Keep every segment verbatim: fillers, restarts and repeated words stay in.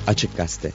Açık Gazete.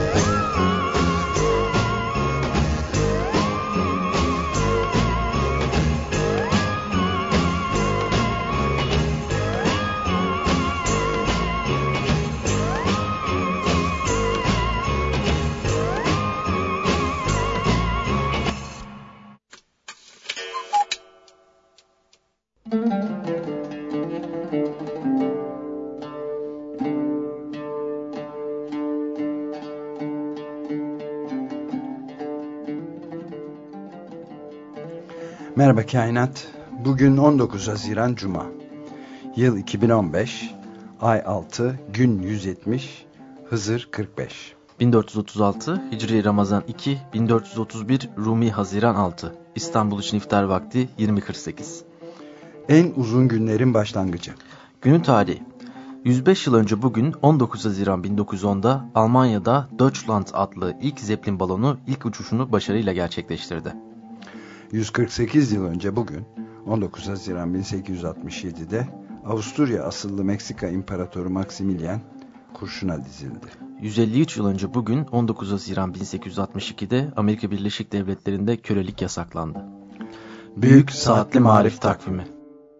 Merhaba Kainat. Bugün on dokuz Haziran Cuma. Yıl iki bin on beş. Ay altı, gün yüz yetmiş, Hızır kırk beş. bin dört yüz otuz altı, Hicri Ramazan iki, bin dört yüz otuz bir, Rumi Haziran altı. İstanbul için iftar vakti yirmi kırk sekiz. En uzun günlerin başlangıcı. Günün tarihi. yüz beş yıl önce bugün on dokuz Haziran bin dokuz yüz onda Almanya'da Deutschland adlı ilk Zeppelin balonu ilk uçuşunu başarıyla gerçekleştirdi. yüz kırk sekiz yıl önce bugün on dokuz Haziran bin sekiz yüz altmış yedi'de Avusturya asıllı Meksika İmparatoru Maximilian kurşuna dizildi. yüz elli üç yıl önce bugün on dokuz Haziran bin sekiz yüz altmış iki'de Amerika Birleşik Devletleri'nde kölelik yasaklandı. Büyük Saatli Marif Takvimi.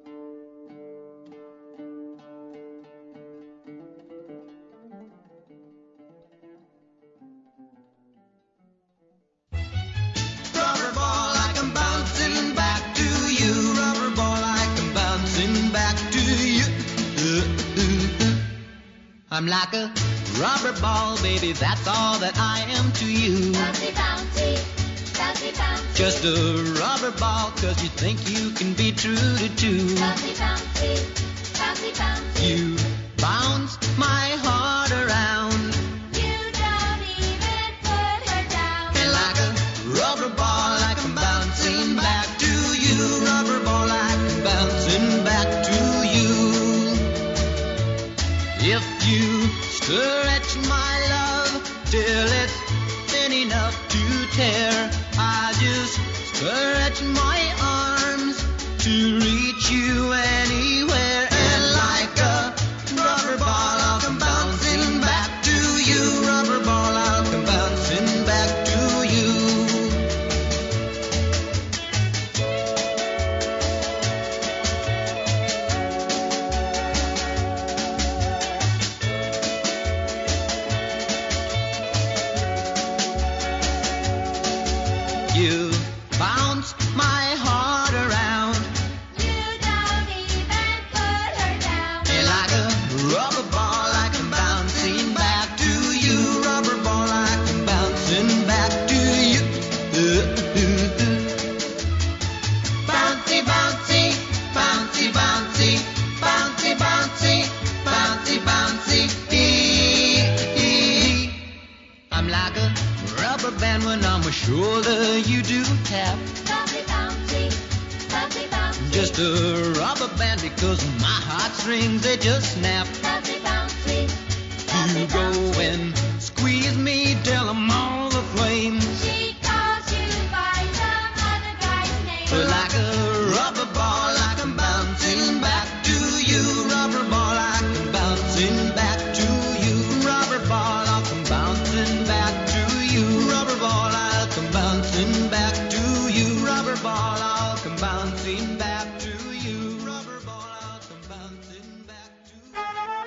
I'm like a rubber ball, baby, that's all that I am to you. Bouncy, bouncy, bouncy, bouncy. Just a rubber ball, cause you think you can be true to two. Bouncy, bouncy, bouncy, bouncy. You bounce my heart around. You don't even put her down. And like a rubber ball, like I'm bouncing back to you. Rubber ball, like I'm bouncing back to you. If you stretch my love till it's thin enough to tear, I just stretch my arms to reach you anywhere. And like a rubber ball, I'll come bouncing back to you. Rubber ball, I'll come bouncing back to you. You bounce my heart around. You don't even put her down. And like a rubber ball, like I'm bouncing back to you. Rubber ball, like I'm bouncing back to you. Bouncy, bouncy, bouncy, bouncy, bouncy, bouncy, bouncy, bouncy. I'm like a rubber band when on my shoulder you do tap. Bouncy, bouncy, bouncy, bouncy. Just a rubber band because my heartstrings they just snap. Bouncy, bouncy, bouncy, you go and squeeze me till I'm all aflame. She calls you by some other guy's name. But like a rubber ball, like I'm bouncing back to you. Rubber ball, like I'm bouncing back to you. Rubber ball, like I'm bouncing back to you. Rubber ball, I'll come bouncing back to you. Rubber ball, I'll come bouncing back to you. Rubber ball, I'll come bouncing back to you.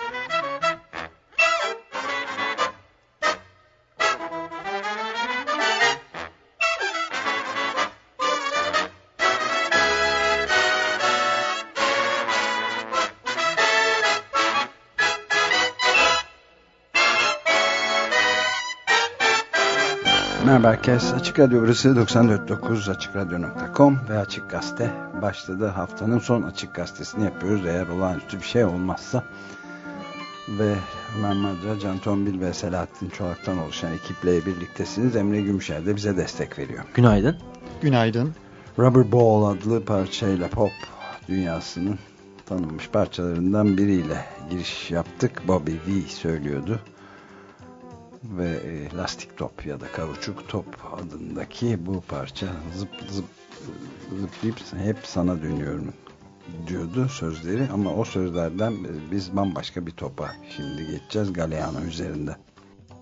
Merhaba herkes. Açık Radyo burası doksan dört nokta dokuz açık radyo nokta com ve Açık Gazete başladı. Haftanın son Açık Gazetesini yapıyoruz eğer olağanüstü bir şey olmazsa. Ve Ömer Madra, Can Tombil ve Selahattin Çolak'tan oluşan ekiple birliktesiniz. Emre Gümüşer de bize destek veriyor. Günaydın. Günaydın. Rubber Ball adlı parçayla pop dünyasının tanınmış parçalarından biriyle giriş yaptık. Bobby V söylüyordu. Ve e, lastik top ya da kavuçuk top adındaki bu parça zıp zıp zıplayıp hep sana dönüyorum diyordu sözleri, ama o sözlerden biz bambaşka bir topa şimdi geçeceğiz, Galeano üzerinde.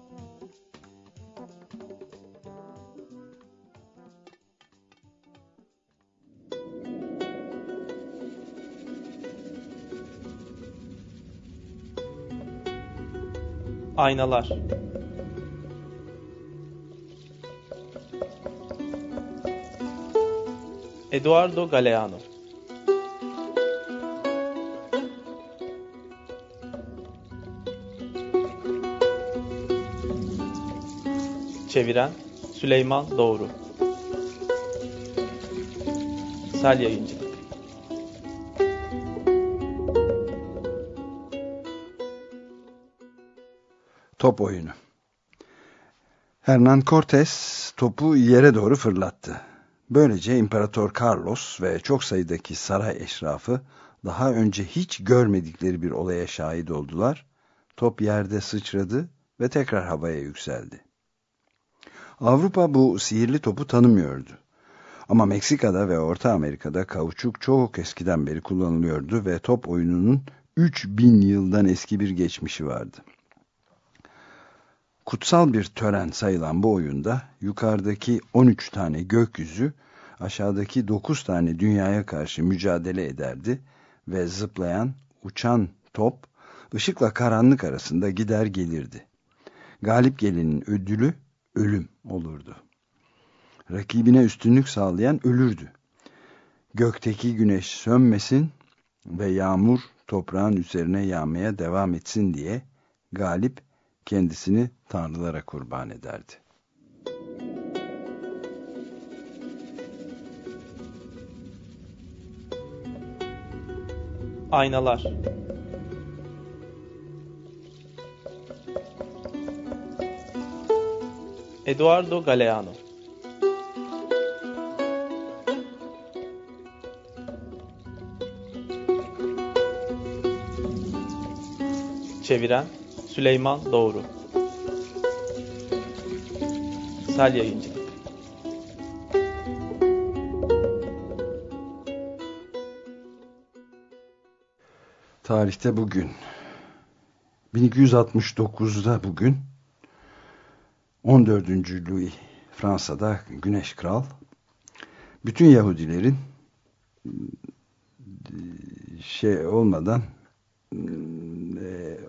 Aynalar. Eduardo Galeano. Çeviren Süleyman Doğru. Sel Yayıncılık. Top oyunu. Hernán Cortés topu yere doğru fırlattı. Böylece İmparator Carlos ve çok sayıdaki saray eşrafı daha önce hiç görmedikleri bir olaya şahit oldular. Top yerde sıçradı ve tekrar havaya yükseldi. Avrupa bu sihirli topu tanımıyordu. Ama Meksika'da ve Orta Amerika'da kauçuk çok eskiden beri kullanılıyordu ve top oyununun üç bin yıldan eski bir geçmişi vardı. Kutsal bir tören sayılan bu oyunda yukarıdaki on üç tane gökyüzü aşağıdaki dokuz tane dünyaya karşı mücadele ederdi ve zıplayan, uçan top ışıkla karanlık arasında gider gelirdi. Galip gelenin ödülü ölüm olurdu. Rakibine üstünlük sağlayan ölürdü. Gökteki güneş sönmesin ve yağmur toprağın üzerine yağmaya devam etsin diye galip kendisini tanrılara kurban ederdi. Aynalar. Eduardo Galeano. Çeviren Süleyman Doğru. Sel Yayıncılık. Tarihte bugün bin iki yüz altmış dokuzda bugün on dördüncü Louis Fransa'da Güneş Kral bütün Yahudilerin şey olmadan e,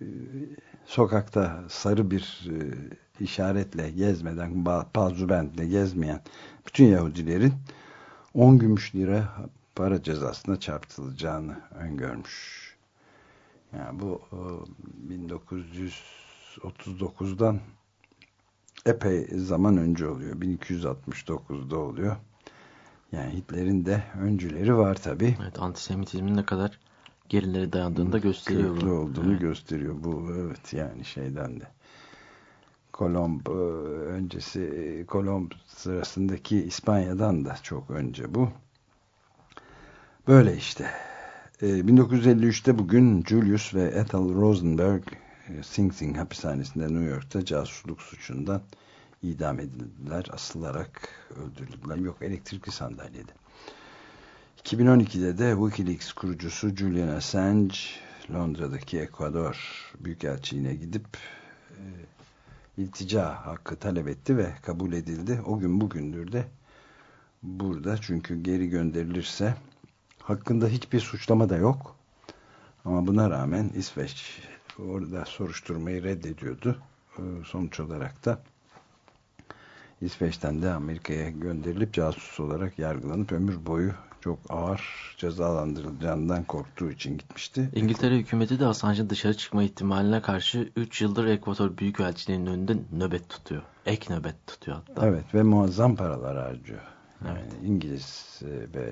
sokakta sarı bir e, işaretle gezmeden, pazubentle gezmeyen bütün Yahudilerin on gümüş lira para cezasına çarptırılacağını öngörmüş. Yani bu bin dokuz yüz otuz dokuzdan epey zaman önce oluyor. bin iki yüz altmış dokuzda oluyor. Yani Hitler'in de öncüleri var tabii. Evet, antisemitizmin ne kadar gerilere dayandığını da gösteriyor. Köklü bu. olduğunu evet. gösteriyor. Bu evet yani şeyden de. Kolomb öncesi, Kolomb sırasındaki İspanya'dan da çok önce bu. Böyle işte. bin dokuz yüz elli üçte bugün Julius ve Ethel Rosenberg Sing Sing hapishanesinde New York'ta casusluk suçundan idam edildiler. Asılarak öldürüldüler. Yok, elektrikli sandalyede. iki bin on ikide de Wikileaks kurucusu Julian Assange Londra'daki Ekvador Büyükelçiliğine gidip e, iltica hakkı talep etti ve kabul edildi. O gün bugündür de burada, çünkü geri gönderilirse hakkında hiçbir suçlama da yok. Ama buna rağmen İsveç orada soruşturmayı reddediyordu. Sonuç olarak da İsveç'ten de Amerika'ya gönderilip casus olarak yargılanıp ömür boyu çok ağır cezalandırılacağından korktuğu için gitmişti. İngiltere hükümeti de Assange'ın dışarı çıkma ihtimaline karşı üç yıldır Ekvador Büyükelçiliğinin önünde nöbet tutuyor. Ek nöbet tutuyor hatta. Evet ve muazzam paralar harcıyor. Yani evet. İngiliz ve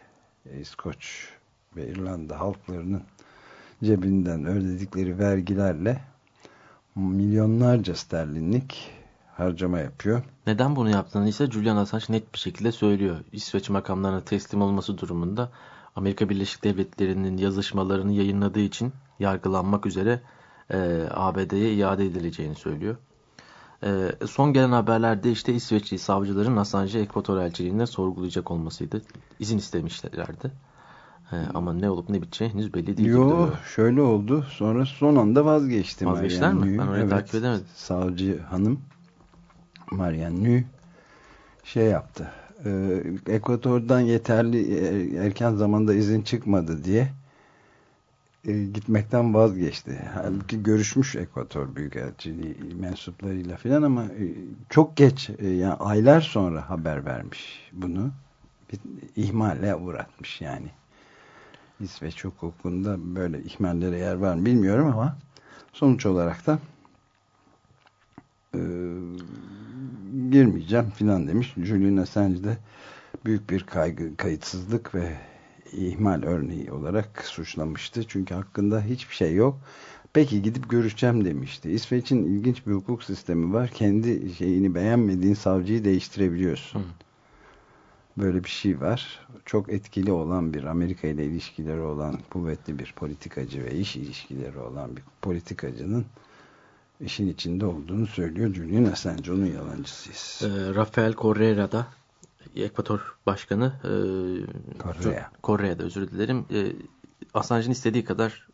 İskoç ve İrlanda halklarının cebinden ödedikleri vergilerle milyonlarca sterlinlik harcama yapıyor. Neden bunu yaptığını ise Julian Assange net bir şekilde söylüyor. İsveç makamlarına teslim olması durumunda Amerika Birleşik Devletleri'nin yazışmalarını yayınladığı için yargılanmak üzere e, A B D'ye iade edileceğini söylüyor. E, son gelen haberlerde işte İsveçli savcıların Assange'ı Ekvator elçiliğinde sorgulayacak olmasıydı. İzin istemişlerdi. E, ama ne olup ne biteceği henüz belli değil. Yo, şöyle oldu. Sonra son anda vazgeçti. Vazgeçtiler mi? Ben orayı evet, takip edemedim. Savcı hanım Marianne Nü şey yaptı. E, Ekvator'dan yeterli e, erken zamanda izin çıkmadı diye e, gitmekten vazgeçti. Halbuki görüşmüş Ekvador Büyükelçiliği mensuplarıyla filan ama e, çok geç, e, yani aylar sonra haber vermiş bunu. Bir ihmalle uğratmış yani. İsveç hukukunda böyle ihmallere yer var mı bilmiyorum ama sonuç olarak da e, girmeyeceğim filan demiş. Julian Assange de büyük bir kaygı, kayıtsızlık ve ihmal örneği olarak suçlamıştı. Çünkü hakkında hiçbir şey yok. Peki gidip görüşeceğim demişti. İsveç'in ilginç bir hukuk sistemi var. Kendi şeyini beğenmediğin savcıyı değiştirebiliyorsun. Hı. Böyle bir şey var. Çok etkili olan bir, Amerika ile ilişkileri olan kuvvetli bir politikacı ve iş ilişkileri olan bir politikacının işin içinde olduğunu söylüyor Julian Assange. Onun yalancısıyız. E, Rafael Correa da Ekvador Başkanı e, Correa. Correa'da özür dilerim. E, Assange'ın istediği kadar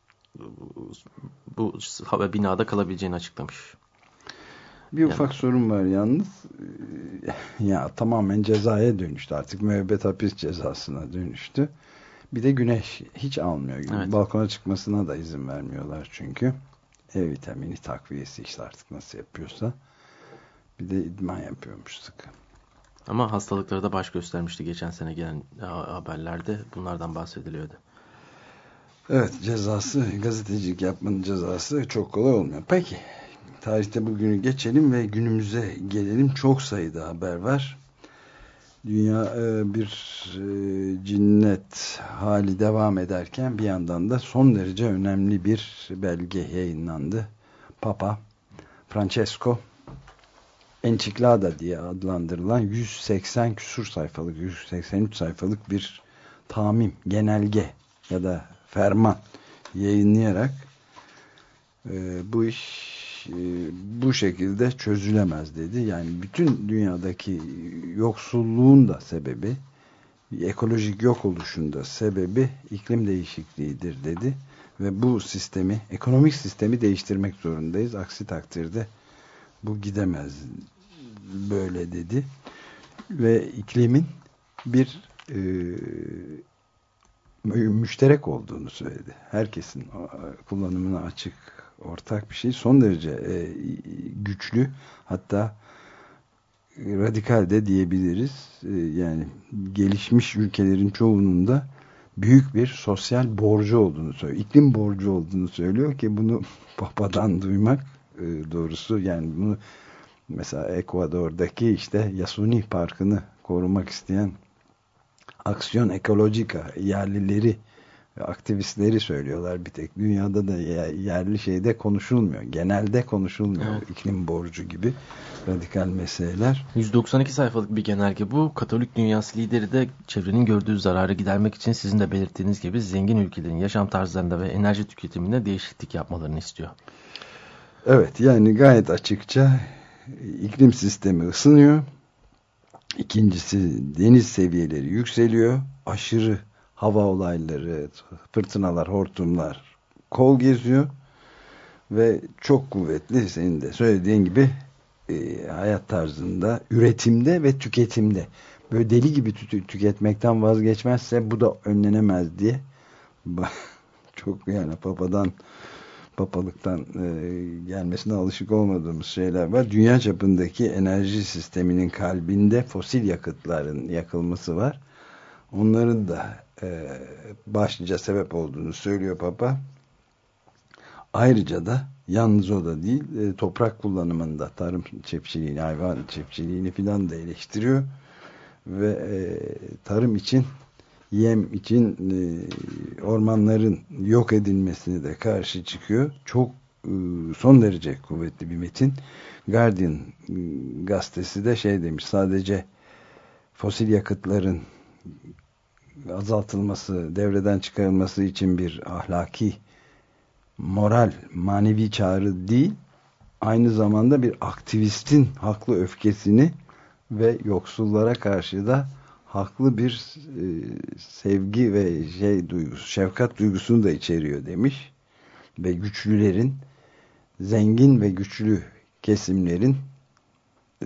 bu binada kalabileceğini açıklamış. Bir yani. Ufak sorun var yalnız. Ya tamamen cezaya dönüştü. Artık müebbet hapis cezasına dönüştü. Bir de güneş hiç almıyor. Evet. Balkona çıkmasına da izin vermiyorlar çünkü. E vitamini takviyesi işte artık nasıl yapıyorsa. Bir de idman yapıyormuş sıkı. Ama hastalıkları da baş göstermişti geçen sene gelen haberlerde. Bunlardan bahsediliyordu. Evet, cezası, gazetecilik yapmanın cezası çok kolay olmuyor. Peki, tarihte bugünü geçelim ve günümüze gelelim. Çok sayıda haber var. Dünya e, bir e, cinnet hali devam ederken bir yandan da son derece önemli bir belge yayınlandı. Papa Francesco Enchiklada diye adlandırılan yüz seksen küsur sayfalık, yüz seksen üç sayfalık bir tamim, genelge ya da ferman yayınlayarak e, bu iş e, bu şekilde çözülemez dedi. Yani bütün dünyadaki yoksulluğun da sebebi, ekolojik yok oluşun da sebebi iklim değişikliğidir dedi. Ve bu sistemi, ekonomik sistemi değiştirmek zorundayız. Aksi takdirde bu gidemez böyle dedi. Ve iklimin bir e, müşterek olduğunu söyledi. Herkesin kullanımına açık, ortak bir şey. Son derece e, güçlü, hatta radikal de diyebiliriz. E, yani gelişmiş ülkelerin çoğunun da büyük bir sosyal borcu olduğunu söylüyor. İklim borcu olduğunu söylüyor ki bunu Papa'dan duymak e, doğrusu, yani bunu mesela Ekvador'daki işte Yasuni Parkı'nı korumak isteyen Aksiyon Ekolojika yerlileri, aktivistleri söylüyorlar bir tek. Dünyada da yerli şeyde konuşulmuyor. Genelde konuşulmuyor. Evet. İklim borcu gibi radikal meseleler. yüz doksan iki sayfalık bir genelge bu. Katolik dünyası lideri de çevrenin gördüğü zararı gidermek için sizin de belirttiğiniz gibi zengin ülkelerin yaşam tarzlarında ve enerji tüketiminde değişiklik yapmalarını istiyor. Evet, yani gayet açıkça iklim sistemi ısınıyor. İkincisi, deniz seviyeleri yükseliyor. Aşırı hava olayları, fırtınalar, hortumlar kol geziyor. Ve çok kuvvetli, senin de söylediğin gibi e, hayat tarzında, üretimde ve tüketimde. Böyle deli gibi tü tüketmekten vazgeçmezse bu da önlenemez diye. Çok yani papadan, papalıktan e, gelmesine alışık olmadığımız şeyler var. Dünya çapındaki enerji sisteminin kalbinde fosil yakıtların yakılması var. Onların da e, başlıca sebep olduğunu söylüyor Papa. Ayrıca da yalnız o da değil, e, toprak kullanımında tarım çiftçiliğini, hayvan çiftçiliğini filan da eleştiriyor. Ve e, tarım için, yem için e, ormanların yok edilmesine de karşı çıkıyor. Çok e, son derece kuvvetli bir metin. Guardian e, gazetesi de şey demiş, sadece fosil yakıtların azaltılması, devreden çıkarılması için bir ahlaki, moral, manevi çağrı değil, aynı zamanda bir aktivistin haklı öfkesini ve yoksullara karşı da haklı bir e, sevgi ve şey duygusu, şefkat duygusunu da içeriyor demiş. Ve güçlülerin, zengin ve güçlü kesimlerin e,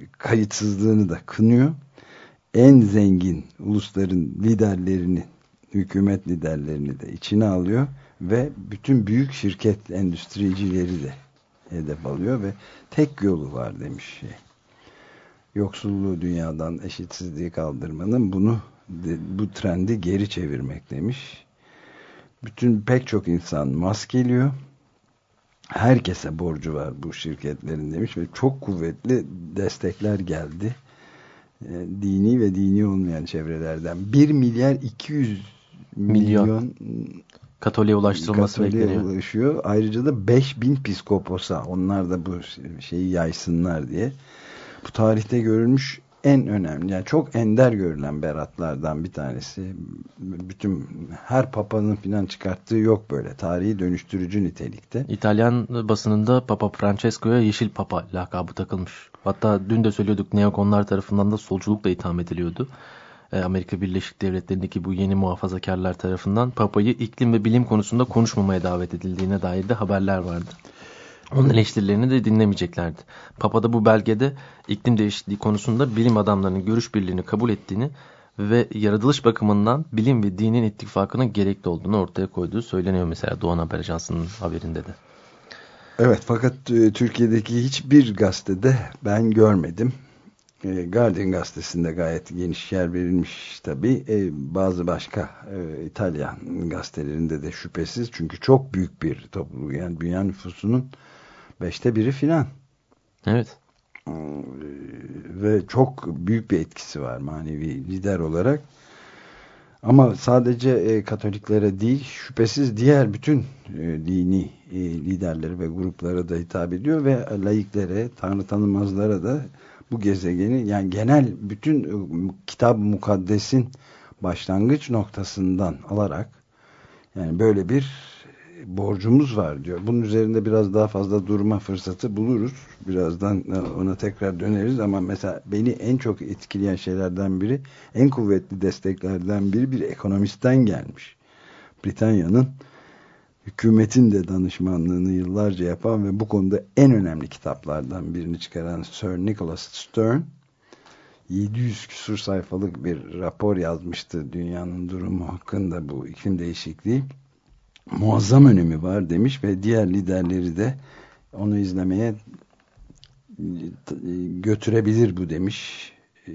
kayıtsızlığını da kınıyor. En zengin ulusların liderlerini hükümet liderlerini de içine alıyor ve bütün büyük şirket endüstricileri de hedef alıyor ve tek yolu var demiş şey. Yoksulluğu dünyadan, eşitsizliği kaldırmanın, bunu bu trendi geri çevirmek demiş. Bütün pek çok insan maskeliyor. Herkese borcu var bu şirketlerin demiş ve çok kuvvetli destekler geldi. Dini ve dini olmayan çevrelerden bir milyar iki yüz milyon, milyon Katoliğe ulaştırılması Katoliğe bekleniyor. Ulaşıyor. Ayrıca da beş bin piskoposa, onlar da bu şeyi yaysınlar diye. Bu tarihte görülmüş en önemli, yani çok ender görülen beratlardan bir tanesi. Bütün her papanın filan çıkarttığı yok böyle. Tarihi dönüştürücü nitelikte. İtalyan basınında Papa Francesco'ya Yeşil Papa lakabı takılmış. Hatta dün de söylüyorduk, neokonlar tarafından da solculukla itham ediliyordu. Amerika Birleşik Devletleri'ndeki bu yeni muhafazakarlar tarafından Papa'yı iklim ve bilim konusunda konuşmamaya davet edildiğine dair de haberler vardı. Onun eleştirilerini de dinlemeyeceklerdi. Papa da bu belgede iklim değişikliği konusunda bilim adamlarının görüş birliğini kabul ettiğini ve yaratılış bakımından bilim ve dinin ittifakının gerekli olduğunu ortaya koyduğu söyleniyor mesela Doğan Haber Ajansı'nın haberinde de. Evet, fakat e, Türkiye'deki hiçbir gazetede ben görmedim. E, Guardian gazetesinde gayet geniş yer verilmiş tabii. E, bazı başka e, İtalyan gazetelerinde de şüphesiz. Çünkü çok büyük bir topluluk. Yani dünya nüfusunun beşte biri filan. Evet. E, ve çok büyük bir etkisi var manevi lider olarak. Ama sadece e, Katoliklere değil, şüphesiz diğer bütün e, dini e, liderleri ve gruplara da hitap ediyor ve laiklere, tanrı tanımazlara da bu gezegeni, yani genel bütün e, Kitab-ı Mukaddes'in başlangıç noktasından alarak, yani böyle bir borcumuz var diyor. Bunun üzerinde biraz daha fazla durma fırsatı buluruz. Birazdan ona tekrar döneriz ama mesela beni en çok etkileyen şeylerden biri, en kuvvetli desteklerden biri bir ekonomistten gelmiş. Britanya'nın hükümetin de danışmanlığını yıllarca yapan ve bu konuda en önemli kitaplardan birini çıkaran Sir Nicholas Stern yedi yüz küsur sayfalık bir rapor yazmıştı dünyanın durumu hakkında, bu iklim değişikliği. Muazzam önemi var demiş ve diğer liderleri de onu izlemeye götürebilir bu demiş.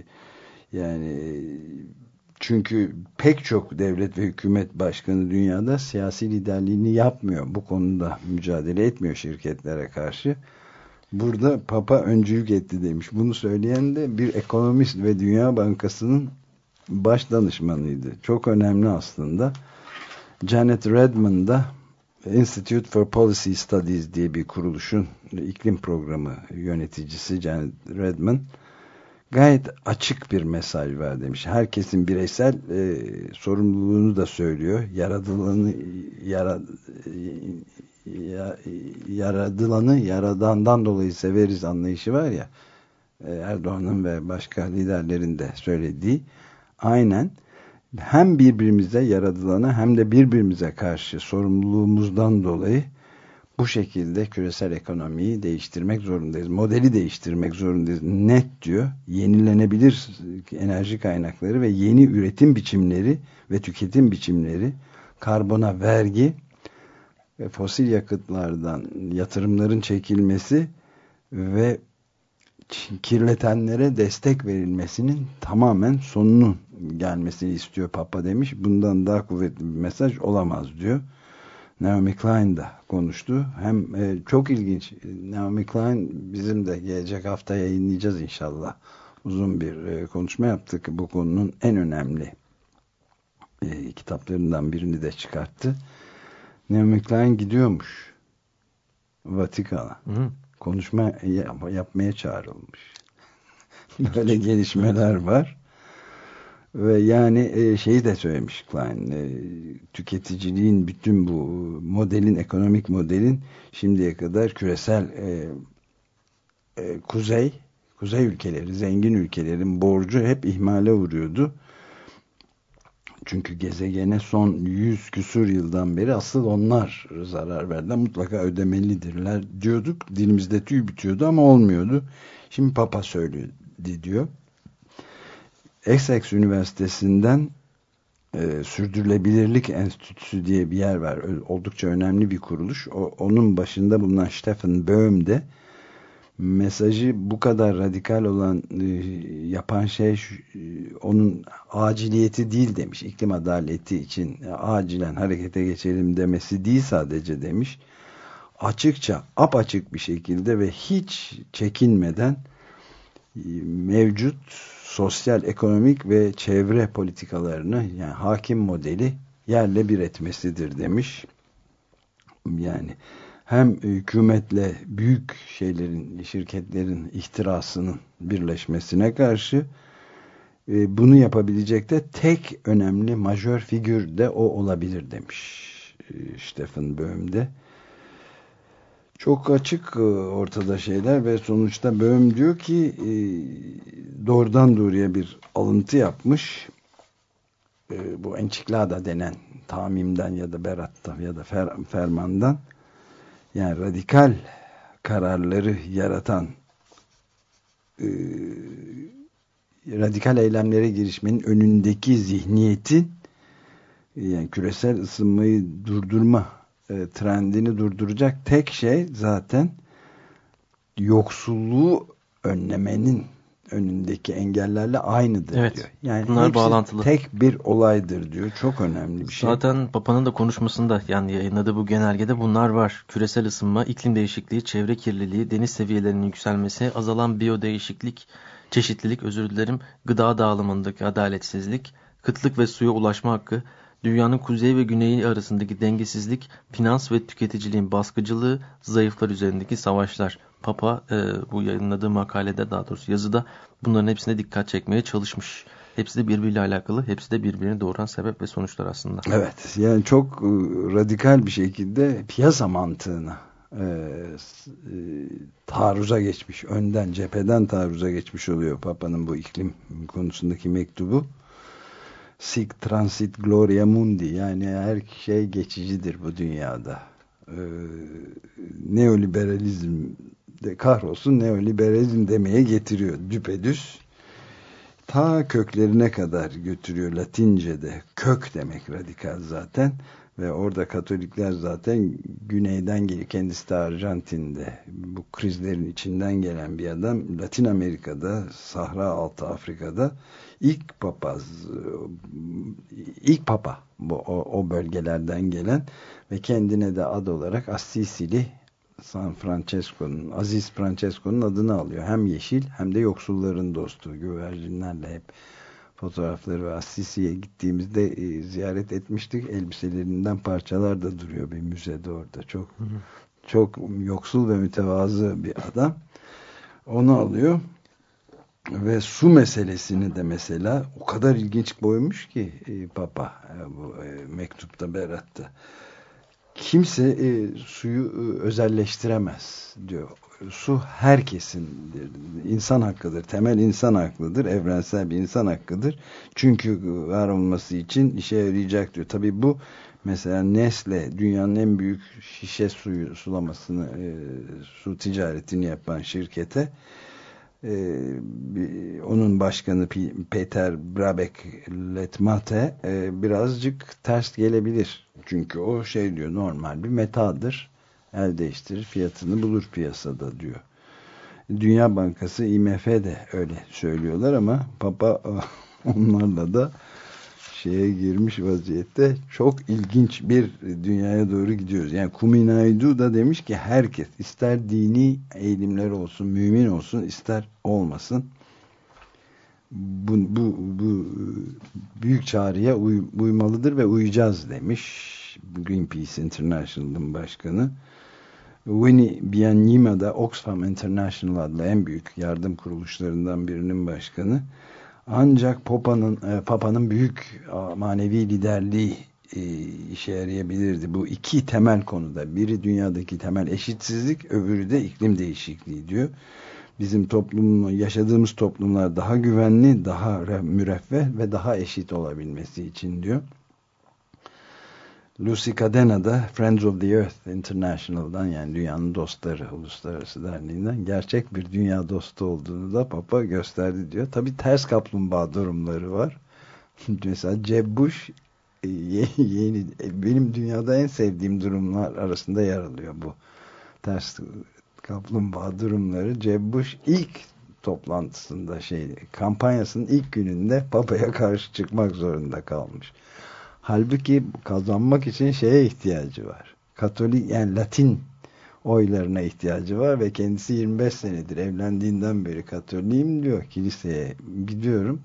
Yani çünkü pek çok devlet ve hükümet başkanı dünyada siyasi liderliğini yapmıyor. Bu konuda mücadele etmiyor şirketlere karşı. Burada Papa öncülük etti demiş. Bunu söyleyen de bir ekonomist ve Dünya Bankası'nın baş danışmanıydı. Çok önemli aslında. Janet Redmond da Institute for Policy Studies diye bir kuruluşun iklim programı yöneticisi Janet Redmond gayet açık bir mesaj var demiş. Herkesin bireysel e, sorumluluğunu da söylüyor. Yaradılanı yara, ya, yaradılanı yaradandan dolayı severiz anlayışı var ya, Erdoğan'ın ve başka liderlerin de söylediği, aynen hem birbirimize, yaradılana, hem de birbirimize karşı sorumluluğumuzdan dolayı bu şekilde küresel ekonomiyi değiştirmek zorundayız. Modeli değiştirmek zorundayız. Net diyor. Yenilenebilir enerji kaynakları ve yeni üretim biçimleri ve tüketim biçimleri, karbona vergi ve fosil yakıtlardan yatırımların çekilmesi ve kirletenlere destek verilmesinin tamamen sonunun gelmesini istiyor Papa demiş. Bundan daha kuvvetli bir mesaj olamaz diyor. Naomi Klein da konuştu. Hem e, çok ilginç, Naomi Klein bizim de gelecek hafta yayınlayacağız inşallah. Uzun bir e, konuşma yaptık. Bu konunun en önemli e, kitaplarından birini de çıkarttı. Naomi Klein gidiyormuş Vatikan'a. Hı. Konuşma yap yapmaya çağrılmış. Böyle gelişmeler var. Ve yani e, şeyi de söylemiş Klein, e, tüketiciliğin bütün bu modelin, ekonomik modelin şimdiye kadar küresel e, e, kuzey, kuzey ülkeleri, zengin ülkelerin borcu hep ihmale uğruyordu. Çünkü gezegene son yüz küsur yıldan beri asıl onlar zarar verdiler. Mutlaka ödemelidirler diyorduk. Dilimizde tüy bitiyordu ama olmuyordu. Şimdi Papa söyledi diyor. Essex Üniversitesi'nden e, Sürdürülebilirlik Enstitüsü diye bir yer var. Oldukça önemli bir kuruluş. O, onun başında bulunan Stefan Böhm de mesajı bu kadar radikal olan e, yapan şey e, onun aciliyeti değil demiş. İklim adaleti için e, acilen harekete geçelim demesi değil sadece demiş. Açıkça, apaçık bir şekilde ve hiç çekinmeden e, mevcut sosyal, ekonomik ve çevre politikalarını, yani hakim modeli yerle bir etmesidir demiş. Yani hem hükümetle büyük şeylerin, şirketlerin ihtirasının birleşmesine karşı e, bunu yapabilecek de tek önemli majör figür de o olabilir demiş e, Stefan Böhm de. Çok açık ortada şeyler ve sonuçta Böhm diyor ki e, doğrudan doğruya bir alıntı yapmış. E, bu Ençiklada denen tamimden ya da beratta ya da fer, fermandan, yani radikal kararları yaratan e, radikal eylemlere girişmenin önündeki zihniyetin, yani küresel ısınmayı durdurma e, trendini durduracak tek şey zaten yoksulluğu önlemenin önündeki engellerle aynıdır, evet, diyor. Yani bunlar bağlantılı. Tek bir olaydır diyor. Çok önemli bir şey. Zaten Papa'nın da konuşmasında, yani yayınladığı bu genelgede bunlar var. Küresel ısınma, iklim değişikliği, çevre kirliliği, deniz seviyelerinin yükselmesi, azalan biyodeğişiklik, çeşitlilik, özür dilerim, gıda dağılımındaki adaletsizlik, kıtlık ve suya ulaşma hakkı, dünyanın kuzey ve güneyi arasındaki dengesizlik, finans ve tüketiciliğin baskıcılığı, zayıflar üzerindeki savaşlar. Papa e, bu yayınladığı makalede, daha doğrusu yazıda, bunların hepsine dikkat çekmeye çalışmış. Hepsi de birbiriyle alakalı, hepsi de birbirini doğuran sebep ve sonuçlar aslında. Evet, yani çok radikal bir şekilde piyasa mantığına e, e, taarruza geçmiş, önden, cepheden taarruza geçmiş oluyor Papa'nın bu iklim konusundaki mektubu. Sic transit gloria mundi, yani her şey geçicidir bu dünyada. Ee, neoliberalizm de kahrolsun, neoliberalizm demeye getiriyor düpedüz. Ta köklerine kadar götürüyor. Latince'de kök demek radikal zaten. Ve orada Katolikler zaten güneyden geliyor. Kendisi de Arjantin'de. Bu krizlerin içinden gelen bir adam. Latin Amerika'da, Sahra Altı Afrika'da ilk papaz, ilk papa bu, o, o bölgelerden gelen ve kendine de ad olarak Assisi'li San Francesco'nun, Aziz Francesco'nun adını alıyor. Hem yeşil hem de yoksulların dostu. Güvercinlerle hep fotoğrafları ve Assisi'ye gittiğimizde e, ziyaret etmiştik. Elbiselerinden parçalar da duruyor bir müzede orada. Çok hı hı. çok yoksul ve mütevazı bir adam. Onu alıyor. Ve su meselesini de mesela o kadar ilginç boymuş ki e, Papa e, bu e, mektupta, beratta. Kimse e, suyu e, özelleştiremez diyor. Su herkesindir. İnsan hakkıdır. Temel insan hakkıdır. Evrensel bir insan hakkıdır. Çünkü var olması için işe yarayacak diyor. Tabii bu mesela Nestle, dünyanın en büyük şişe suyu sulamasını, e, su ticaretini yapan şirkete, Ee, onun başkanı Peter Brabeck-Letmat'e e, birazcık ters gelebilir. Çünkü o şey diyor, normal bir metadır. El değiştirir, fiyatını bulur piyasada diyor. Dünya Bankası, I M F de öyle söylüyorlar ama Papa onlarla da şeye girmiş vaziyette. Çok ilginç bir dünyaya doğru gidiyoruz. Yani Kuminaidu da demiş ki herkes, ister dini eğilimler olsun, mümin olsun, ister olmasın, bu, bu, bu büyük çağrıya uy, uymalıdır ve uyacağız demiş Greenpeace International'ın başkanı. Winnie Byanyima da Oxfam International adlı en büyük yardım kuruluşlarından birinin başkanı. Ancak Papa'nın e, Papa'nın büyük manevi liderliği e, işe yarayabilirdi. Bu iki temel konuda. Biri dünyadaki temel eşitsizlik, öbürü de iklim değişikliği diyor. Bizim toplum, yaşadığımız toplumlar daha güvenli, daha müreffeh ve daha eşit olabilmesi için diyor. Lucy Cadena da Friends of the Earth International'dan, yani Dünyanın Dostları Uluslararası Derneği'nden gerçek bir dünya dostu olduğunu da Papa gösterdi diyor. Tabii ters kaplumbağa durumları var. Mesela Jeb Bush yeni, benim dünyada en sevdiğim durumlar arasında yer alıyor bu ters kaplumbağa durumları. Jeb Bush ilk toplantısında şey kampanyasının ilk gününde Papa'ya karşı çıkmak zorunda kalmış. Halbuki kazanmak için şeye ihtiyacı var. Katolik yani Latin oylarına ihtiyacı var ve kendisi yirmi beş senedir evlendiğinden beri Katoliğim diyor. Kiliseye gidiyorum.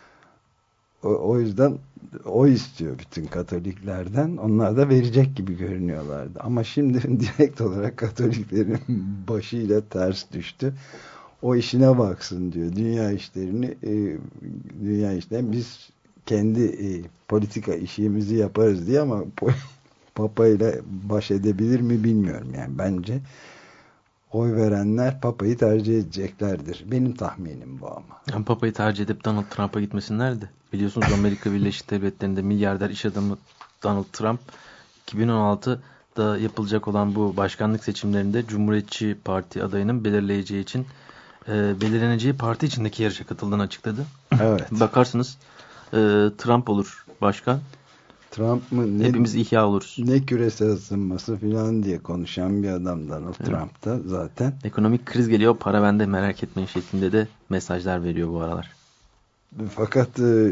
O, o yüzden o istiyor bütün Katoliklerden. Onlar da verecek gibi görünüyorlardı. Ama şimdi direkt olarak Katoliklerin başıyla ters düştü. O işine baksın diyor. Dünya işlerini e, dünya işlerini biz kendi e, politika işimizi yaparız diye ama Papa ile baş edebilir mi bilmiyorum. Yani bence oy verenler Papa'yı tercih edeceklerdir. Benim tahminim bu ama. Yani Papa'yı tercih edip Donald Trump'a gitmesinlerdi. Biliyorsunuz Amerika Birleşik Devletleri'nde milyarder iş adamı Donald Trump iki bin on altıda yapılacak olan bu başkanlık seçimlerinde Cumhuriyetçi Parti adayının belirleyeceği için e, belirleneceği parti içindeki yarışa katıldığını açıkladı. Evet. Bakarsınız e, Trump olur başkan. Trump mı? Ne, hepimiz ihya oluruz. Ne küresel ısınması falan diye konuşan bir adam Donald evet. Trump da zaten. Ekonomik kriz geliyor, para bende, merak etmeyin şeklinde de mesajlar veriyor bu aralar. Fakat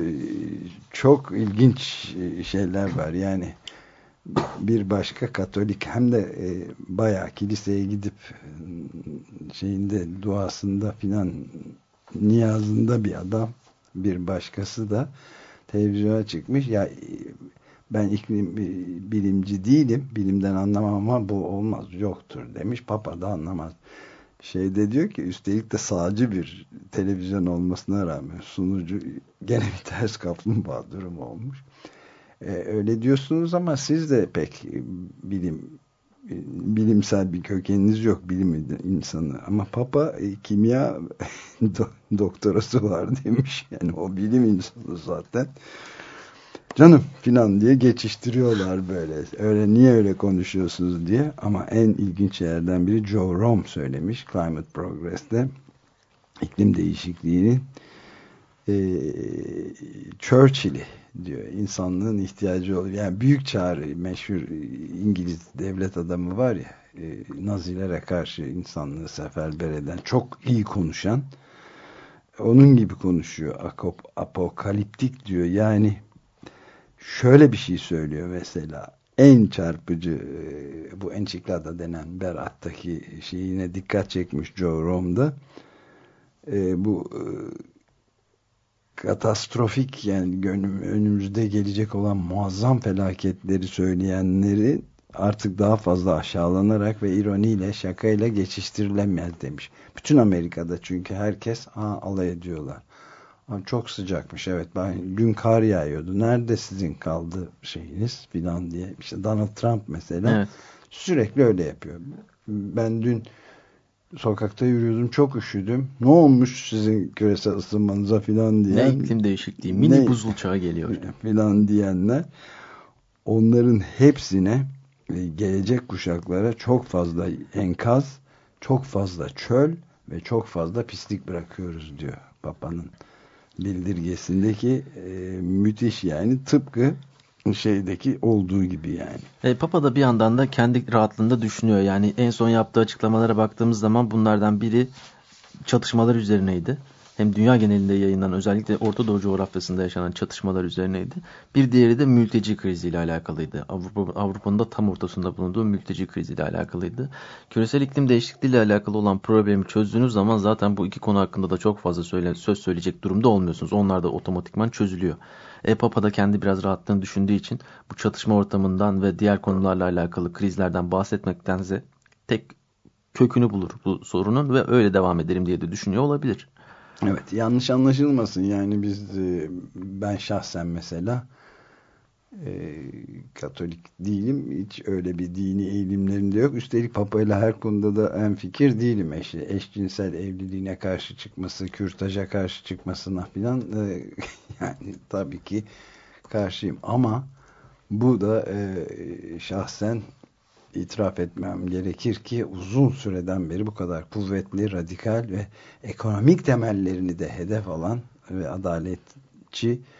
çok ilginç şeyler var. Yani bir başka Katolik hem de bayağı kiliseye gidip şeyinde duasında filan niyazında bir adam, bir başkası da televizyona çıkmış. Ya ben iklim bilimci değilim, bilimden anlamam ama bu olmaz, yoktur demiş. Papa da anlamaz. Şeyde diyor ki üstelik de sağcı bir televizyon olmasına rağmen sunucu gene bir ters kaplumbağa durumu olmuş. Ee, öyle diyorsunuz ama siz de pek bilim bilimsel bir kökeniniz yok, bilim insanı. Ama Papa e, kimya do, doktorası var demiş. Yani o bilim insanı zaten. Canım filan diye geçiştiriyorlar böyle. Öyle niye öyle konuşuyorsunuz diye. Ama en ilginç şeylerden biri Joe Romm söylemiş Climate Progress'te. İklim değişikliğinin e, Churchill'i diyor. İnsanlığın ihtiyacı oluyor. Yani büyük çağrı, meşhur İngiliz devlet adamı var ya, e, Nazilere karşı insanlığı seferber eden, çok iyi konuşan, onun gibi konuşuyor. Akop, apokaliptik diyor. Yani şöyle bir şey söylüyor mesela. En çarpıcı bu Enchiklada denen Berat'taki şeyine dikkat çekmiş Joe Romm'da. E, bu e, katastrofik yani önümüzde gelecek olan muazzam felaketleri söyleyenleri artık daha fazla aşağılanarak ve ironiyle, şakayla geçiştirilemez demiş. Bütün Amerika'da çünkü herkes ha, alay ediyorlar. Çok sıcakmış, evet. Ben, dün kar yağıyordu. Nerede sizin kaldı şeyiniz filan diye. İşte Donald Trump mesela evet. Sürekli öyle yapıyor. Ben dün sokakta yürüyordum, çok üşüdüm. Ne olmuş sizin küresel ısınmanıza filan diye. Ne iklim değişikliği, mini ne, buzul çağı geliyor. Filan diyenler. Onların hepsine gelecek kuşaklara çok fazla enkaz, çok fazla çöl ve çok fazla pislik bırakıyoruz diyor Papa'nın bildirgesindeki e, müthiş yani tıpkı şeydeki olduğu gibi yani. E, Papa da bir yandan da kendi rahatlığında düşünüyor. Yani en son yaptığı açıklamalara baktığımız zaman bunlardan biri çatışmalar üzerineydi. Hem dünya genelinde yayınlanan özellikle Orta Doğu coğrafyasında yaşanan çatışmalar üzerineydi. Bir diğeri de mülteci kriziyle alakalıydı. Avrupa, Avrupa'nın da tam ortasında bulunduğu mülteci kriziyle alakalıydı. Küresel iklim değişikliği ile alakalı olan problemi çözdüğünüz zaman zaten bu iki konu hakkında da çok fazla söyle, söz söyleyecek durumda olmuyorsunuz. Onlar da otomatikman çözülüyor. E, Papa da kendi biraz rahatlığını düşündüğü için bu çatışma ortamından ve diğer konularla alakalı krizlerden bahsetmektense tek kökünü bulur bu sorunun ve öyle devam ederim diye de düşünüyor olabilir. Evet, yanlış anlaşılmasın yani biz ben şahsen mesela e, Katolik değilim, hiç öyle bir dini eğilimlerim de yok. Üstelik Papa ile her konuda da hemfikir değilim. Eş, eşcinsel evliliğine karşı çıkması, kürtaja karşı çıkmasına filan e, yani tabii ki karşıyım ama bu da e, şahsen itiraf etmem gerekir ki uzun süreden beri bu kadar kuvvetli, radikal ve ekonomik temellerini de hedef alan ve adaletçi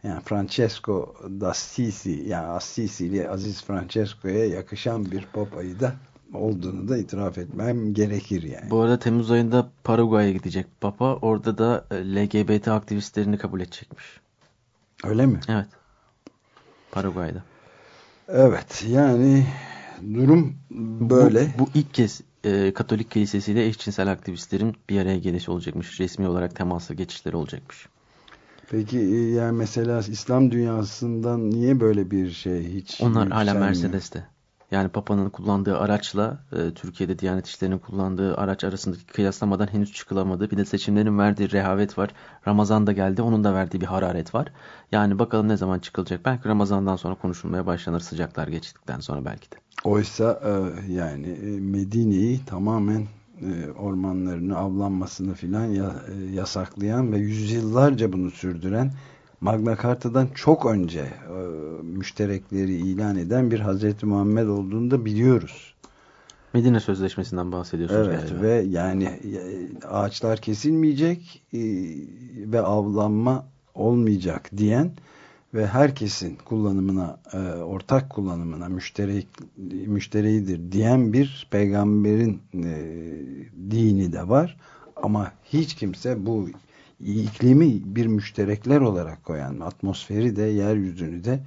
Yani Francesco d'Assisi, yani Assisi'li Aziz Francesco'ya yakışan bir pop ayı da olduğunu da itiraf etmem gerekir yani. Bu arada Temmuz ayında Paraguay'a gidecek Papa. Orada da L G B T aktivistlerini kabul edecekmiş. Öyle mi? Evet. Paraguay'da. Evet, yani durum böyle. Bu, bu ilk kez e, Katolik Kilisesi'yle eşcinsel aktivistlerin bir araya gelişi olacakmış. Resmi olarak temaslı geçişleri olacakmış. Peki yani mesela İslam dünyasından niye böyle bir şey hiç Onlar hala yükselmiyor? Mercedes'te. Yani Papa'nın kullandığı araçla e, Türkiye'de Diyanet İşleri'nin kullandığı araç arasındaki kıyaslamadan henüz çıkılamadı. Bir de seçimlerin verdiği rehavet var. Ramazan da geldi. Onun da verdiği bir hararet var. Yani bakalım ne zaman çıkılacak. Belki Ramazan'dan sonra konuşulmaya başlanır. Sıcaklar geçtikten sonra belki de. Oysa e, yani Medine'yi tamamen e, ormanlarını avlanmasını filan ya, e, yasaklayan ve yüzyıllarca bunu sürdüren, Magna Carta'dan çok önce e, müşterekleri ilan eden bir Hazreti Muhammed olduğunu da biliyoruz. Medine Sözleşmesi'nden bahsediyorsunuz evet, galiba. Ve yani e, ağaçlar kesilmeyecek e, ve avlanma olmayacak diyen ve herkesin kullanımına, e, ortak kullanımına müşterek, müşteridir diyen bir peygamberin e, dini de var. Ama hiç kimse bu iklimi bir müşterekler olarak koyan, atmosferi de, yeryüzünü de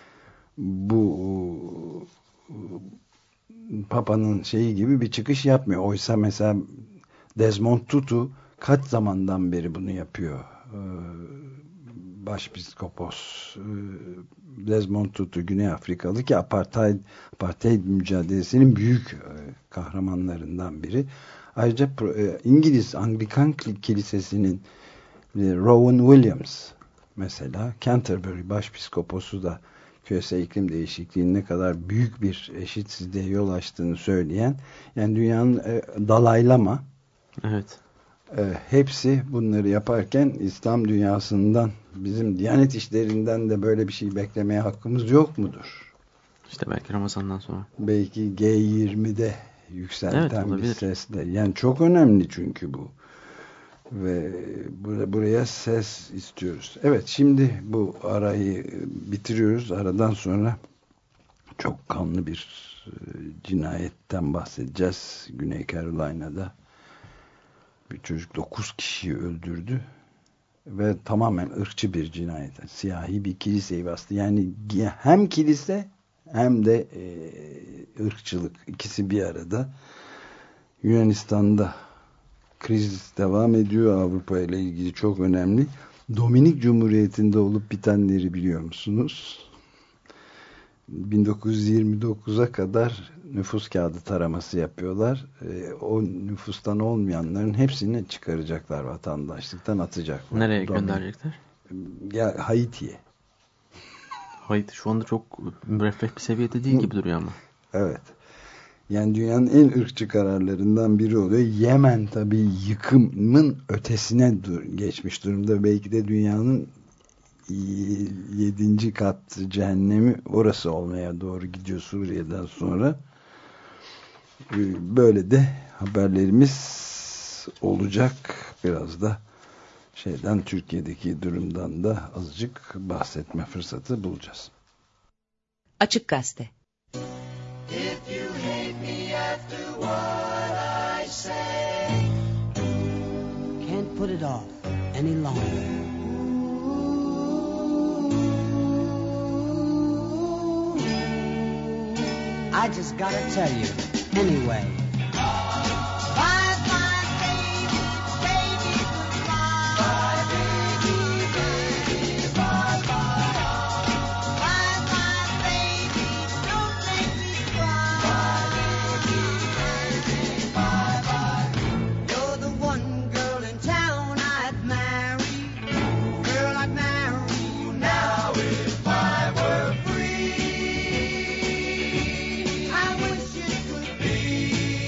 bu Papa'nın şeyi gibi bir çıkış yapmıyor. Oysa mesela Desmond Tutu kaç zamandan beri bunu yapıyor? Başpiskopos Desmond Tutu, Güney Afrikalı ki apartheid, apartheid mücadelesinin büyük kahramanlarından biri. Ayrıca İngiliz Anglikan Kilisesi'nin Rowan Williams mesela, Canterbury Başpiskoposu da küresel iklim değişikliğinin ne kadar büyük bir eşitsizliğe yol açtığını söyleyen, yani dünyanın e, dalaylama, evet. e, hepsi bunları yaparken İslam dünyasından, bizim Diyanet İşleri'nden de böyle bir şey beklemeye hakkımız yok mudur? İşte belki Ramazan'dan sonra. Belki G yirmi'de yükselten evet, bir sesle. Yani çok önemli çünkü bu. Ve buraya ses istiyoruz. Evet, şimdi bu arayı bitiriyoruz. Aradan sonra çok kanlı bir cinayetten bahsedeceğiz. Güney Carolina'da bir çocuk dokuz kişiyi öldürdü ve tamamen ırkçı bir cinayet. Siyahi bir kiliseyi bastı. Yani hem kilise hem de e, ırkçılık, ikisi bir arada. Yunanistan'da kriz devam ediyor. Avrupa ile ilgili çok önemli. Dominik Cumhuriyeti'nde olup bitenleri biliyor musunuz? bin dokuz yüz yirmi dokuza kadar nüfus kağıdı taraması yapıyorlar. E, o nüfustan olmayanların hepsini çıkaracaklar, vatandaşlıktan atacaklar. Nereye Dominik, gönderecekler? Ya Haiti'ye. Haiti şu anda çok müreffeh bir seviyede değil gibi duruyor ama. Evet. Yani dünyanın en ırkçı kararlarından biri oluyor. Yemen tabii yıkımın ötesine dur geçmiş durumda. Belki de dünyanın yedinci kat cehennemi orası olmaya doğru gidiyor Suriye'den sonra. Böyle de haberlerimiz olacak. Biraz da şeyden, Türkiye'deki durumdan da azıcık bahsetme fırsatı bulacağız. Açık Gazete. If you hate me after what I say, Can't put it off any longer. I just gotta tell you anyway. bye bye baby, baby goodbye. Bye baby, baby, bye bye. Bye bye baby, don't make me cry. Bye baby, baby, bye bye. You're the one girl in town I'd marry. Girl, I'd marry you now if I were free. I wish it could be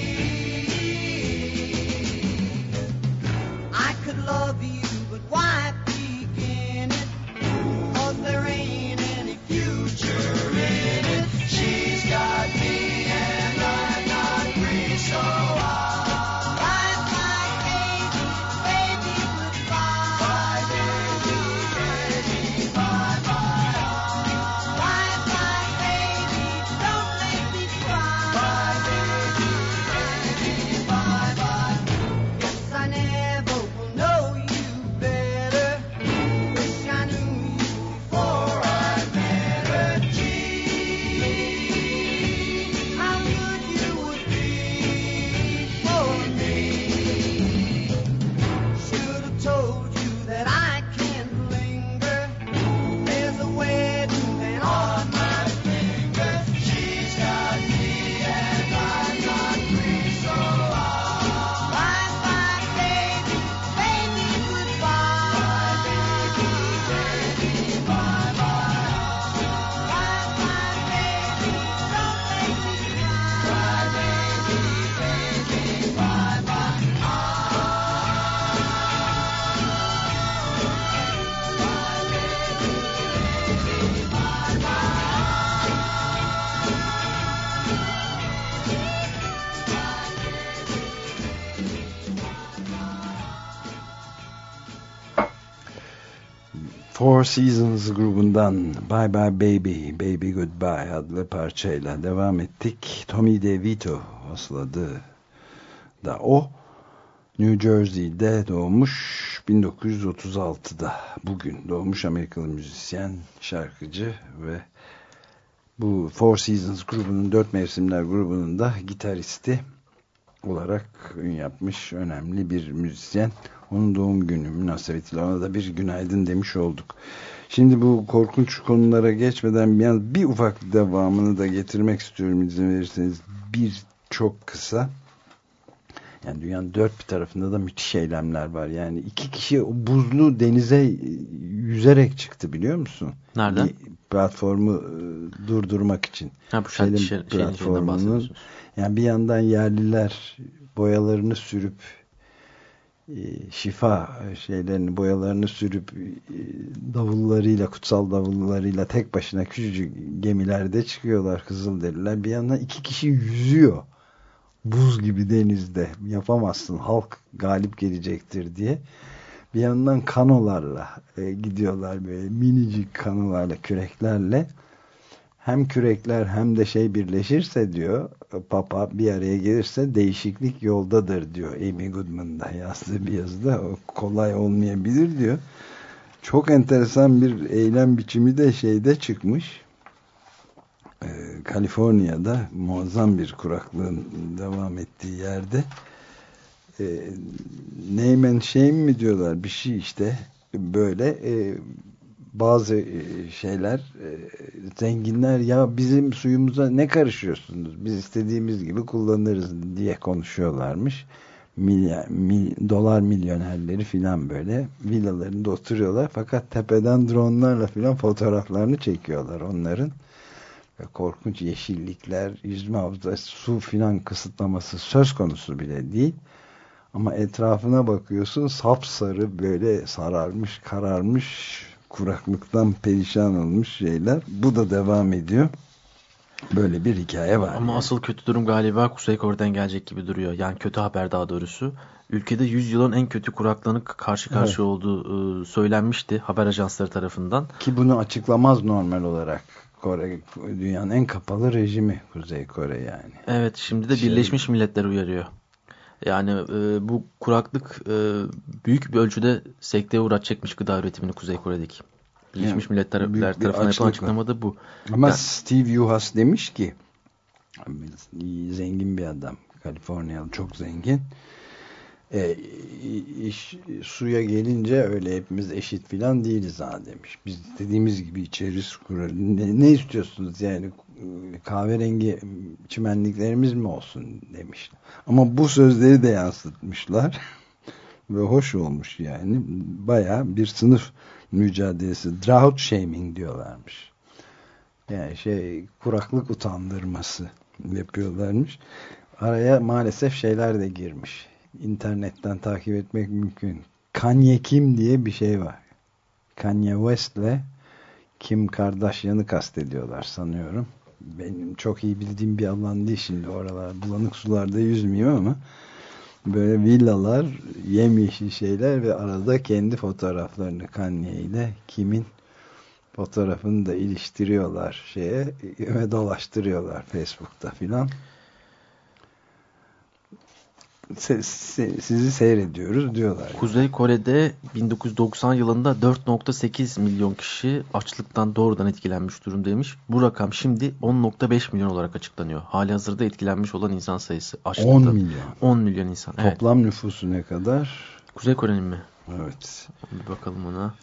Four Seasons grubundan Bye Bye Baby, Baby Goodbye adlı parçayla devam ettik. Tommy DeVito asıl adı da o. New Jersey'de doğmuş, bin dokuz yüz otuz altıda bugün doğmuş Amerikalı müzisyen, şarkıcı ve bu Four Seasons grubunun, Dört Mevsimler grubunun da gitaristi olarak ün yapmış önemli bir müzisyen. Onun doğum günü münasebetiyle ona da bir günaydın demiş olduk. Şimdi bu korkunç konulara geçmeden bir, bir ufak devamını da getirmek istiyorum izin verirseniz. Bir çok kısa. Yani dünyanın dört bir tarafında da müthiş eylemler var. Yani iki kişi o buzlu denize yüzerek çıktı, biliyor musun? Nereden? Bir platformu durdurmak için. Ha, bu şeyin, şeyin platformunun. Yani bir yandan yerliler boyalarını sürüp şifa şeylerini, boyalarını sürüp davullarıyla, kutsal davullarıyla tek başına küçücük gemilerde çıkıyorlar, Kızılderililer. Bir yandan iki kişi yüzüyor buz gibi denizde, yapamazsın, halk galip gelecektir diye. Bir yandan kanolarla e, gidiyorlar, böyle minicik kanolarla, küreklerle. Hem kürekler hem de şey birleşirse diyor Papa, bir araya gelirse değişiklik yoldadır diyor. Amy Goodman'da yazdığı bir yazıda, o kolay olmayabilir diyor. Çok enteresan bir eylem biçimi de şeyde çıkmış. Ee, Kaliforniya'da muazzam bir kuraklığın devam ettiği yerde e, name and shame mi diyorlar, bir şey işte böyle e, bazı şeyler, zenginler ya bizim suyumuza ne karışıyorsunuz, biz istediğimiz gibi kullanırız diye konuşuyorlarmış. Milyar, mil, dolar milyonerleri filan böyle villalarında oturuyorlar, fakat tepeden dronlarla filan fotoğraflarını çekiyorlar onların. Ve korkunç yeşillikler, yüzme havuzda su filan kısıtlaması söz konusu bile değil. Ama etrafına bakıyorsun, sapsarı böyle sararmış, kararmış, kuraklıktan perişan olmuş şeyler. Bu da devam ediyor. Böyle bir hikaye var. Ama yani. Asıl kötü durum galiba Kuzey Kore'den gelecek gibi duruyor. Yani kötü haber daha doğrusu. Ülkede yüz yılın en kötü kuraklığına karşı karşıya evet. olduğu e, söylenmişti haber ajansları tarafından. Ki bunu açıklamaz normal olarak. Kore, dünyanın en kapalı rejimi Kuzey Kore yani. Evet, şimdi de Birleşmiş şey... Milletler uyarıyor. Yani e, bu kuraklık e, büyük bir ölçüde sekteye uğratacakmış gıda üretimini Kuzey Kore'deki. Birleşmiş yani, Milletler tarafından yapılan açıklamada bu. Ama yani, Steve Yuhas demiş ki, zengin bir adam, Kaliforniyalı, çok zengin. E, iş, suya gelince öyle hepimiz eşit filan değiliz ha demiş. Biz istediğimiz gibi içeriz, kurarız. Ne, ne istiyorsunuz yani, kahverengi çimenliklerimiz mi olsun demiş. Ama bu sözleri de yansıtmışlar ve hoş olmuş yani. Bayağı bir sınıf mücadelesi, drought shaming diyorlarmış. Yani şey, kuraklık utandırması yapıyorlarmış. Araya maalesef şeyler de girmiş. İnternetten takip etmek mümkün. Kanye Kim diye bir şey var. Kanye West'le Kim Kardashian'ı kastediyorlar sanıyorum. Benim çok iyi bildiğim bir alan değil şimdi, oralar bulanık sularda yüzmeyeyim ama böyle villalar, yemyeşil şeyler ve arada kendi fotoğraflarını Kanye ile Kim'in fotoğrafını da iliştiriyorlar şeye ve dolaştırıyorlar Facebook'ta filan. Sizi seyrediyoruz diyorlar. Kuzey Kore'de bin dokuz yüz doksan yılında dört nokta sekiz milyon kişi açlıktan doğrudan etkilenmiş durumdaymış. Bu rakam şimdi on nokta beş milyon olarak açıklanıyor. Halihazırda etkilenmiş olan insan sayısı açlıktan. on milyon. on milyon insan. Toplam evet. Nüfusu ne kadar? Kuzey Kore'nin mi? Evet. Bir bakalım ona.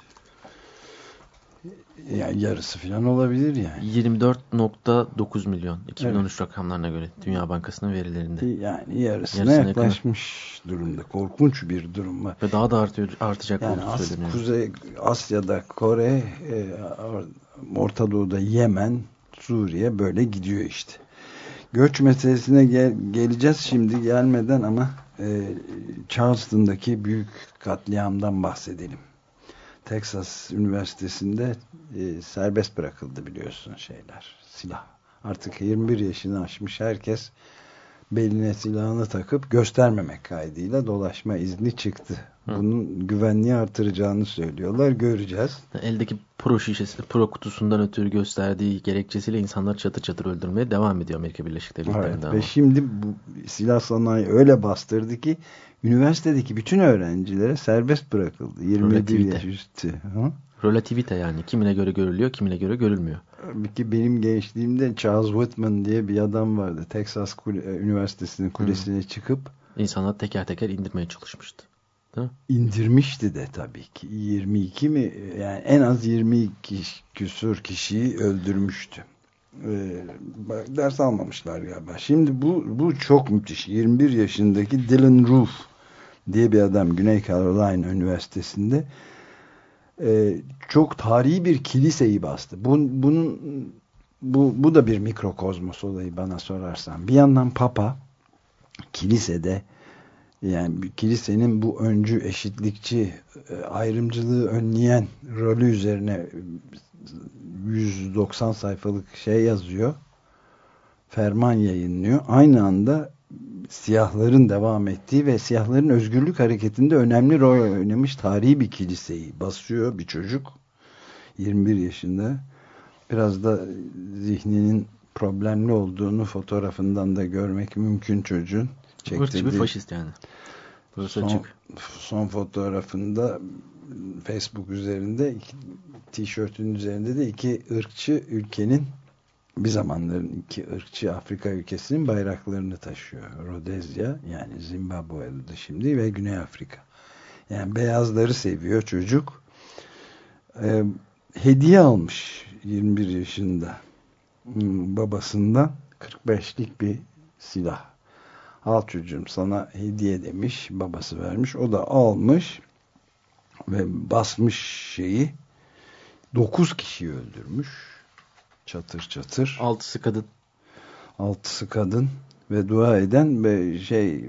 Yani yarısı falan olabilir yani. yirmi dört nokta dokuz milyon iki bin on üç evet. rakamlarına göre Dünya Bankası'nın verilerinde. Yani yarısına, yarısına yaklaşmış yakın. Durumda. Korkunç bir durum var. Ve daha da artıyor, artacak yani olduğu söyleniyor. Kuzey Asya'da Kore, Orta Doğu'da Yemen, Suriye böyle gidiyor işte. Göç meselesine gel, geleceğiz şimdi gelmeden ama e, Charleston'daki büyük katliamdan bahsedelim. Texas Üniversitesi'nde e, serbest bırakıldı biliyorsun şeyler, silah. Artık yirmi bir yaşını aşmış herkes beline silahını takıp göstermemek kaydıyla dolaşma izni çıktı. Hı. Bunun güvenliği artıracağını söylüyorlar. Göreceğiz. Eldeki pro şişesi, pro kutusundan ötürü gösterdiği gerekçesiyle insanlar çatır çatır öldürmeye devam ediyor Amerika Birleşik Devletleri'nde. Evet, ve şimdi bu silah sanayi öyle bastırdı ki üniversitedeki bütün öğrencilere serbest bırakıldı. yirmi bir yaş üstü. Hı? Relativite yani. Kimine göre görülüyor, kimine göre görülmüyor. Ki benim gençliğimde Charles Whitman diye bir adam vardı. Texas Kule, Üniversitesi'nin kulesine hmm. çıkıp İnsanlar teker teker indirmeye çalışmıştı. Değil mi? İndirmişti de tabii ki. yirmi iki mi? Yani en az yirmi iki küsur kişiyi öldürmüştü. Ee, ders almamışlar galiba. Şimdi bu, bu çok müthiş. yirmi bir yaşındaki Dylan Roof diye bir adam Güney Carolina Üniversitesi'nde Ee, çok tarihi bir kiliseyi bastı. Bu, bunun bu, bu da bir mikrokozmos olayı bana sorarsan. Bir yandan Papa kilisede, yani kilisenin bu öncü, eşitlikçi, ayrımcılığı önleyen rolü üzerine yüz doksan sayfalık şey yazıyor. Ferman yayınlıyor. Aynı anda siyahların devam ettiği ve siyahların özgürlük hareketinde önemli rol oynamış tarihi bir kiliseyi basıyor bir çocuk. yirmi bir yaşında. Biraz da zihninin problemli olduğunu fotoğrafından da görmek mümkün çocuğun. Irkçı bir faşist yani. Burası son, açık. Son fotoğrafında Facebook üzerinde tişörtünün üzerinde de iki ırkçı ülkenin, bir zamanların iki ırkçı Afrika ülkesinin bayraklarını taşıyor. Rodezya, yani Zimbabwe'de şimdi, ve Güney Afrika. Yani beyazları seviyor çocuk. Ee, hediye almış yirmi bir yaşında babasından kırk beşlik bir silah. Al çocuğum, sana hediye demiş. Babası vermiş. O da almış ve basmış şeyi. dokuz kişiyi öldürmüş. Çatır çatır. Altısı kadın. Altısı kadın ve dua eden ve şey,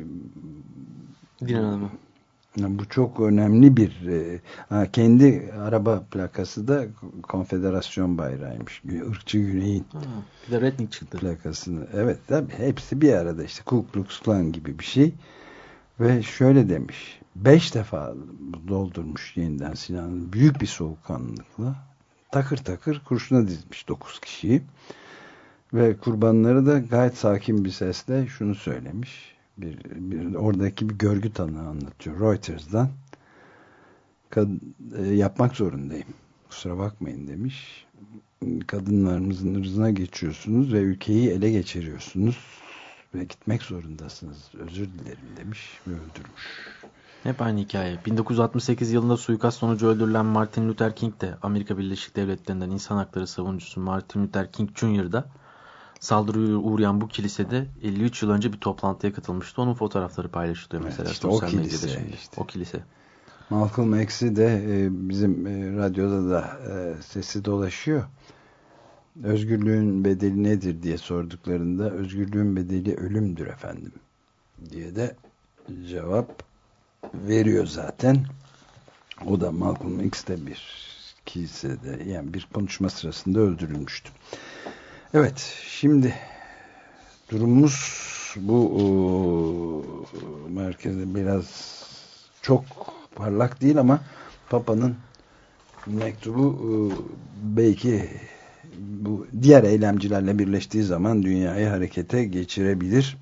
din adamı. Bu çok önemli bir e, kendi araba plakası da konfederasyon bayrağıymış. Irkçı Güney'in. Ha, bir de Redneck çıktı. Plakasını. Evet tabii, hepsi bir arada işte, Ku Klux Klan gibi bir şey. Ve şöyle demiş. Beş defa doldurmuş yeniden silahını. Büyük bir soğukkanlılıkla. Takır takır kurşuna dizmiş dokuz kişiyi. Ve kurbanları da gayet sakin bir sesle şunu söylemiş. Bir, bir oradaki bir görgü tanığı anlatıyor Reuters'dan. Kad, e, yapmak zorundayım. Kusura bakmayın demiş. Kadınlarımızın ırzına geçiyorsunuz ve ülkeyi ele geçiriyorsunuz ve gitmek zorundasınız. Özür dilerim demiş ve öldürmüş. Hep aynı hikaye. bin dokuz yüz altmış sekiz yılında suikast sonucu öldürülen Martin Luther King de Amerika Birleşik Devletleri'nden insan hakları savunucusu Martin Luther King Junior da saldırıya uğrayan bu kilisede elli üç yıl önce bir toplantıya katılmıştı. Onun fotoğrafları paylaşılıyor mesela. Evet, işte o kilise. Işte. O kilise. Malcolm X'i de e, bizim e, radyoda da e, sesi dolaşıyor. Özgürlüğün bedeli nedir diye sorduklarında özgürlüğün bedeli ölümdür efendim diye de cevap veriyor zaten. O da Malcolm X'te bir kilisede, yani bir konuşma sırasında öldürülmüştü. Evet, şimdi durumumuz bu o, merkezde biraz çok parlak değil ama Papa'nın mektubu o, belki bu diğer eylemcilerle birleştiği zaman dünyayı harekete geçirebilir.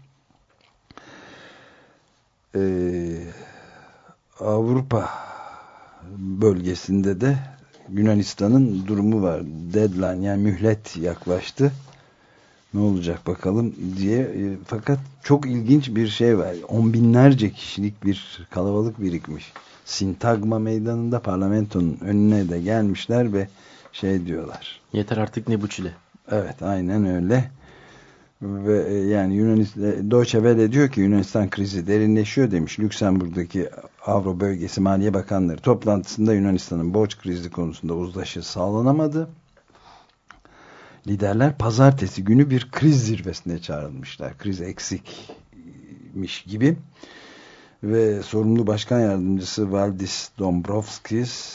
Ee, Avrupa bölgesinde de Yunanistan'ın durumu var. Deadline, yani mühlet yaklaştı. Ne olacak bakalım diye. Fakat çok ilginç bir şey var. On binlerce kişilik bir kalabalık birikmiş. Sintagma meydanında parlamentonun önüne de gelmişler ve şey diyorlar. Yeter artık ne bu çile. Evet, aynen öyle. Ve yani Yunanistan, Deutsche Welle diyor ki Yunanistan krizi derinleşiyor demiş. Lüksemburg'daki Avro Bölgesi Maliye Bakanları toplantısında Yunanistan'ın borç krizi konusunda uzlaşı sağlanamadı. Liderler pazartesi günü bir kriz zirvesine çağrılmışlar. Kriz eksikmiş gibi. Ve sorumlu başkan yardımcısı Valdis Dombrovskis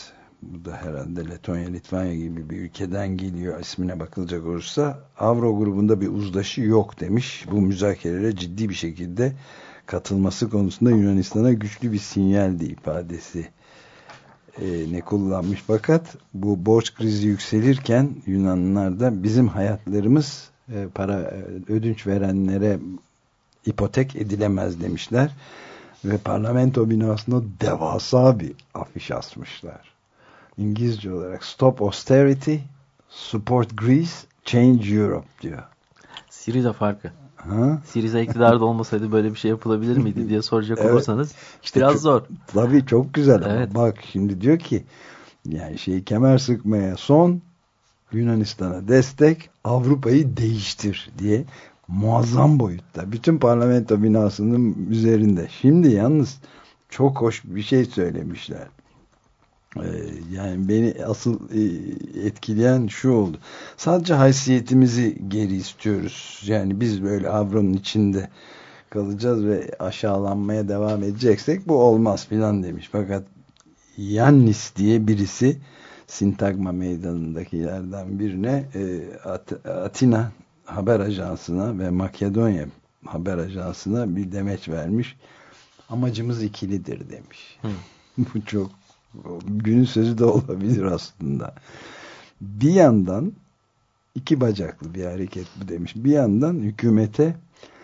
bu da herhalde Letonya, Litvanya gibi bir ülkeden geliyor ismine bakılacak olursa, Avro grubunda bir uzlaşı yok demiş. Bu müzakerelere ciddi bir şekilde katılması konusunda Yunanistan'a güçlü bir sinyaldi ifadesi e, ne kullanmış. Fakat bu borç krizi yükselirken Yunanlılar da bizim hayatlarımız e, para e, ödünç verenlere ipotek edilemez demişler. Ve parlamento binasında devasa bir afiş asmışlar. İngilizce olarak Stop Austerity, Support Greece, Change Europe diyor. Syriza farkı. Ha? Syriza iktidarda olmasaydı böyle bir şey yapılabilir miydi diye soracak evet. olursanız işte biraz çok, zor. Tabii çok güzel ama evet. Bak şimdi diyor ki yani şeyi kemer sıkmaya son, Yunanistan'a destek, Avrupa'yı değiştir diye muazzam boyutta. Bütün parlamento binasının üzerinde. Şimdi yalnız çok hoş bir şey söylemişler. Ee, yani beni asıl e, etkileyen şu oldu. Sadece haysiyetimizi geri istiyoruz. Yani biz böyle avronun içinde kalacağız ve aşağılanmaya devam edeceksek bu olmaz filan demiş. Fakat Yannis diye birisi Sintagma meydanındakilerden birine e, At- Atina haber ajansına ve Makedonya haber ajansına bir demeç vermiş. Amacımız ikilidir demiş. Bu çok günün sözü de olabilir aslında. Bir yandan iki bacaklı bir hareket bu demiş. Bir yandan hükümete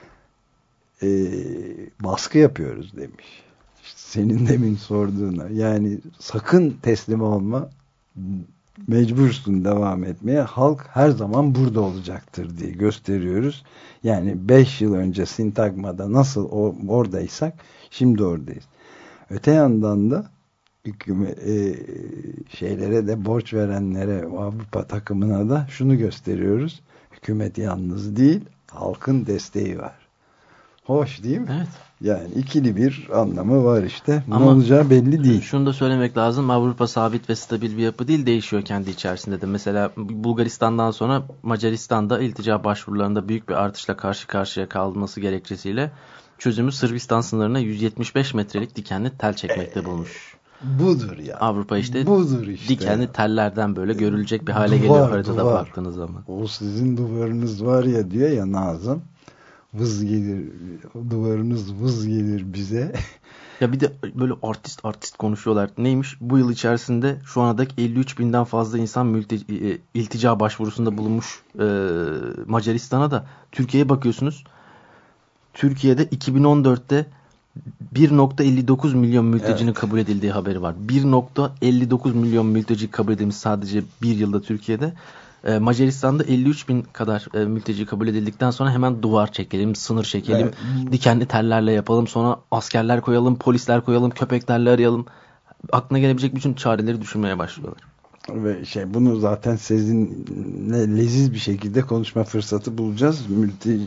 e, baskı yapıyoruz demiş. İşte senin demin sorduğuna. Yani sakın teslim olma, mecbursun devam etmeye, halk her zaman burada olacaktır diye gösteriyoruz. Yani beş yıl önce Sintagma'da nasıl o, oradaysak şimdi oradayız. Öte yandan da hükümet, e, şeylere de borç verenlere, Avrupa takımına da şunu gösteriyoruz. Hükümet yalnız değil, halkın desteği var. Hoş değil mi? Evet. Yani ikili bir anlamı var işte. Ne Ama olacağı belli değil. Şunu da söylemek lazım. Avrupa sabit ve stabil bir yapı değil. Değişiyor kendi içerisinde de. Mesela Bulgaristan'dan sonra Macaristan'da iltica başvurularında büyük bir artışla karşı karşıya kalması gerekçesiyle çözümü Sırbistan sınırına yüz yetmiş beş metrelik dikenli tel çekmekte bulmuş. Budur ya. Avrupa işte, Budur işte dikenli ya. tellerden böyle görülecek bir hale duvar, geliyor haritada duvar. baktığınız zaman. O sizin duvarınız var ya diyor ya Nazım. Vız gelir, duvarınız vız gelir bize. Ya bir de böyle artist artist konuşuyorlar. Neymiş? Bu yıl içerisinde şu ana dek elli üç binden fazla insan mülteci, iltica başvurusunda bulunmuş e, Macaristan'a da. Türkiye'ye bakıyorsunuz. Türkiye'de iki bin on dörtte bir nokta elli dokuz milyon mültecinin evet. kabul edildiği haberi var. bir nokta elli dokuz milyon mülteci kabul edilmiş sadece bir yılda Türkiye'de. Ee, Macaristan'da elli üç bin kadar e, mülteci kabul edildikten sonra hemen duvar çekelim, sınır çekelim, evet. dikenli tellerle yapalım, sonra askerler koyalım, polisler koyalım, köpeklerle arayalım. Aklına gelebilecek bütün çareleri düşünmeye başlıyorlar. Ve şey bunu zaten sizinle leziz bir şekilde konuşma fırsatı bulacağız. Mülteci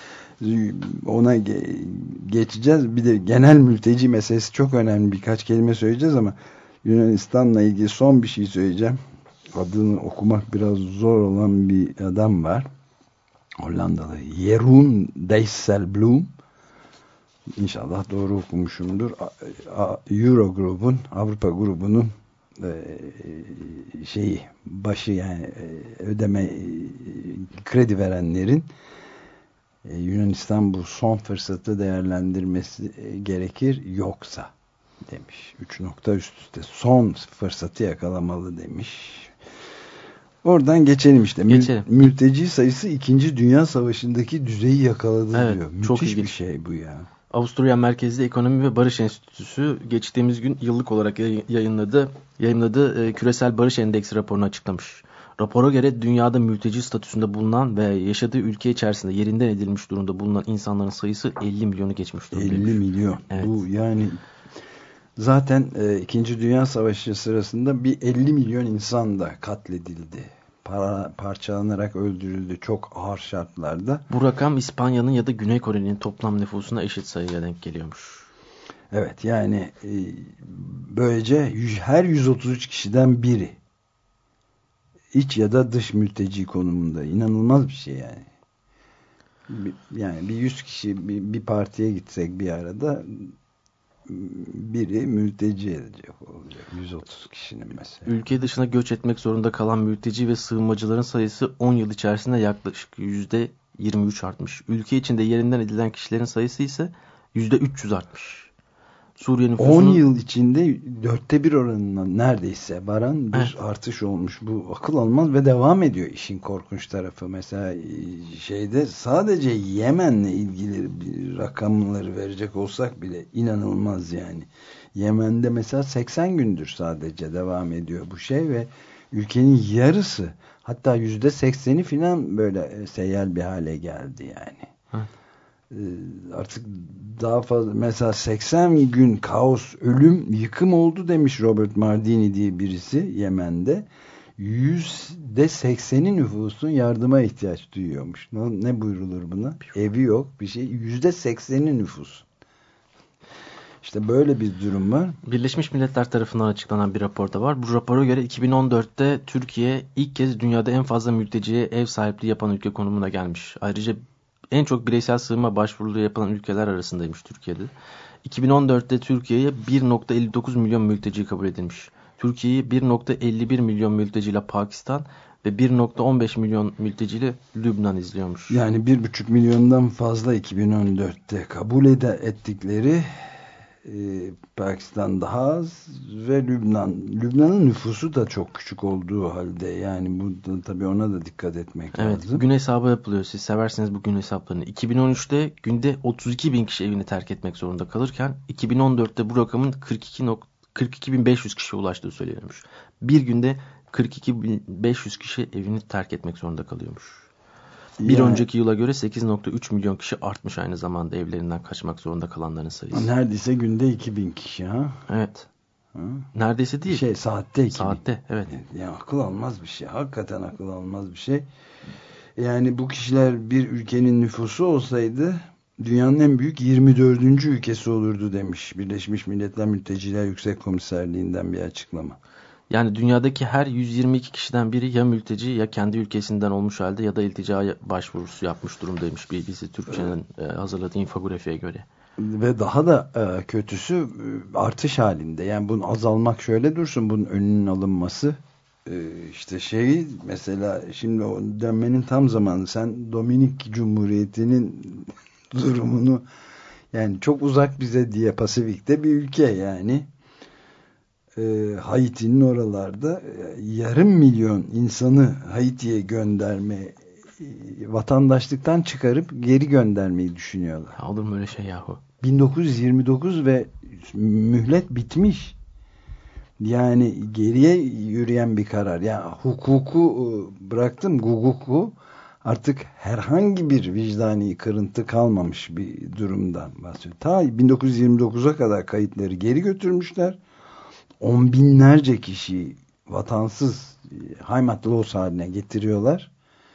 ona ge- geçeceğiz. Bir de genel mülteci meselesi çok önemli. Birkaç kelime söyleyeceğiz ama Yunanistan'la ilgili son bir şey söyleyeceğim. Adını okumak biraz zor olan bir adam var. Hollandalı. Jeroen Dijsselbloem. İnşallah doğru okumuşumdur. Euro grubun, Avrupa grubunun şeyi, başı yani ödeme kredi verenlerin Yunanistan bu son fırsatı değerlendirmesi gerekir yoksa demiş. Üç nokta üst üste son fırsatı yakalamalı demiş. Oradan geçelim işte. Geçelim. Mülteci sayısı ikinci. Dünya Savaşı'ndaki düzeyi yakaladı evet, diyor. Müthiş çok bir şey bu ya. Avusturya Merkezli Ekonomi ve Barış Enstitüsü geçtiğimiz gün yıllık olarak yayınladı, yayınladığı e, Küresel Barış Endeksi raporunu açıklamış. Rapora göre dünyada mülteci statüsünde bulunan ve yaşadığı ülke içerisinde yerinden edilmiş durumda bulunan insanların sayısı elli milyonu geçmiş durumda. elli milyon. Evet. Bu yani zaten e, İkinci Dünya Savaşı sırasında bir elli milyon insan da katledildi. Para, parçalanarak öldürüldü çok ağır şartlarda. Bu rakam İspanya'nın ya da Güney Kore'nin toplam nüfusuna eşit sayıya denk geliyormuş. Evet yani e, böylece her yüz otuz üç kişiden biri iç ya da dış mülteci konumunda. İnanılmaz bir şey yani. Bir, yani bir yüz kişi bir, bir partiye gitsek bir arada biri mülteci edecek olacak. yüz otuz kişinin mesela. Ülke dışına göç etmek zorunda kalan mülteci ve sığınmacıların sayısı on yıl içerisinde yaklaşık yüzde yirmi üç artmış. Ülke içinde yerinden edilen kişilerin sayısı ise yüzde üç yüz artmış. Suriye nüfusunun... on yıl içinde dörtte bir oranından neredeyse varan bir evet. artış olmuş. Bu akıl almaz ve devam ediyor işin korkunç tarafı. Mesela şeyde sadece Yemen'le ilgili bir rakamları verecek olsak bile inanılmaz yani. Yemen'de mesela seksen gündür sadece devam ediyor bu şey ve ülkenin yarısı, hatta yüzde sekseni filan böyle seyyal bir hale geldi yani. Hı. Artık daha fazla, mesela seksen gün kaos, ölüm, yıkım oldu demiş Robert Mardini diye birisi Yemen'de. yüzde sekseni nüfusun yardıma ihtiyaç duyuyormuş. Ne, ne buyrulur buna? Evi yok, bir şey. yüzde sekseni nüfus. İşte böyle bir durum var. Birleşmiş Milletler tarafından açıklanan bir raporda var. Bu rapora göre iki bin on dörtte Türkiye ilk kez dünyada en fazla mülteciye ev sahipliği yapan ülke konumuna gelmiş. Ayrıca en çok bireysel sığınma başvuruları yapan ülkeler arasındaymış Türkiye'de. iki bin on dörtte Türkiye'ye bir nokta elli dokuz milyon mülteci kabul edilmiş. Türkiye'yi bir nokta elli bir milyon mülteciyle Pakistan ve bir nokta on beş milyon mülteciyle Lübnan izliyormuş. Yani bir buçuk milyondan fazla iki bin on dörtte kabul ede ettikleri e, Pakistan daha az ve Lübnan. Lübnan'ın nüfusu da çok küçük olduğu halde yani bu tabii ona da dikkat etmek evet, lazım. Gün hesabı yapılıyor. Siz severseniz bu gün hesaplarını. iki bin on üçte günde otuz iki bin kişi evini terk etmek zorunda kalırken iki bin on dörtte bu rakamın kırk iki bin beş yüz kişiye ulaştığı söyleniyormuş. Bir günde kırk iki bin beş yüz kişi evini terk etmek zorunda kalıyormuş. Bir yani, önceki yıla göre sekiz nokta üç milyon kişi artmış aynı zamanda evlerinden kaçmak zorunda kalanların sayısı. Neredeyse günde iki bin kişi ha? Evet. Ha? Neredeyse değil. Şey saatte iki bin. Saatte evet. Yani akıl almaz bir şey. Hakikaten akıl almaz bir şey. Yani bu kişiler bir ülkenin nüfusu olsaydı dünyanın en büyük yirmi dördüncü ülkesi olurdu demiş Birleşmiş Milletler Mülteciler Yüksek Komiserliği'nden bir açıklama. Yani dünyadaki her yüz yirmi iki kişiden biri ya mülteci ya kendi ülkesinden olmuş halde ya da iltica başvurusu yapmış durumdaymış B B C Türkçe'nin evet. hazırladığı infografiğe göre. Ve daha da e, kötüsü artış halinde. Yani bunun azalmak şöyle dursun, bunun önünün alınması e, işte şey mesela şimdi o dönmenin tam zamanı. Sen Dominik Cumhuriyeti'nin durumunu yani çok uzak bize diye Pasifik'te bir ülke yani. E, Haiti'nin oralarda e, yarım milyon insanı Haiti'ye gönderme, e, vatandaşlıktan çıkarıp geri göndermeyi düşünüyorlar. Ya olur mu öyle şey yahu? bin dokuz yüz yirmi dokuz ve mühlet bitmiş. Yani geriye yürüyen bir karar. Yani hukuku bıraktım, hukuku artık herhangi bir vicdani kırıntı kalmamış bir durumdan bahsediyor. Ta bin dokuz yüz yirmi dokuza kadar kayıtları geri götürmüşler. On binlerce kişiyi vatansız Heimat Loss haline getiriyorlar.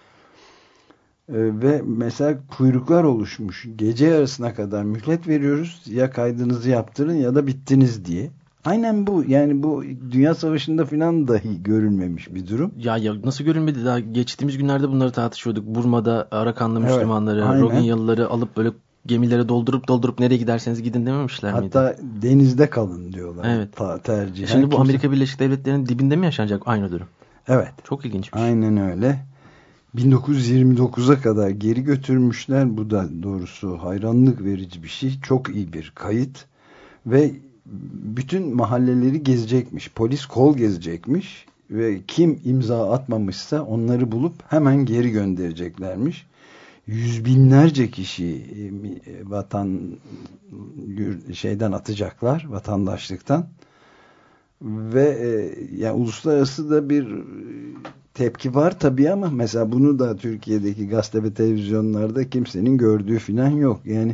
Ee, ve mesela kuyruklar oluşmuş. Gece yarısına kadar mühlet veriyoruz. Ya kaydınızı yaptırın ya da bittiniz diye. Aynen bu. Yani bu Dünya Savaşı'nda falan dahi görülmemiş bir durum. Ya, ya nasıl görülmedi? Daha geçtiğimiz günlerde bunları tartışıyorduk. Burma'da Arakanlı Müslümanları, evet, Rohingyalıları alıp böyle gemilere doldurup doldurup nereye giderseniz gidin dememişler Hatta miydi? Hatta denizde kalın diyorlar. Evet. Ta, tercih. Şimdi bu kimse... Amerika Birleşik Devletleri'nin dibinde mi yaşanacak aynı durum? Evet. Çok ilginçmiş. Aynen öyle. bin dokuz yüz yirmi dokuza kadar geri götürmüşler. Bu da doğrusu hayranlık verici bir şey. Çok iyi bir kayıt. Ve bütün mahalleleri gezecekmiş. Polis kol gezecekmiş. Ve kim imza atmamışsa onları bulup hemen geri göndereceklermiş. Yüz binlerce kişi vatan şeyden atacaklar, vatandaşlıktan. Ve yani uluslararası da bir tepki var tabii ama mesela bunu da Türkiye'deki gazete ve televizyonlarda kimsenin gördüğü falan yok. Yani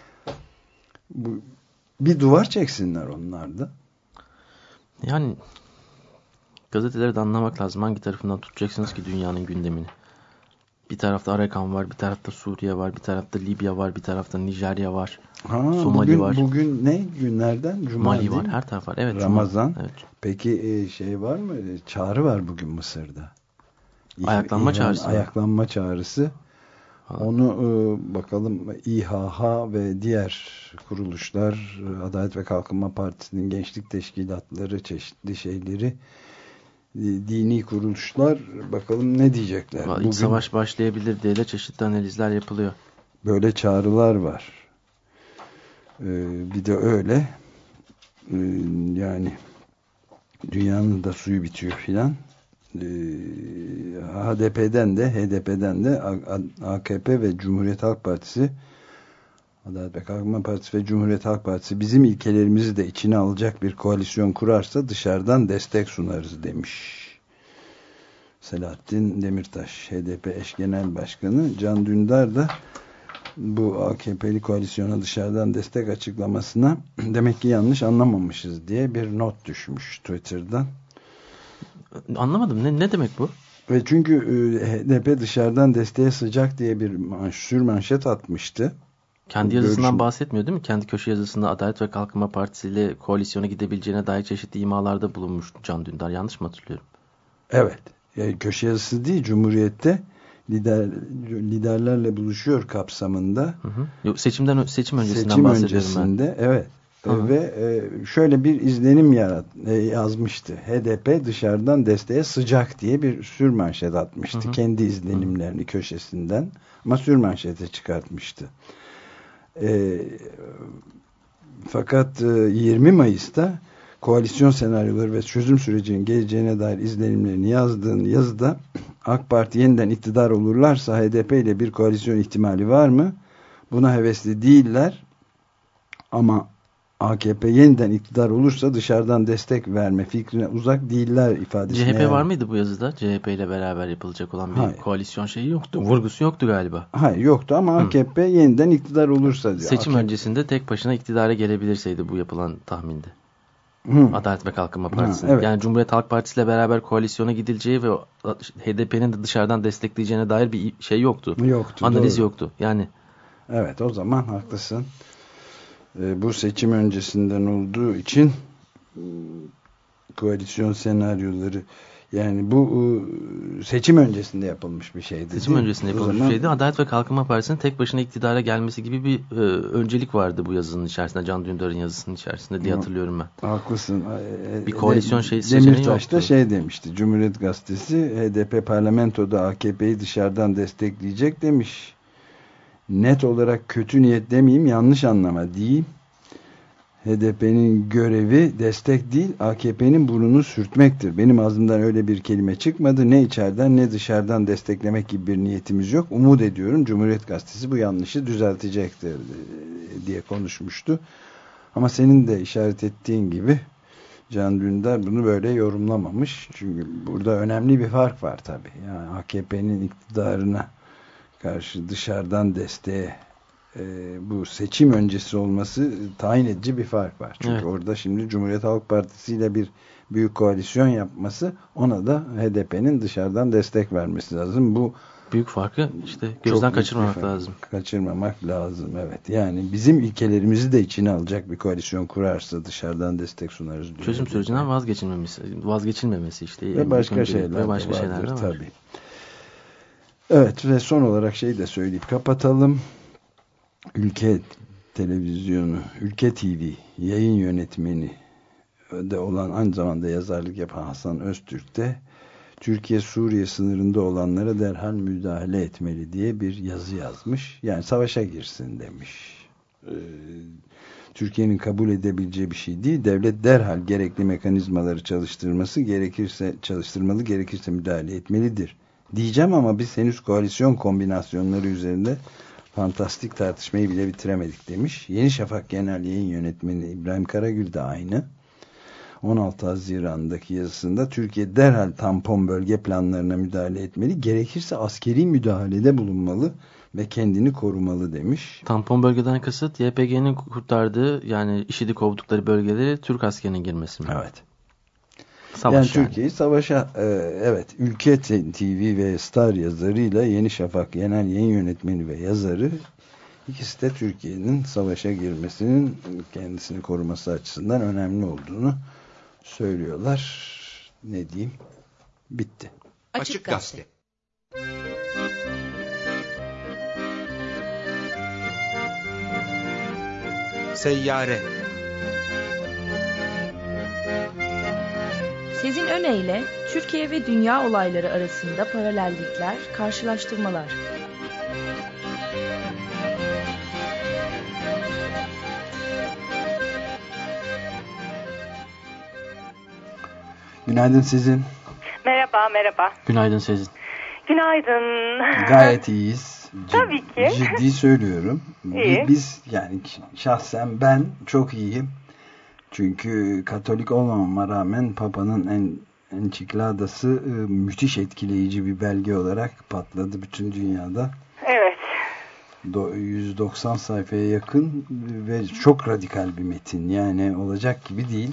bu, bir duvar çeksinler onlar da. Yani gazeteleri de anlamak lazım. Hangi tarafından tutacaksınız ki dünyanın gündemini? Bir tarafta Arakan var, bir tarafta Suriye var, bir tarafta Libya var, bir tarafta Nijerya var, ha, Somali bugün, var. Bugün ne günlerden? Cuma Mali var, her taraf var. Evet, Ramazan. Evet. Peki şey var mı? Çağrı var bugün Mısır'da. Ayaklanma İran, çağrısı. Ayaklanma çağrısı. Onu e, bakalım İHA ve diğer kuruluşlar, Adalet ve Kalkınma Partisi'nin gençlik teşkilatları, çeşitli şeyleri, dini kuruluşlar bakalım ne diyecekler. İç Bugün savaş başlayabilir diye de çeşitli analizler yapılıyor. Böyle çağrılar var. Ee, bir de öyle ee, yani dünyanın da suyu bitiyor filan. Ee, H D P'den de H D P'den de A K P ve Cumhuriyet Halk Partisi, Adalet ve Kalkınma Partisi ve Cumhuriyet Halk Partisi bizim ilkelerimizi de içine alacak bir koalisyon kurarsa dışarıdan destek sunarız demiş Selahattin Demirtaş, H D P eş genel başkanı. Can Dündar da bu A K P'li koalisyona dışarıdan destek açıklamasına demek ki yanlış anlamamışız diye bir not düşmüş Twitter'dan. Anlamadım. Ne, ne demek bu? Ve çünkü e, H D P dışarıdan desteğe sıcak diye bir manş, sürmanşet atmıştı. Kendi yazısından Görüşüm... bahsetmiyor değil mi? Kendi köşe yazısında Adalet ve Kalkınma Partisi ile koalisyona gidebileceğine dair çeşitli imalarda bulunmuş Can Dündar. Yanlış mı hatırlıyorum? Evet. Yani köşe yazısı değil, Cumhuriyet'te lider liderlerle buluşuyor kapsamında. Hı hı. Seçimden seçim öncesinden seçim bahsediyorum öncesinde, ben. Evet. Hı. Ve e, şöyle bir izlenim yarat e, yazmıştı. H D P dışarıdan desteğe sıcak diye bir sürmanşet atmıştı. Hı hı. Kendi izlenimlerini hı. köşesinden, ama sürmanşete çıkartmıştı. E, fakat e, yirmi Mayıs'ta koalisyon senaryoları ve çözüm sürecinin geleceğine dair izlenimlerini yazdığın yazıda AK Parti yeniden iktidar olurlarsa H D P ile bir koalisyon ihtimali var mı? Buna hevesli değiller. Ama A K P yeniden iktidar olursa dışarıdan destek verme fikrine uzak değiller ifadesine. C H P yani. Var mıydı bu yazıda? C H P ile beraber yapılacak olan bir Hayır. koalisyon şeyi yoktu. Vurgusu yoktu galiba. Hayır, yoktu ama Hı. A K P yeniden iktidar olursa diyor. Seçim A K P... öncesinde tek başına iktidara gelebilirseydi bu yapılan tahminde. Hı. Adalet ve Kalkınma Partisi'nin. Evet. Yani Cumhuriyet Halk Partisi ile beraber koalisyona gidileceği ve H D P'nin de dışarıdan destekleyeceğine dair bir şey yoktu. Yoktu. Analiz doğru. yoktu. Yani evet, o zaman haklısın. Ee, bu seçim öncesinden olduğu için koalisyon senaryoları, yani bu seçim öncesinde yapılmış bir şeydi. Seçim öncesinde yapılmış zaman... bir şeydi. Adalet ve Kalkınma Partisi'nin tek başına iktidara gelmesi gibi bir e, öncelik vardı bu yazının içerisinde. Can Dündar'ın yazısının içerisinde diye hatırlıyorum ben. Haklısın. Bir koalisyon şey Demirtaş da şey demişti. Cumhuriyet Gazetesi H D P parlamentoda A K P'yi dışarıdan destekleyecek demiş. Net olarak kötü niyet demeyeyim, yanlış anlama diyeyim. H D P'nin görevi destek değil, A K P'nin burnunu sürtmektir. Benim ağzımdan öyle bir kelime çıkmadı. Ne içeriden ne dışarıdan desteklemek gibi bir niyetimiz yok. Umut ediyorum Cumhuriyet Gazetesi bu yanlışı düzeltecektir diye konuşmuştu. Ama senin de işaret ettiğin gibi Can Dündar bunu böyle yorumlamamış. Çünkü burada önemli bir fark var tabii. Yani A K P'nin iktidarına karşı dışarıdan desteğe e, bu seçim öncesi olması tayin edici bir fark var. Çünkü evet. orada şimdi Cumhuriyet Halk Partisi ile bir büyük koalisyon yapması, ona da H D P'nin dışarıdan destek vermesi lazım. Bu büyük farkı işte gözden kaçırmamak lazım. Kaçırmamak lazım, evet. Yani bizim ilkelerimizi de içine alacak bir koalisyon kurarsa dışarıdan destek sunarız diyor. Çözüm sürecinden vazgeçilmemesi, vazgeçilmemesi işte. Ve başka şeyler ve başka vardır, şeyler var. tabii. Evet, ve son olarak şeyi de söyleyip kapatalım. Ülke Televizyonu, Ülke T V yayın yönetmeni de olan, aynı zamanda yazarlık yapan Hasan Öztürk de Türkiye Suriye sınırında olanlara derhal müdahale etmeli diye bir yazı yazmış. Yani savaşa girsin demiş. Ee, Türkiye'nin kabul edebileceği bir şey değil. Devlet derhal gerekli mekanizmaları çalıştırması gerekirse çalıştırmalı, gerekirse müdahale etmelidir diyeceğim, ama biz henüz koalisyon kombinasyonları üzerinde fantastik tartışmayı bile bitiremedik demiş. Yeni Şafak Genel Yayın Yönetmeni İbrahim Karagül de aynı. on altı Haziran'daki yazısında Türkiye derhal tampon bölge planlarına müdahale etmeli, gerekirse askeri müdahalede bulunmalı ve kendini korumalı demiş. Tampon bölgeden kasıt Y P G'nin kurtardığı, yani IŞİD'i kovdukları bölgelere Türk askerinin girmesi mi? Evet. Savaş yani, yani Türkiye'yi savaşa e, evet, Ülke T V ve Star yazarıyla Yeni Şafak Genel Yayın Yönetmeni ve yazarı, ikisi de Türkiye'nin savaşa girmesinin kendisini koruması açısından önemli olduğunu söylüyorlar. Ne diyeyim? Bitti. Açık Gazete. Seyyare. Sezin Öne Türkiye ve dünya olayları arasında paralellikler, karşılaştırmalar. Günaydın Sezin. Merhaba, merhaba. Günaydın Sezin. Günaydın. Gayet iyiyiz. Tabii ki. Ciddi söylüyorum. İyi. Biz yani şahsen ben çok iyiyim. Çünkü Katolik olmamama rağmen Papa'nın en Ençikladası e, müthiş etkileyici bir belge olarak patladı bütün dünyada. Evet. Do- yüz doksan sayfaya yakın ve çok radikal bir metin. Yani olacak gibi değil.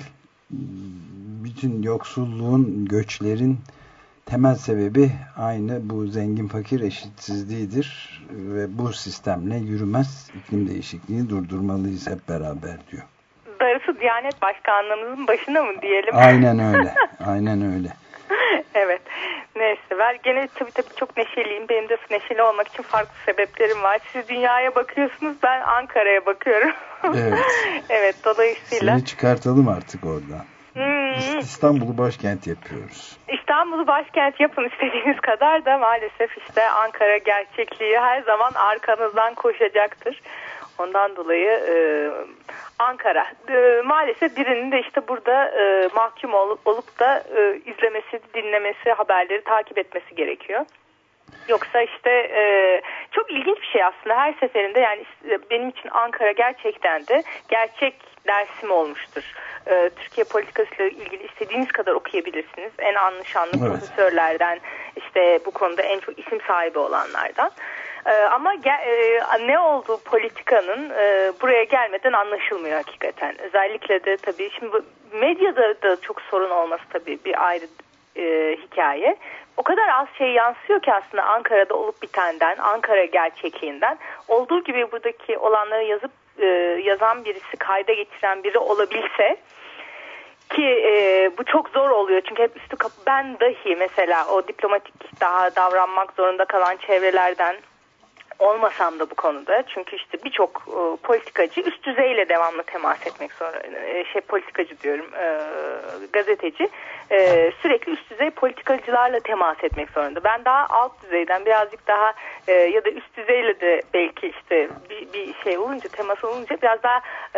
Bütün yoksulluğun, göçlerin temel sebebi aynı bu zengin fakir eşitsizliğidir ve bu sistemle yürümez. İklim değişikliğini durdurmalıyız hep beraber diyor. Darısı Diyanet Başkanlığımızın başına mı diyelim? Aynen öyle. Aynen öyle. Evet. Neyse, ben gene tabii tabii çok neşeliyim. Benim de neşeli olmak için farklı sebeplerim var. Siz dünyaya bakıyorsunuz, ben Ankara'ya bakıyorum. Evet. Evet, dolayısıyla. Seni çıkartalım artık oradan. Hmm. İstanbul'u başkent yapıyoruz. İstanbul'u başkent yapın istediğiniz kadar da maalesef işte Ankara gerçekliği her zaman arkanızdan koşacaktır. Ondan dolayı e, Ankara e, maalesef birinin de işte burada e, mahkum olup, olup da e, izlemesi, dinlemesi, haberleri takip etmesi gerekiyor. Yoksa işte e, çok ilginç bir şey aslında, her seferinde yani benim için Ankara gerçekten de gerçek dersim olmuştur. E, Türkiye politikasıyla ilgili istediğiniz kadar okuyabilirsiniz. En anlı şanlı evet. profesörlerden, işte bu konuda en çok isim sahibi olanlardan. Ee, ama ge- e, ne olduğu politikanın e, buraya gelmeden anlaşılmıyor hakikaten. Özellikle de tabii şimdi medyada da çok sorun olması tabii bir ayrı e, hikaye. O kadar az şey yansıyor ki aslında Ankara'da olup bitenden, Ankara gerçekliğinden. Olduğu gibi buradaki olanları yazıp e, yazan birisi, kayda getiren biri olabilse ki e, bu çok zor oluyor çünkü hep üstü kapı. Ben dahi mesela o diplomatik daha davranmak zorunda kalan çevrelerden olmasam da bu konuda, çünkü işte birçok e, politikacı üst düzeyle devamlı temas etmek zorunda, e, şey politikacı diyorum, e, gazeteci e, sürekli üst düzey politikacılarla temas etmek zorunda. Ben daha alt düzeyden birazcık daha e, ya da üst düzeyle de belki işte bir, bir şey olunca, temas olunca biraz daha e,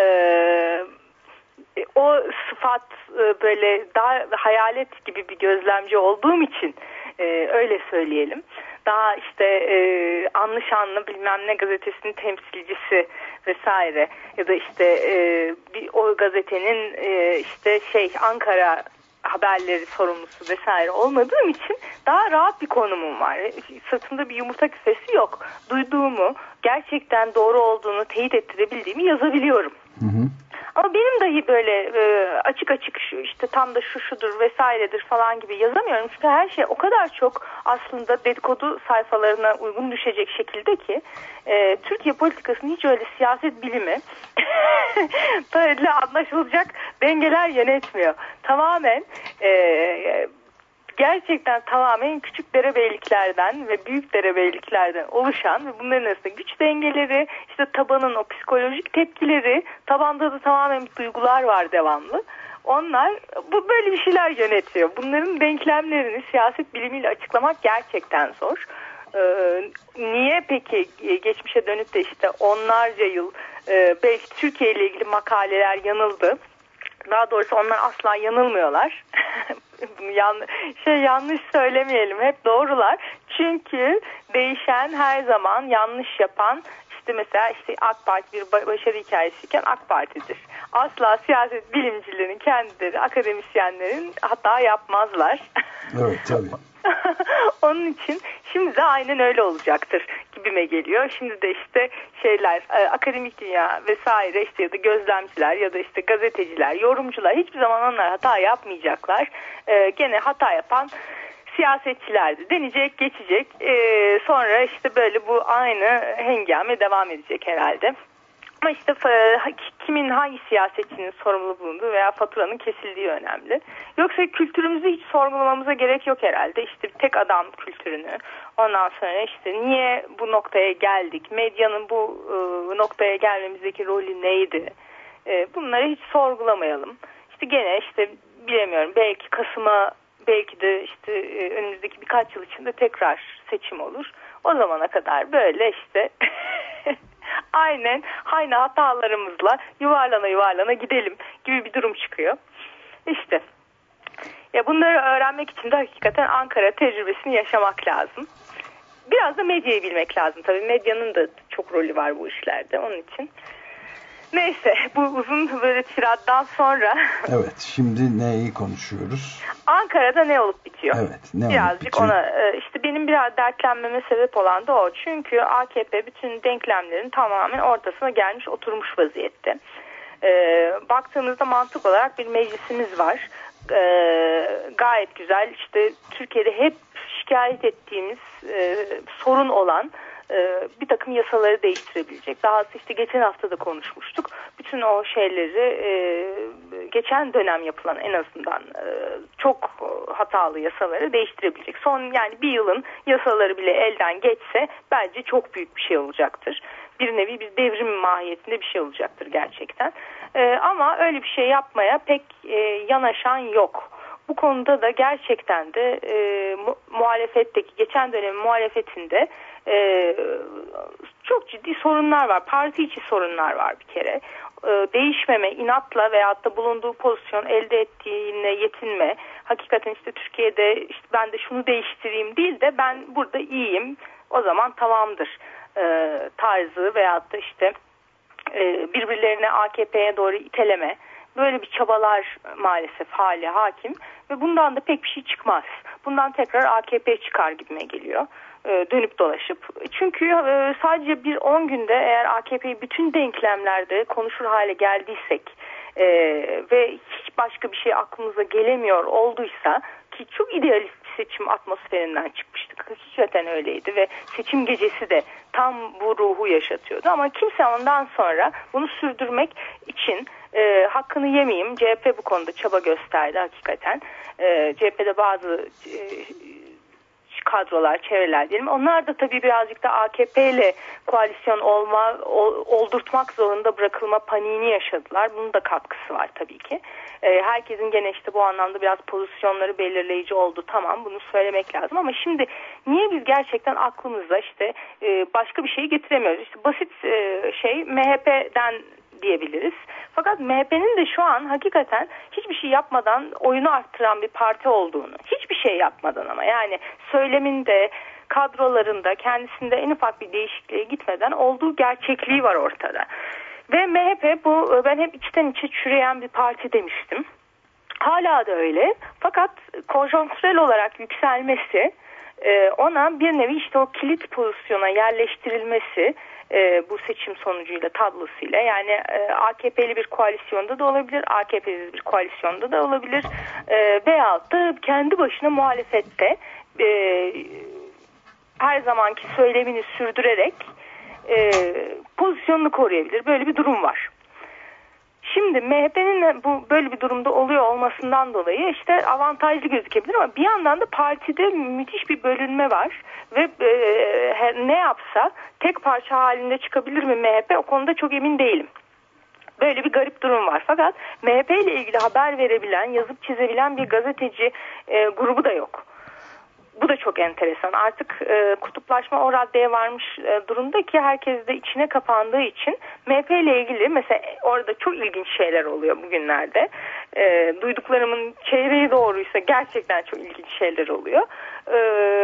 o sıfat e, böyle daha hayalet gibi bir gözlemci olduğum için e, öyle söyleyelim. Daha işte e, anlı şanlı bilmem ne gazetesinin temsilcisi vesaire ya da işte e, bir, o gazetenin e, işte şey Ankara haberleri sorumlusu vesaire olmadığım için daha rahat bir konumum var. Sırtımda bir yumurta küfesi yok. Duyduğumu, gerçekten doğru olduğunu teyit ettirebildiğimi yazabiliyorum. Hı hı. Ama benim dahi böyle e, açık açık şu işte tam da şu şudur vesairedir falan gibi yazamıyorum. Çünkü her şey o kadar çok aslında dedikodu sayfalarına uygun düşecek şekilde ki e, Türkiye politikasının hiç öyle siyaset bilimi böyle anlaşılacak dengeler yönetmiyor. Tamamen e, gerçekten tamamen küçük derebeyliklerden ve büyük derebeyliklerden oluşan ve bunların arasında güç dengeleri, işte tabanın o psikolojik tepkileri, tabanda da tamamen duygular var devamlı. Onlar bu böyle bir şeyler yönetiyor. Bunların denklemlerini siyaset bilimiyle açıklamak gerçekten zor. Ee, niye peki geçmişe dönüp de işte onlarca yıl e, belki Türkiye ile ilgili makaleler yanıldı. Daha doğrusu onlar asla yanılmıyorlar. Yan, şey yanlış söylemeyelim, hep doğrular. Çünkü değişen her zaman yanlış yapan, işte mesela işte AK Parti bir başarı hikayesiyken AK Parti'dir. Asla siyaset bilimcilerin kendileri, akademisyenlerin hata yapmazlar. Evet tabii. Onun için şimdi de aynen öyle olacaktır gibime geliyor. Şimdi de işte şeyler, akademik dünya vesaire, işte ya da gözlemciler ya da işte gazeteciler, yorumcular hiçbir zaman onlar hata yapmayacaklar. Ee, gene hata yapan siyasetçilerdi denecek, geçecek. Ee, sonra işte böyle bu aynı hengame devam edecek herhalde. Ama işte kimin, hangi siyasetçinin sorumlu bulunduğu veya faturanın kesildiği önemli. Yoksa kültürümüzü hiç sorgulamamıza gerek yok herhalde. İşte tek adam kültürünü. Ondan sonra işte niye bu noktaya geldik? Medyanın bu e, noktaya gelmemizdeki rolü neydi? E, bunları hiç sorgulamayalım. İşte gene işte bilemiyorum, belki Kasım'a, belki de işte e, önümüzdeki birkaç yıl içinde tekrar seçim olur. O zamana kadar böyle işte aynen aynı hatalarımızla yuvarlana yuvarlana gidelim gibi bir durum çıkıyor. İşte ya bunları öğrenmek için de hakikaten Ankara tecrübesini yaşamak lazım. Biraz da medyayı bilmek lazım tabii. Medyanın da çok rolü var bu işlerde, onun için. Neyse, bu uzun böyle tirattan sonra. Evet, şimdi neyi konuşuyoruz? Ankara'da ne olup bitiyor? Evet, ne Birazcık olup bitiyor? ona işte benim biraz dertlenmeme sebep olan da o. Çünkü A K P bütün denklemlerin tamamen ortasına gelmiş, oturmuş vaziyette. Ee, baktığımızda mantık olarak bir meclisimiz var. Ee, gayet güzel. İşte Türkiye'de hep şikayet ettiğimiz e, sorun olan e, bir takım yasaları değiştirebilecek. Dahası işte geçen hafta da konuşmuştuk. Bütün o şeyleri e, geçen dönem yapılan en azından e, çok hatalı yasaları değiştirebilecek. Son yani bir yılın yasaları bile elden geçse bence çok büyük bir şey olacaktır. Bir nevi bir devrim mahiyetinde bir şey olacaktır gerçekten. Ee, ama öyle bir şey yapmaya pek e, yanaşan yok. Bu konuda da gerçekten de e, mu- muhalefetteki, geçen dönemin muhalefetinde e, çok ciddi sorunlar var. Parti içi sorunlar var bir kere. E, değişmeme, inatla veyahut da bulunduğu pozisyon elde ettiğine yetinme. Hakikaten işte Türkiye'de işte ben de şunu değiştireyim değil de ben burada iyiyim, o zaman tamamdır e, tarzı veyahut da işte e, birbirlerine A K P'ye doğru iteleme, böyle bir çabalar maalesef hali hakim ve bundan da pek bir şey çıkmaz. Bundan tekrar A K P çıkar gibime geliyor, e, dönüp dolaşıp. Çünkü e, sadece bir on günde eğer A K P'yi bütün denklemlerde konuşur hale geldiysek e, ve hiç başka bir şey aklımıza gelemiyor olduysa, ki çok idealist bir seçim atmosferinden çıkmıştık. Hakikaten öyleydi ve seçim gecesi de tam bu ruhu yaşatıyordu. Ama kimse ondan sonra bunu sürdürmek için e, hakkını yemeyeyim. C H P bu konuda çaba gösterdi hakikaten. E, C H P'de bazı e, kadrolar, çevreler diyelim. Onlar da tabii birazcık da A K P ile koalisyon olma, o, oldurtmak zorunda bırakılma paniğini yaşadılar. Bunun da katkısı var tabii ki. E, herkesin gene işte bu anlamda biraz pozisyonları belirleyici oldu. Tamam, bunu söylemek lazım ama şimdi niye biz gerçekten aklımızda işte e, başka bir şeyi getiremiyoruz? İşte basit e, şey M H P'den diyebiliriz. Fakat M H P'nin de şu an hakikaten hiçbir şey yapmadan oyunu arttıran bir parti olduğunu, hiçbir şey yapmadan ama yani söyleminde, kadrolarında, kendisinde en ufak bir değişikliğe gitmeden olduğu gerçekliği var ortada. Ve M H P bu, ben hep içten içe çürüyen bir parti demiştim. Hala da öyle. Fakat konjonktürel olarak yükselmesi, ona bir nevi işte o kilit pozisyona yerleştirilmesi, e, bu seçim sonucuyla, tablosuyla, yani e, A K P'li bir koalisyonda da olabilir, A K P'li bir koalisyonda da olabilir e, veyahut da kendi başına muhalefette e, her zamanki söylemini sürdürerek e, pozisyonunu koruyabilir. Böyle bir durum var. Şimdi M H P'nin bu böyle bir durumda oluyor olmasından dolayı işte avantajlı gözükebilir ama bir yandan da partide müthiş bir bölünme var ve e, ne yapsa tek parça halinde çıkabilir mi M H P, o konuda çok emin değilim. Böyle bir garip durum var. Fakat M H P ile ilgili haber verebilen, yazıp çizebilen bir gazeteci e, grubu da yok. Bu da çok enteresan. Artık e, kutuplaşma o raddeye varmış e, durumda ki herkes de içine kapandığı için M H P ile ilgili mesela orada çok ilginç şeyler oluyor bugünlerde. E, duyduklarımın çeyreği doğruysa gerçekten çok ilginç şeyler oluyor. E,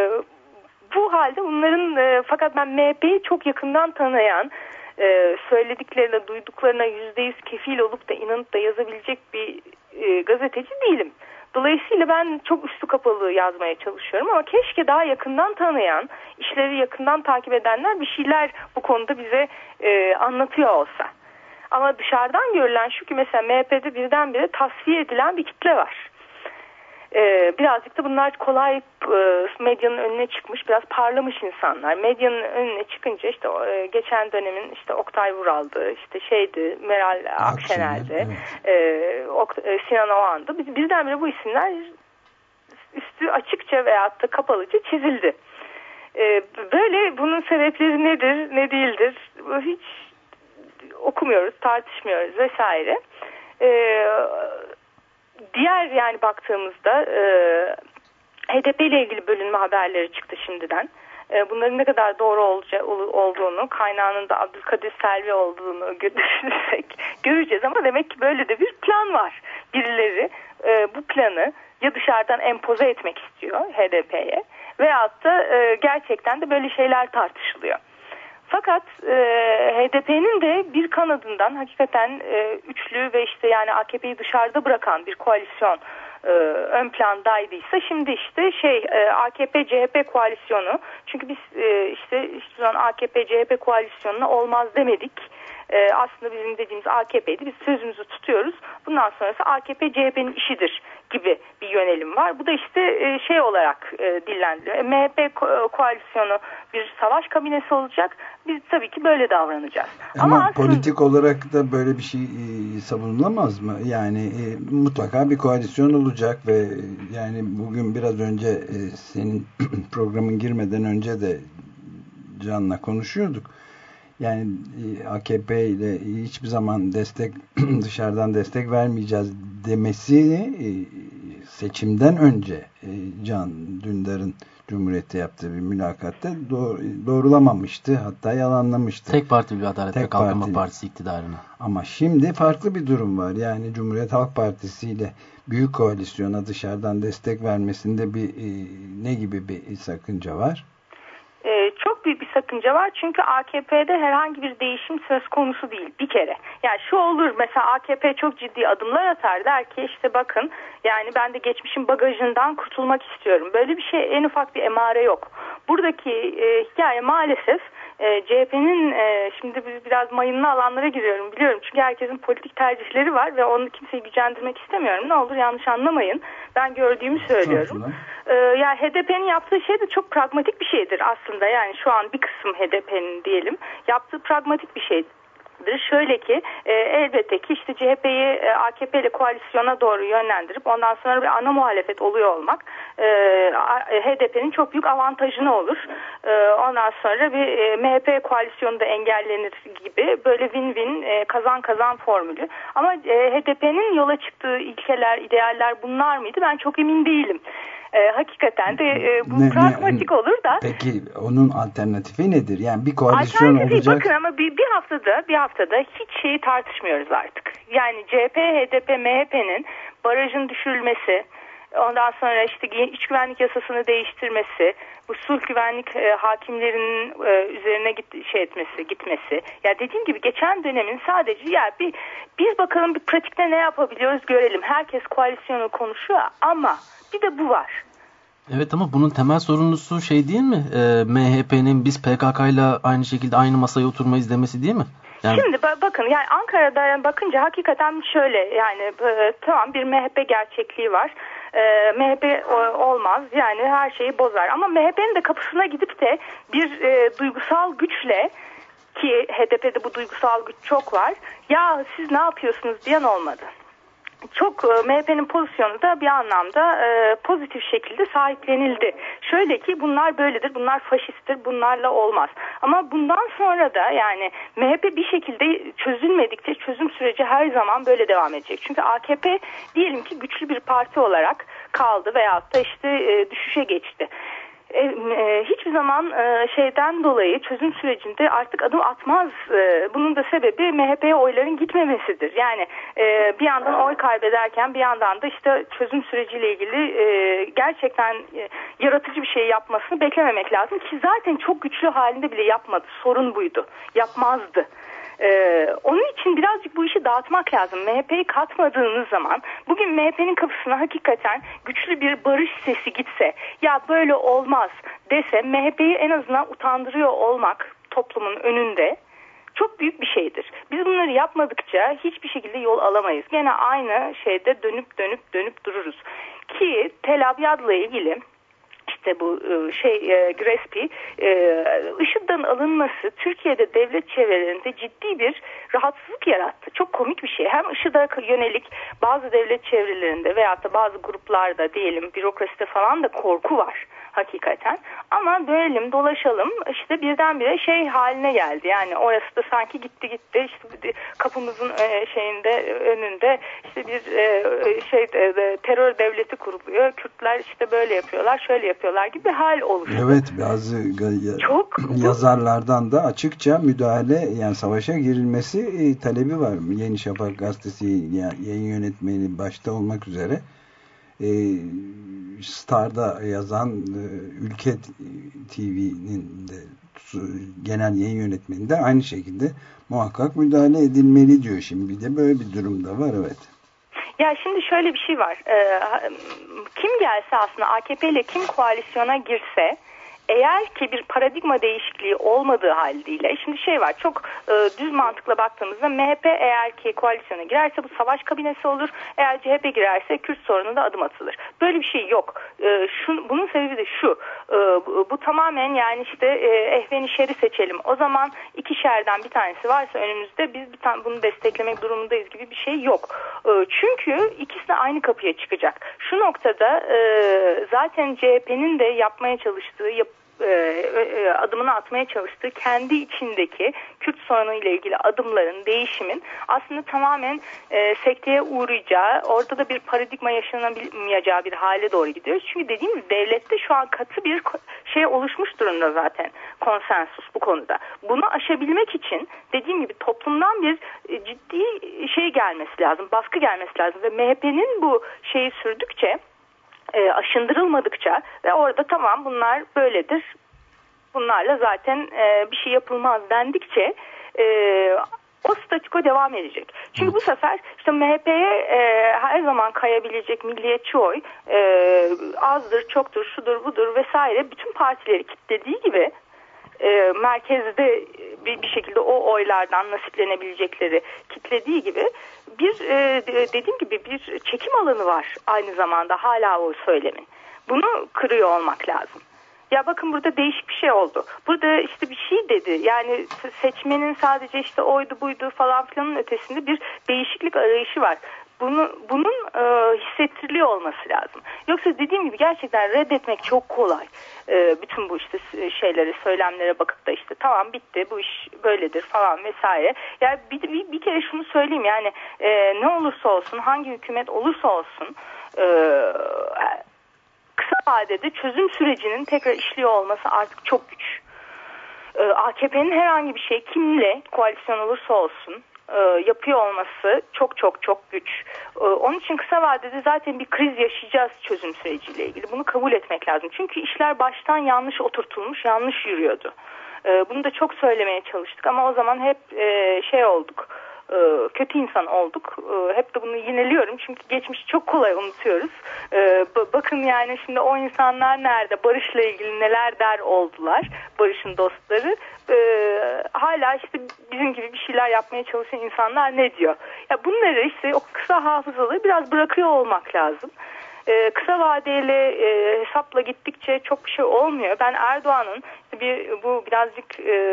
bu halde bunların e, fakat ben M H P'yi çok yakından tanıyan, e, söylediklerine, duyduklarına yüzde yüz kefil olup da inanıp da yazabilecek bir e, gazeteci değilim. Dolayısıyla ben çok üstü kapalı yazmaya çalışıyorum ama keşke daha yakından tanıyan, işleri yakından takip edenler bir şeyler bu konuda bize e, anlatıyor olsa. Ama dışarıdan görülen şu ki mesela M H P'de birdenbire tasfiye edilen bir kitle var. E, birazcık da bunlar kolay e, medyanın önüne çıkmış, biraz parlamış insanlar. Medyanın önüne çıkınca işte e, geçen dönemin işte Oktay Vural'dı, işte şeydi, Meral Akşener'di, evet. e, Sinan Oğan'dı. Biz, birdenbire bu isimler üstü açıkça veyahut da kapalıca çizildi. E, böyle bunun sebepleri nedir, ne değildir? Hiç okumuyoruz, tartışmıyoruz vesaire. E, diğer yani baktığımızda e, H D P ile ilgili bölünme haberleri çıktı şimdiden. E, bunların ne kadar doğru olacağı, olduğunu, kaynağının da Abdülkadir Selvi olduğunu düşünürsek göreceğiz. Ama demek ki böyle de bir plan var. Birileri e, bu planı ya dışarıdan empoze etmek istiyor H D P'ye veyahut da e, gerçekten de böyle şeyler tartışılıyor. Fakat e, H D P'nin de bir kanadından hakikaten e, üçlü ve işte yani A K P'yi dışarıda bırakan bir koalisyon e, ön plandaydıysa şimdi işte şey e, A K P C H P koalisyonu, çünkü biz e, işte hiçbir zaman A K P C H P koalisyonuna olmaz demedik. E, aslında bizim dediğimiz A K P'ydi. Biz sözümüzü tutuyoruz. Bundan sonrası A K P C H P'nin işidir gibi bir yönelim var. Bu da işte e, şey olarak e, dillendiriliyor. E, M H P ko- koalisyonu bir savaş kabinesi olacak. Biz tabii ki böyle davranacağız. Ama, Ama aslında, politik olarak da böyle bir şey e, savunulamaz mı? Yani e, mutlaka bir koalisyon olacak ve yani bugün biraz önce e, senin programın girmeden önce de Can'la konuşuyorduk. Yani A K P ile hiçbir zaman destek dışarıdan destek vermeyeceğiz demesi seçimden önce Can Dündar'ın Cumhuriyet'te yaptığı bir mülakatta doğrulamamıştı. Hatta yalanlamıştı. Tek partili bir Adalet ve Kalkınma partili. Partisi iktidarını. Ama şimdi farklı bir durum var. Yani Cumhuriyet Halk Partisi ile büyük koalisyona dışarıdan destek vermesinde bir ne gibi bir sakınca var? Ee, çok büyük bir sakınca var çünkü A K P'de herhangi bir değişim söz konusu değil bir kere. Yani şu olur, mesela A K P çok ciddi adımlar atar, der ki işte bakın yani ben de geçmişin bagajından kurtulmak istiyorum. Böyle bir şey, en ufak bir emare yok. Buradaki e, hikaye maalesef e, C H P'nin e, şimdi biraz mayınlı alanlara giriyorum biliyorum. Çünkü herkesin politik tercihleri var ve onu kimseyi gücendirmek istemiyorum. Ne olur yanlış anlamayın. Ben gördüğümü söylüyorum. Ee, yani H D P'nin yaptığı şey de çok pragmatik bir şeydir aslında. Yani şu an bir kısım H D P'nin diyelim yaptığı pragmatik bir şeydir. Şöyle ki e, elbette ki işte C H P'yi e, A K P ile koalisyona doğru yönlendirip ondan sonra bir ana muhalefet oluyor olmak e, H D P'nin çok büyük avantajını olur. E, ondan sonra bir e, M H P koalisyonu da engellenir gibi böyle win-win e, kazan kazan formülü. Ama e, H D P'nin yola çıktığı ilkeler, idealler bunlar mıydı? Ben çok emin değilim. E, hakikaten de e, bu ne, pragmatik ne, olur da. Peki onun alternatifi nedir? Yani bir koalisyon olacak. Bakın ama bir, bir haftada bir haftada hiç şeyi tartışmıyoruz artık. Yani C H P, H D P, M H P'nin barajın düşürülmesi, ondan sonra işte iç güvenlik yasasını değiştirmesi, bu sulh güvenlik e, hakimlerinin e, üzerine git, şey etmesi, gitmesi. Ya dediğim gibi geçen dönemin sadece ya bir biz bakalım bir pratikte ne yapabiliyoruz görelim. Herkes koalisyonu konuşuyor ama bir de bu var. Evet ama bunun temel sorumlusu şey değil mi? Ee, M H P'nin biz P K K'yla aynı şekilde aynı masaya oturmayız demesi değil mi? Yani... Şimdi bakın yani Ankara'da bakınca hakikaten şöyle yani e, tamam bir M H P gerçekliği var. E, M H P o, olmaz yani her şeyi bozar. Ama M H P'nin de kapısına gidip de bir e, duygusal güçle, ki H D P'de bu duygusal güç çok var. Ya siz ne yapıyorsunuz diyen olmadı. Çok M H P'nin pozisyonu da bir anlamda e, pozitif şekilde sahiplenildi. Şöyle ki bunlar böyledir, bunlar faşisttir, bunlarla olmaz. Ama bundan sonra da yani M H P bir şekilde çözülmedikçe çözüm süreci her zaman böyle devam edecek. Çünkü A K P diyelim ki güçlü bir parti olarak kaldı veyahut da işte e, düşüşe geçti. E, e, hiçbir zaman e, şeyden dolayı çözüm sürecinde artık adım atmaz. E, bunun da sebebi M H P'ye oyların gitmemesidir. Yani e, bir yandan oy kaybederken bir yandan da işte çözüm süreciyle ilgili e, gerçekten e, yaratıcı bir şey yapmasını beklememek lazım ki zaten çok güçlü halinde bile yapmadı. Sorun buydu. Yapmazdı. Ee, onun için birazcık bu işi dağıtmak lazım. M H P'yi katmadığınız zaman bugün M H P'nin kapısına hakikaten güçlü bir barış sesi gitse, ya böyle olmaz dese, M H P'yi en azından utandırıyor olmak toplumun önünde çok büyük bir şeydir. Biz bunları yapmadıkça hiçbir şekilde yol alamayız. Gene aynı şeyde dönüp dönüp dönüp dururuz. Ki Tel Abyad'la ilgili İşte bu şey Gillespie, IŞİD'den alınması Türkiye'de devlet çevrelerinde ciddi bir rahatsızlık yarattı. Çok komik bir şey. Hem IŞİD'e yönelik bazı devlet çevrelerinde veyahut da bazı gruplarda diyelim bürokraside falan da korku var. hakikaten. Ama dönelim dolaşalım işte birdenbire şey haline geldi. Yani orası da sanki gitti gitti işte kapımızın şeyinde önünde işte bir şey terör devleti kuruluyor. Kürtler işte böyle yapıyorlar şöyle yapıyorlar gibi bir hal oluştu. Evet, bazı çok yazarlardan da açıkça müdahale yani savaşa girilmesi talebi var. Yeni Şafak gazetesi yayın yönetmeni başta olmak üzere Star'da yazan Ülke T V'nin de genel yayın yönetmeni de aynı şekilde muhakkak müdahale edilmeli diyor. Şimdi bir de böyle bir durum da var, evet. Ya şimdi şöyle bir şey var. Ee, kim gelse aslında A K P ile kim koalisyona girse eğer ki bir paradigma değişikliği olmadığı halde şimdi şey var çok e, düz mantıkla baktığımızda M H P eğer ki koalisyona girerse bu savaş kabinesi olur. Eğer C H P girerse Kürt sorununa adım atılır. Böyle bir şey yok. E, şu, bunun sebebi de şu. E, bu, bu tamamen yani işte e, ehven-i şer'i seçelim. O zaman iki şerden bir tanesi varsa önümüzde biz bir tane bunu desteklemek durumundayız gibi bir şey yok. E, çünkü ikisi de aynı kapıya çıkacak. Şu noktada e, zaten C H P'nin de yapmaya çalıştığı yap adımını atmaya çalıştığı kendi içindeki Kürt sorunu ile ilgili adımların, değişimin aslında tamamen e, sekteye uğrayacağı, orada da bir paradigma yaşanamayacağı bir hale doğru gidiyoruz. Çünkü dediğim gibi devlette şu an katı bir şey oluşmuş durumda zaten konsensus bu konuda. Bunu aşabilmek için dediğim gibi toplumdan bir e, ciddi şey gelmesi lazım, baskı gelmesi lazım ve M H P'nin bu şeyi sürdükçe E, aşındırılmadıkça ve orada tamam bunlar böyledir, bunlarla zaten e, bir şey yapılmaz dendikçe e, o statüko devam edecek. Çünkü evet. Bu sefer işte M H P'ye e, her zaman kayabilecek milliyetçi oy e, azdır, çoktur, şudur, budur vesaire bütün partileri kilitlediği gibi e, merkezde bir, bir şekilde o oylardan nasiplenebilecekleri kitlediği gibi bir e, dediğim gibi bir çekim alanı var aynı zamanda hala o söylemin. Bunu kırıyor olmak lazım. Ya bakın burada değişik bir şey oldu. Burada işte bir şey dedi. Yani seçmenin sadece işte oydu buydu falan filanın ötesinde bir değişiklik arayışı var. Bunu, bunun e, hissettiriliyor olması lazım. Yoksa dediğim gibi gerçekten reddetmek çok kolay. E, bütün bu işte şeyleri, söylemlere bakıp da işte tamam bitti bu iş böyledir falan vesaire. Yani bir, bir, bir kere şunu söyleyeyim yani e, ne olursa olsun hangi hükümet olursa olsun e, kısa vadede çözüm sürecinin tekrar işliyor olması artık çok güç. E, A K P'nin herhangi bir şey kimle koalisyon olursa olsun yapıyor olması çok çok çok güç. Onun için kısa vadede zaten bir kriz yaşayacağız çözüm süreciyle ilgili. Bunu kabul etmek lazım. Çünkü işler baştan yanlış oturtulmuş, yanlış yürüyordu. Bunu da çok söylemeye çalıştık ama o zaman hep şey olduk. Kötü insan olduk. Hep de bunu yineliyorum çünkü geçmişi çok kolay unutuyoruz. Bakın yani şimdi o insanlar nerede? Barış'la ilgili neler der oldular. Barış'ın dostları. Hala işte bizim gibi bir şeyler yapmaya çalışan insanlar ne diyor? Ya bunları işte o kısa hafızaları biraz bırakıyor olmak lazım. Kısa vadeli hesapla gittikçe çok bir şey olmuyor. Ben Erdoğan'ın bir bu birazcık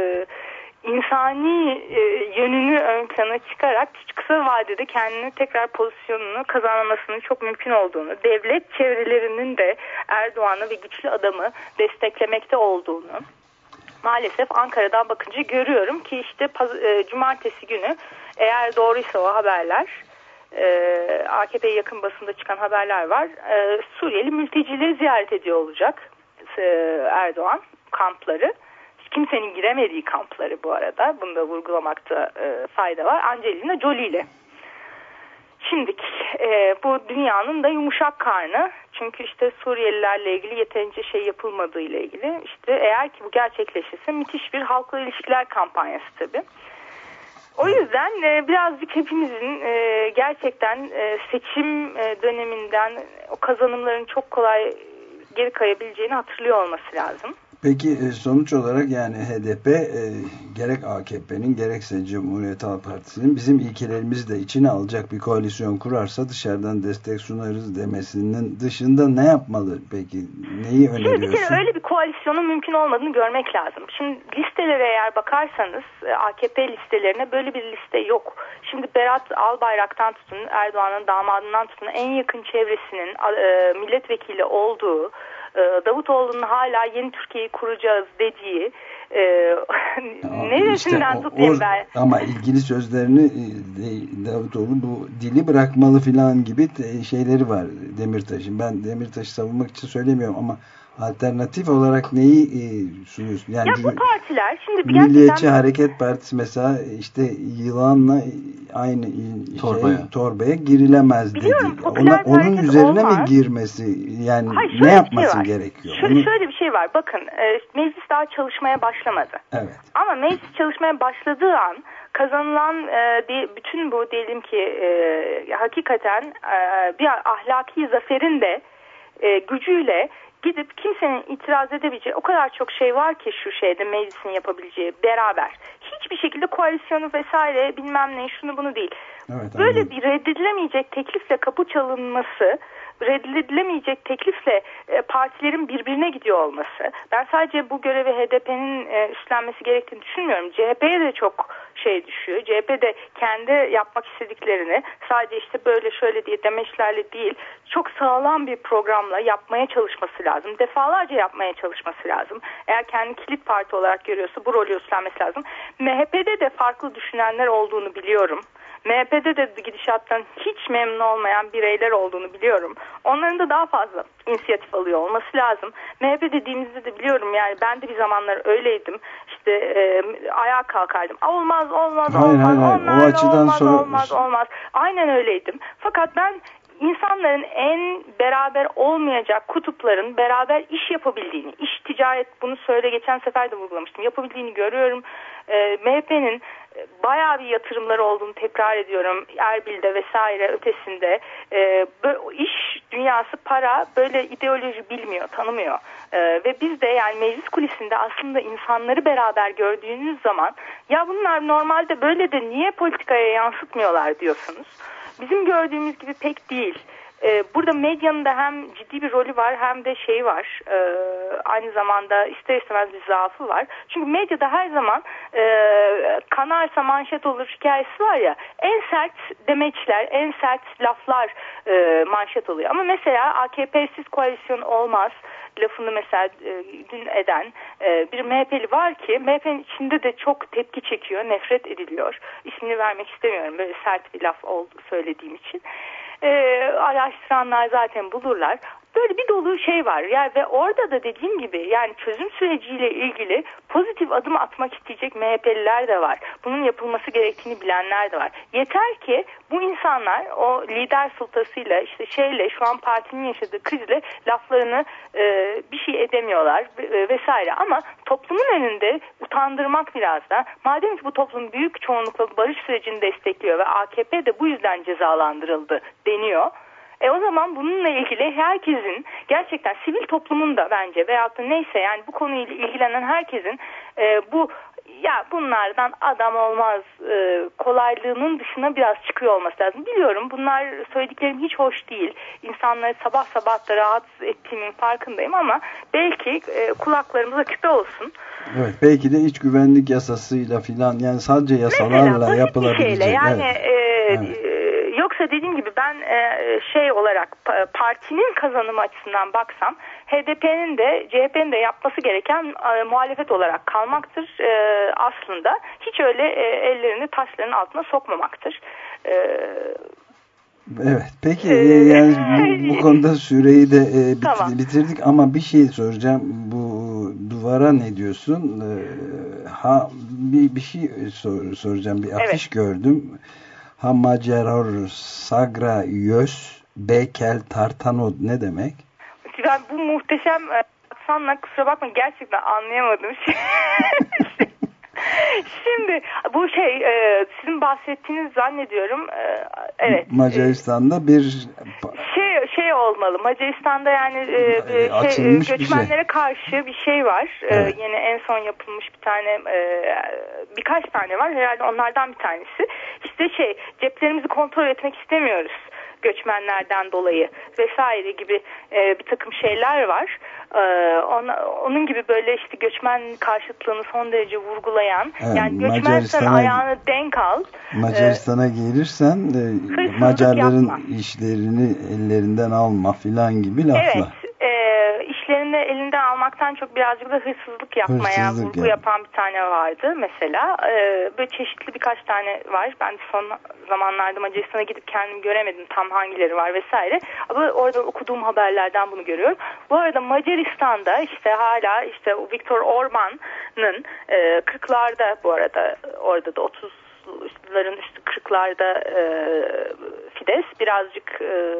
insani e, yönünü ön plana çıkarak kısa vadede kendini tekrar pozisyonunu kazanmasının çok mümkün olduğunu, devlet çevrelerinin de Erdoğan'ı ve güçlü adamı desteklemekte olduğunu maalesef Ankara'dan bakınca görüyorum ki işte e, cumartesi günü eğer doğruysa o haberler e, A K P'ye yakın basında çıkan haberler var. E, Suriyeli mültecileri ziyaret ediyor olacak e, Erdoğan kampları. Kimsenin giremediği kampları bu arada. Bunu da vurgulamakta e, fayda var. Angelina Jolie ile. Şimdi e, bu dünyanın da yumuşak karnı. Çünkü işte Suriyelilerle ilgili yeterince şey yapılmadığı ile ilgili. İşte eğer ki bu gerçekleşirse müthiş bir halkla ilişkiler kampanyası tabii. O yüzden e, birazcık hepimizin e, gerçekten e, seçim e, döneminden o kazanımların çok kolay geri kayabileceğini hatırlıyor olması lazım. Peki sonuç olarak yani H D P e, gerek A K P'nin gerekse Cumhuriyet Halk Partisi'nin bizim ilkelerimizi de içine alacak bir koalisyon kurarsa dışarıdan destek sunarız demesinin dışında ne yapmalı peki? Neyi öneriyorsun? Şimdi bir kere öyle bir koalisyonun mümkün olmadığını görmek lazım. Şimdi listelere eğer bakarsanız A K P listelerine böyle bir liste yok. Şimdi Berat Albayrak'tan tutun, Erdoğan'ın damadından tutun en yakın çevresinin e, milletvekili olduğu e, Davutoğlu'nun hala yeni Türkiye'yi kuracağız dediği e, neresinden işte tutayım o, ben? Ama ilgili sözlerini Davutoğlu bu dili bırakmalı falan gibi şeyleri var Demirtaş'ın. Ben Demirtaş'ı savunmak için söylemiyorum ama alternatif olarak neyi e, sunuyorsun? Yani ya bu partiler şimdi bir Milliyetçi gerçekten... Hareket Partisi mesela işte yılanla aynı torbaya, şey, torbaya girilemez dedi. Biliyorum, Ona, onun üzerine olmaz. mi girmesi yani Hayır, ne yapması şey gerekiyor? Şöyle, Onu... şöyle bir şey var. Bakın e, meclis daha çalışmaya başlamadı. Evet. Ama meclis çalışmaya başladığı an kazanılan e, de, bütün bu diyelim ki e, hakikaten e, bir ahlaki zaferin de e, gücüyle gidip kimsenin itiraz edebileceği o kadar çok şey var ki şu şeyde meclisin yapabileceği beraber. Hiçbir şekilde koalisyonu vesaire bilmem ne şunu bunu değil. Evet, böyle anladım. bir reddedilemeyecek teklifle kapı çalınması, reddedilemeyecek teklifle e, partilerin birbirine gidiyor olması. Ben sadece bu görevi H D P'nin e, üstlenmesi gerektiğini düşünmüyorum. C H P'ye de çok şey düşüyor. C H P de kendi yapmak istediklerini sadece işte böyle şöyle diye demeçlerle değil, çok sağlam bir programla yapmaya çalışması lazım. Defalarca yapmaya çalışması lazım. Eğer kendi kilit parti olarak görüyorsa bu rolü üstlenmesi lazım. M H P'de de farklı düşünenler olduğunu biliyorum. M H P'de de gidişattan hiç memnun olmayan bireyler olduğunu biliyorum. Onların da daha fazla inisiyatif alıyor olması lazım. M H P dediğimizde de biliyorum yani ben de bir zamanlar öyleydim. İşte e, ayağa kalkardım. Olmaz olmaz hayır, olmaz hayır, hayır. onlar O açıdan olmaz sonra... olmaz olmaz. Aynen öyleydim. Fakat ben insanların en beraber olmayacak kutupların beraber iş yapabildiğini, iş ticaret bunu söyle geçen sefer de vurgulamıştım. Yapabildiğini görüyorum. E, M H P'nin bayağı bir yatırımları olduğunu tekrar ediyorum. Erbil'de vesaire ötesinde. E, böyle, iş dünyası para böyle ideoloji bilmiyor, tanımıyor. E, ve biz de yani meclis kulisinde aslında insanları beraber gördüğünüz zaman ya bunlar normalde böyle de niye politikaya yansıtmıyorlar diyorsunuz. Bizim gördüğümüz gibi pek değil. Ee, burada medyanın da hem ciddi bir rolü var hem de şey var. E, aynı zamanda ister istemez bir zaafı var. Çünkü medyada her zaman e, kanarsa manşet olur hikayesi var ya. En sert demeçler, en sert laflar e, manşet oluyor. Ama mesela A K P'siz koalisyon olmaz lafını mesela e, dün eden e, bir M H P'li var ki M H P'nin içinde de çok tepki çekiyor, nefret ediliyor. İsmini vermek istemiyorum böyle sert bir laf oldu söylediğim için. E, araştıranlar zaten bulurlar. Böyle bir dolu şey var. Yani ve orada da dediğim gibi yani çözüm süreciyle ilgili pozitif adım atmak isteyecek M H P'liler de var. Bunun yapılması gerektiğini bilenler de var. Yeter ki bu insanlar o lider sultasıyla işte şeyle şu an partinin yaşadığı krizle laflarını e, bir şey edemiyorlar e, vesaire. Ama toplumun önünde utandırmak biraz da madem ki bu toplum büyük çoğunlukla barış sürecini destekliyor ve A K P de bu yüzden cezalandırıldı deniyor. E o zaman bununla ilgili herkesin gerçekten sivil toplumun da bence veyahut da neyse yani bu konuyla ilgilenen herkesin e, bu ya bunlardan adam olmaz e, kolaylığının dışına biraz çıkıyor olması lazım. Biliyorum bunlar söylediklerim hiç hoş değil. İnsanları sabah sabah da rahatsız ettiğimin farkındayım ama belki e, kulaklarımıza küpe olsun. Evet, belki de iç güvenlik yasasıyla filan yani sadece yasalarla mesela, yapılabilecek. Yani evet. E, evet. Yoksa dediğim gibi ben e, şey olarak partinin kazanımı açısından baksam H D P'nin de C H P'nin de yapması gereken e, muhalefet olarak kalmaktır e, aslında. Hiç öyle e, ellerini taşların altına sokmamaktır. E, evet peki e, yani bu, bu konuda süreyi de e, bitir, tamam. bitirdik ama bir şey soracağım. Bu duvara ne diyorsun? E, ha bir, bir şey sor, soracağım. Bir afiş evet. gördüm. Ha Maceror Sagra Yös Bekel Tartanod ne demek? Ben bu muhteşem aksanla kusura bakma gerçekten anlayamadım. Şimdi bu şey e, sizin bahsettiğiniz zannediyorum e, evet. Macaristan'da bir şey şey olmalı. Macaristan'da yani e, şey, göçmenlere şey. karşı bir şey var. Evet. E, yine en son yapılmış bir tane e, birkaç tane var. Herhalde onlardan bir tanesi. İşte şey ceplerimizi kontrol etmek istemiyoruz göçmenlerden dolayı vesaire gibi e, bir takım şeyler var. E, ona, onun gibi böyle işte göçmen karşıtlığını son derece vurgulayan evet, yani göçmensen ayağını denk al. Macaristan'a e, gelirsen e, Macarların yapma. işlerini ellerinden alma filan gibi laflar. Evet. E, işlerini oynamaktan çok birazcık da hırsızlık yapmaya Hırsızlık vurgu yani. yapan bir tane vardı mesela. Ee, böyle çeşitli birkaç tane var. Ben de son zamanlarda Macaristan'a gidip kendim göremedim tam hangileri var vesaire. Ama orada okuduğum haberlerden bunu görüyorum. Bu arada Macaristan'da işte hala işte Viktor Orban'ın e, kırklarda bu arada orada da otuzların üstü kırklarda e, Fidesz birazcık e,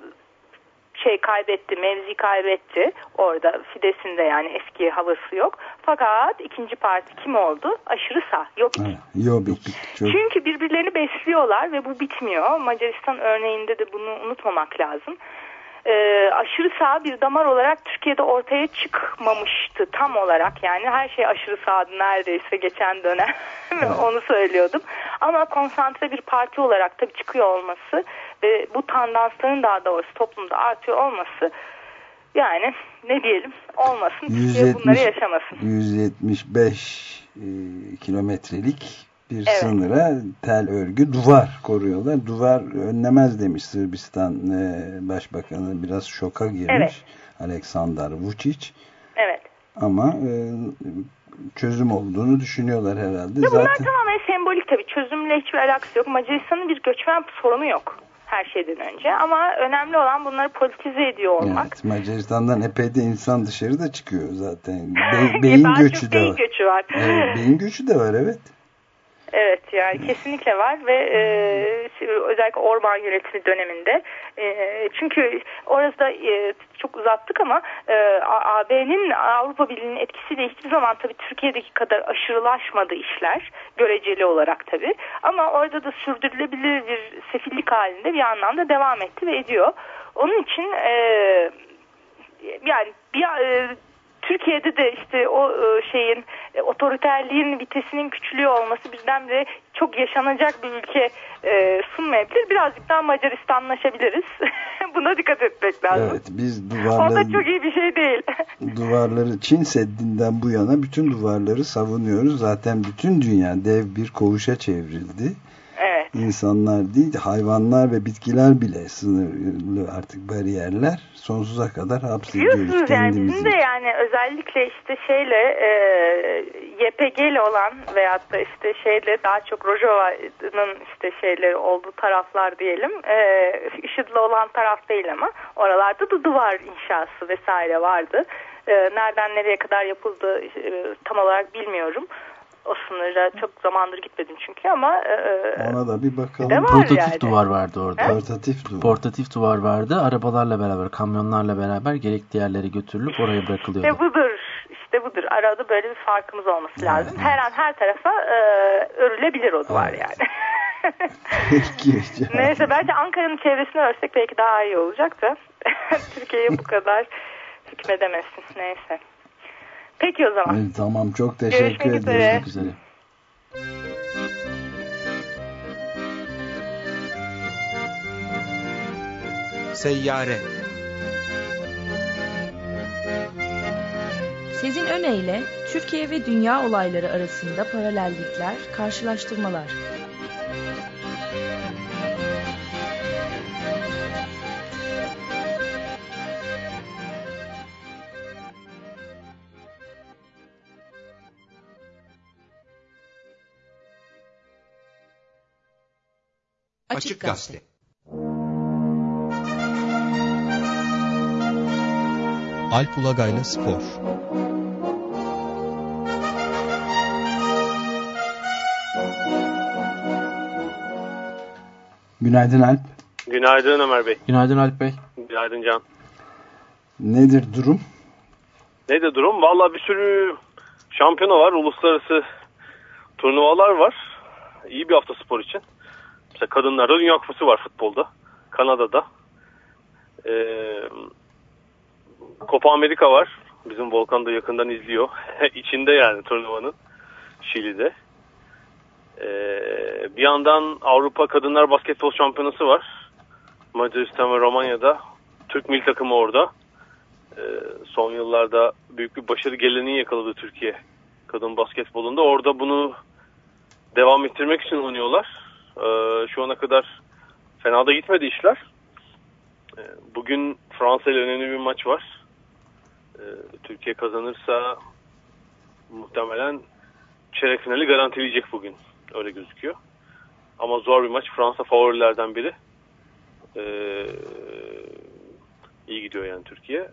şey kaybetti, mevzi kaybetti. Orada Fidesz'in de yani eski havası yok. Fakat ikinci parti kim oldu? Aşırı sağ. Jobbik. Jobbik. Çok... Çünkü birbirlerini besliyorlar ve bu bitmiyor. Macaristan örneğinde de bunu unutmamak lazım. Ee, aşırı sağ bir damar olarak Türkiye'de ortaya çıkmamıştı tam olarak, yani her şey aşırı sağdı neredeyse geçen dönem. Onu söylüyordum. Ama konsantre bir parti olarak tabii çıkıyor olması ve bu tandansların daha doğrusu toplumda artıyor olması, yani ne diyelim, olmasın, Türkiye bunları yaşamasın. yüz yetmiş beş e, kilometrelik bir evet. sınıra tel örgü duvar koruyorlar. Duvar önlemez demiş Sırbistan e, Başbakanı, biraz şoka girmiş. Evet. Aleksandar Vučić. Evet. Ama e, çözüm olduğunu düşünüyorlar herhalde. Ya bunlar Zaten... tamamen sembolik tabii. Çözümle hiçbir alakası yok. Macaristan'ın bir göçmen sorunu yok her şeyden önce. Ama önemli olan bunları politize ediyor olmak. Evet, Macaristan'dan epey de insan dışarıda çıkıyor zaten. Be beyin göçü de beyin var. Göçü var. Evet, beyin göçü de var, evet. Evet, yani kesinlikle var ve e, özellikle Orban yönetimi döneminde e, çünkü orası da e, çok uzattık ama e, A B'nin Avrupa Birliği'nin etkisiyle hiçbir zaman tabii Türkiye'deki kadar aşırılaşmadı işler, göreceli olarak tabii, ama orada da sürdürülebilir bir sefillik halinde bir anlamda devam etti ve ediyor. Onun için e, yani bir e, Türkiye'de de işte o şeyin, otoriterliğin vitesinin küçülüyor olması birdenbire çok yaşanacak bir ülke e, sunmayabilir. Birazcık daha Macaristanlaşabiliriz. Buna dikkat etmek lazım. Evet, biz duvarları... O da çok iyi bir şey değil. Duvarları, Çin Seddi'nden bu yana bütün duvarları savunuyoruz. Zaten bütün dünya dev bir koğuşa çevrildi. Evet. İnsanlar değil, hayvanlar ve bitkiler bile sınırlı artık bariyerler. Sonsuza kadar hapsediyoruz kendimizi. Yani bizim de yani özellikle işte şeyle e, Y P G'li olan veyahut da işte şeyle daha çok Rojava'nın işte şeyleri olduğu taraflar diyelim. E, IŞİD'li olan taraf değil ama oralarda da duvar inşası vesaire vardı. E, nereden nereye kadar yapıldı e, tam olarak bilmiyorum. O sınıra çok zamandır gitmedim çünkü ama e, ona da bir bakalım. Portatif yani. duvar vardı orada. He? Portatif duvar. Portatif duvar vardı. Arabalarla beraber, kamyonlarla beraber gerekli yerlere götürülüp oraya bırakılıyordu. İşte budur. İşte budur. Arada böyle bir farkımız olması evet, lazım. Evet. Her an her tarafa e, örülebilir o duvar evet. yani. Peki. Neyse, bence Ankara'nın çevresini örsek belki daha iyi olacak da Türkiye'ye bu kadar hükmedemezsin. Neyse. Peki o zaman. Evet, tamam, çok teşekkür ederim. Görüşmek üzere. Seyyare. Sezin Öne Türkiye ve dünya olayları arasında paralellikler, karşılaştırmalar. Açık Gazete. Alp Ulagay'la Spor. Günaydın Alp. Günaydın Ömer Bey. Günaydın Alp Bey. Günaydın Can. Nedir durum? Nedir durum? Vallahi bir sürü şampiyona var, uluslararası turnuvalar var. İyi bir hafta spor için. Mesela kadınlarda Dünya Kupası var futbolda. Kanada'da. Ee, Copa Amerika var. Bizim Volkan da yakından izliyor. İçinde yani turnuvanın. Şili'de. Ee, bir yandan Avrupa Kadınlar Basketbol Şampiyonası var. Macaristan ve Romanya'da. Türk milli takımı orada. Ee, son yıllarda büyük bir başarı geleneği yakaladı Türkiye kadın basketbolunda. Orada bunu devam ettirmek için oynuyorlar. Ee, şu ana kadar fena da gitmedi işler. Ee, bugün Fransa ile önemli bir maç var. E, Türkiye kazanırsa muhtemelen çeyrek finali garantileyecek bugün. Öyle gözüküyor. Ama zor bir maç. Fransa favorilerden biri. Ee, iyi gidiyor yani Türkiye.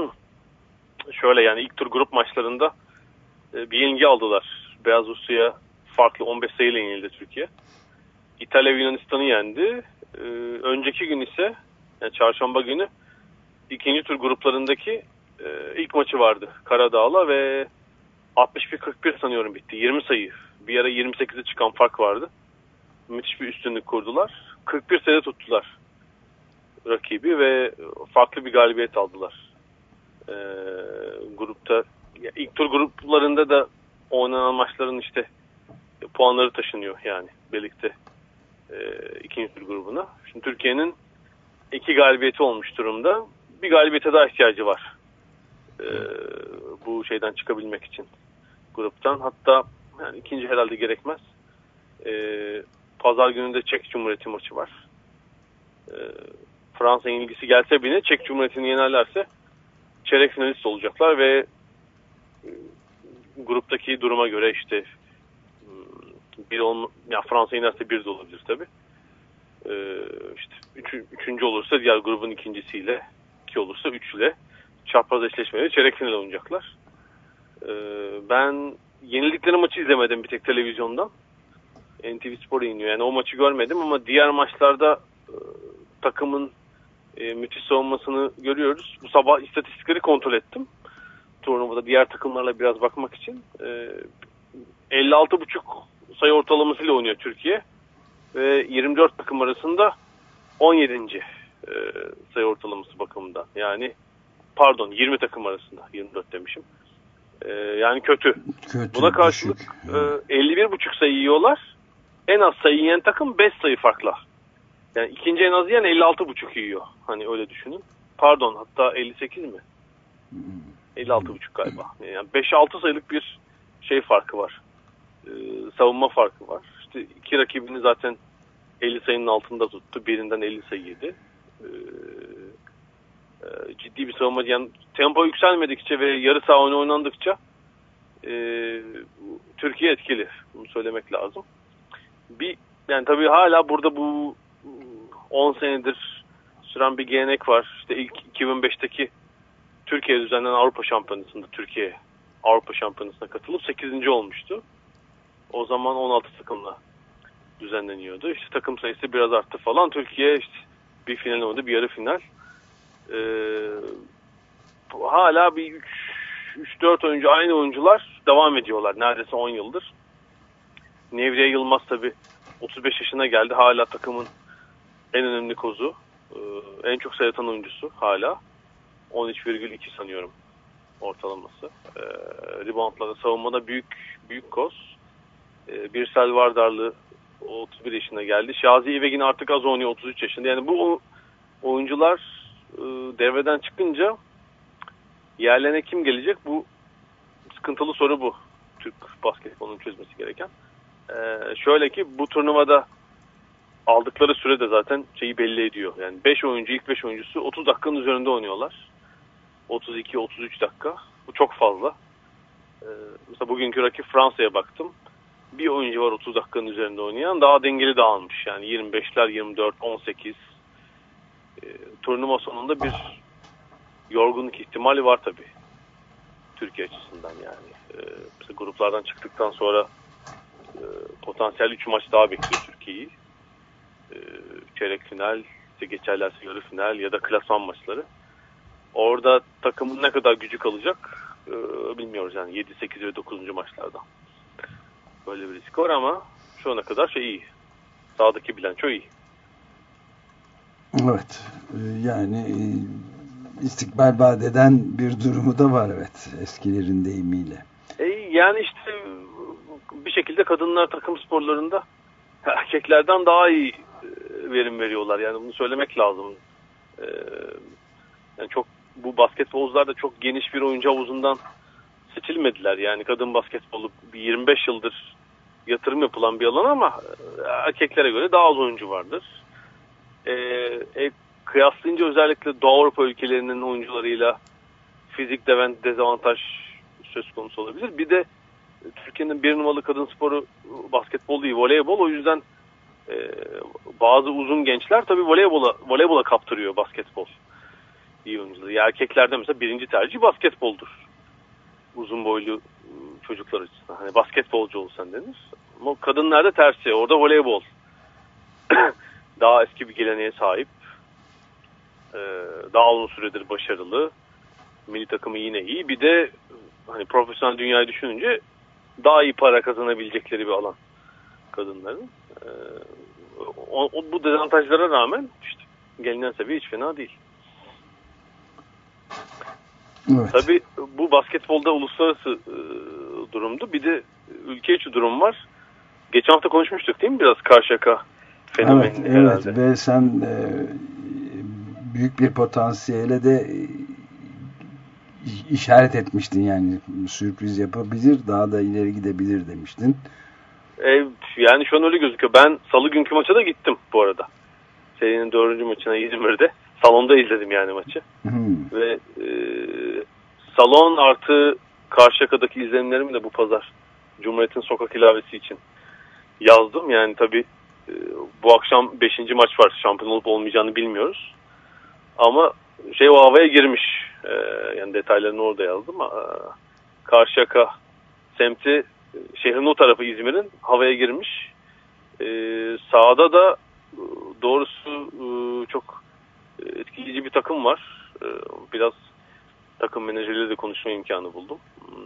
Şöyle yani ilk tur grup maçlarında e, bir yenilgi aldılar. Beyaz Rusya'ya farklı on beş sayıyla yenildi Türkiye. İtalya Yunanistan'ı yendi. Ee, önceki gün ise yani çarşamba günü ikinci tur gruplarındaki e, ilk maçı vardı Karadağ'la ve altmış bir kırk bir sanıyorum bitti. yirmi sayı. Bir ara yirmi sekize çıkan fark vardı. Müthiş bir üstünlük kurdular. kırk bir sayıda tuttular rakibi ve farklı bir galibiyet aldılar. Ee, grupta ilk tur gruplarında da oynanan maçların işte puanları taşınıyor yani birlikte e, ikinci tur grubuna. Şimdi Türkiye'nin iki galibiyeti olmuş durumda. Bir galibiyete daha ihtiyacı var. Ee, bu şeyden çıkabilmek için gruptan. Hatta yani ikinci herhalde gerekmez. Ee, Pazar günü de Çek Cumhuriyeti maçı var. Ee, Fransa yenilgisi gelse bile Çek Cumhuriyeti'ni yenerlerse çeyrek finalist olacaklar ve e, gruptaki duruma göre işte bir on, ya Fransa yenerse bir de olabilir tabii. Ee, işte üç, üçüncü olursa diğer grubun ikincisiyle, iki olursa üç ile çapraz eşleşmeyle çeyrek final oynayacaklar. Ee, ben yenildikleri maçı izlemedim bir tek televizyondan. N T V Spor yayınlıyor. Yani o maçı görmedim ama diğer maçlarda e, takımın e, müthiş savunmasını görüyoruz. Bu sabah istatistikleri kontrol ettim. Turnuvada diğer takımlarla biraz bakmak için. E, elli altı buçuk sayı ortalamasıyla oynuyor Türkiye. Ve yirmi dört takım arasında on yedinci E, sayı ortalaması bakımından. Yani pardon yirmi takım arasında. yirmi dört demişim. E, yani kötü. kötü. Buna karşılık e, elli bir buçuk sayı yiyorlar. En az sayı yiyen takım beş sayı farkla. Yani ikinci en az yiyen elli altı buçuk yiyor. Hani öyle düşünün. Pardon hatta elli sekiz mi? elli altı buçuk galiba. Yani beş altı sayılık bir şey farkı var. Ee, savunma farkı var. İşte iki rakibini zaten elli sayının altında tuttu. Birinden elli sayı yedi. Ee, e, ciddi bir savunma. Yani tempo yükselmedikçe ve yarı saha oyunu oynandıkça e, Türkiye etkili. Bunu söylemek lazım. Bir yani tabii hala burada bu on senedir süren bir gelenek var. İşte ilk iki bin beşteki Türkiye düzenlenen Avrupa Şampiyonası'nda Türkiye Avrupa Şampiyonası'na katılıp sekizinci olmuştu. O zaman on altı takımla düzenleniyordu. İşte takım sayısı biraz arttı falan. Türkiye işte bir final oynadı, bir yarı final. Ee, hala bir üç dört oyuncu, aynı oyuncular devam ediyorlar. Neredeyse on yıldır. Nevriye Yılmaz tabii otuz beş yaşına geldi. Hala takımın en önemli kozu. Ee, en çok sayı atan oyuncusu hala. on üç virgül iki sanıyorum ortalaması. Ee, reboundlarda, savunmada büyük büyük koz. Ee, Birsel Vardarlı otuz bir yaşına geldi. Şazi İvegin artık az oynuyor, otuz üç yaşında. Yani bu oyuncular e, devreden çıkınca yerlerine kim gelecek? Bu sıkıntılı soru bu. Türk basketbolunun çözmesi gereken. Ee, şöyle ki bu turnuvada aldıkları süre de zaten şeyi belli ediyor. Yani beş oyuncu, ilk beş oyuncusu otuz dakikanın üzerinde oynuyorlar. otuz iki otuz üç dakika. Bu çok fazla. Ee, mesela bugünkü rakip Fransa'ya baktım. Bir oyuncu var otuz dakikanın üzerinde oynayan. Daha dengeli dağılmış. Yani yirmi beşler, yirmi dört, on sekiz. Ee, turnuva sonunda bir yorgunluk ihtimali var tabii. Türkiye açısından yani. Ee, mesela gruplardan çıktıktan sonra e, potansiyel üç maç daha bekliyor Türkiye'yi. Ee, çeyrek final, işte geçerlerse yarı final ya da klasman maçları. Orada takımın ne kadar gücü kalacak e, bilmiyoruz yani yedi, sekiz ve dokuzuncu maçlarda. Böyle bir risk var ama şu ana kadar şey iyi. Sağdaki bilanço iyi. Evet. Yani istikbal vaat eden bir durumu da var evet. Eskilerin deyimiyle. E, yani işte bir şekilde kadınlar takım sporlarında erkeklerden daha iyi verim veriyorlar. Yani bunu söylemek lazım. Ee, yani çok bu basketbolcular da çok geniş bir oyuncu havuzundan seçilmediler. Yani kadın basketbolu yirmi beş yıldır yatırım yapılan bir alan ama erkeklere göre daha az oyuncu vardır. Ee, e, kıyaslayınca özellikle Doğu Avrupa ülkelerinin oyuncularıyla fizik dezavantaj söz konusu olabilir. Bir de Türkiye'nin bir numaralı kadın sporu basketbol değil, voleybol. O yüzden e, bazı uzun gençler tabii voleybola, voleybola kaptırıyor basketbol iyi oyuncuları. Ya erkeklerde mesela birinci tercih basketboldur. Uzun boylu çocuklar açısından. Hani basketbolcu olsan denir. Ama kadınlarda tersi. Orada voleybol. Daha eski bir geleneğe sahip. Ee, daha uzun süredir başarılı. Milli takımı yine iyi. Bir de hani profesyonel dünyayı düşününce daha iyi para kazanabilecekleri bir alan kadınların. Ee, o, o, bu dezavantajlara rağmen işte gelinen seviye hiç fena değil. Evet. Tabii bu basketbolda uluslararası e, durumdu. Bir de ülke içi durum var. Geçen hafta konuşmuştuk değil mi biraz Karşıyaka fenomeni evet, herhalde. Evet ve sen e, büyük bir potansiyele de e, işaret etmiştin, yani sürpriz yapabilir, daha da ileri gidebilir demiştin. E, yani şu an öyle gözüküyor. Ben salı günkü maça da gittim bu arada. Serinin dördüncü maçına İzmir'de. Salonda izledim yani maçı. Hmm. Ve e, salon artı Karşıyaka'daki izlenimlerimi de bu pazar Cumhuriyet'in sokak ilavesi için yazdım. Yani tabii e, bu akşam beşinci maç var. Şampiyon olup olmayacağını bilmiyoruz. Ama şey o havaya girmiş. E, yani detaylarını orada yazdım. E, Karşıyaka semti, şehrin o tarafı İzmir'in havaya girmiş. E, sahada da doğrusu e, çok etkileyici bir takım var. E, biraz takım menajeriyle de konuşma imkanı buldum.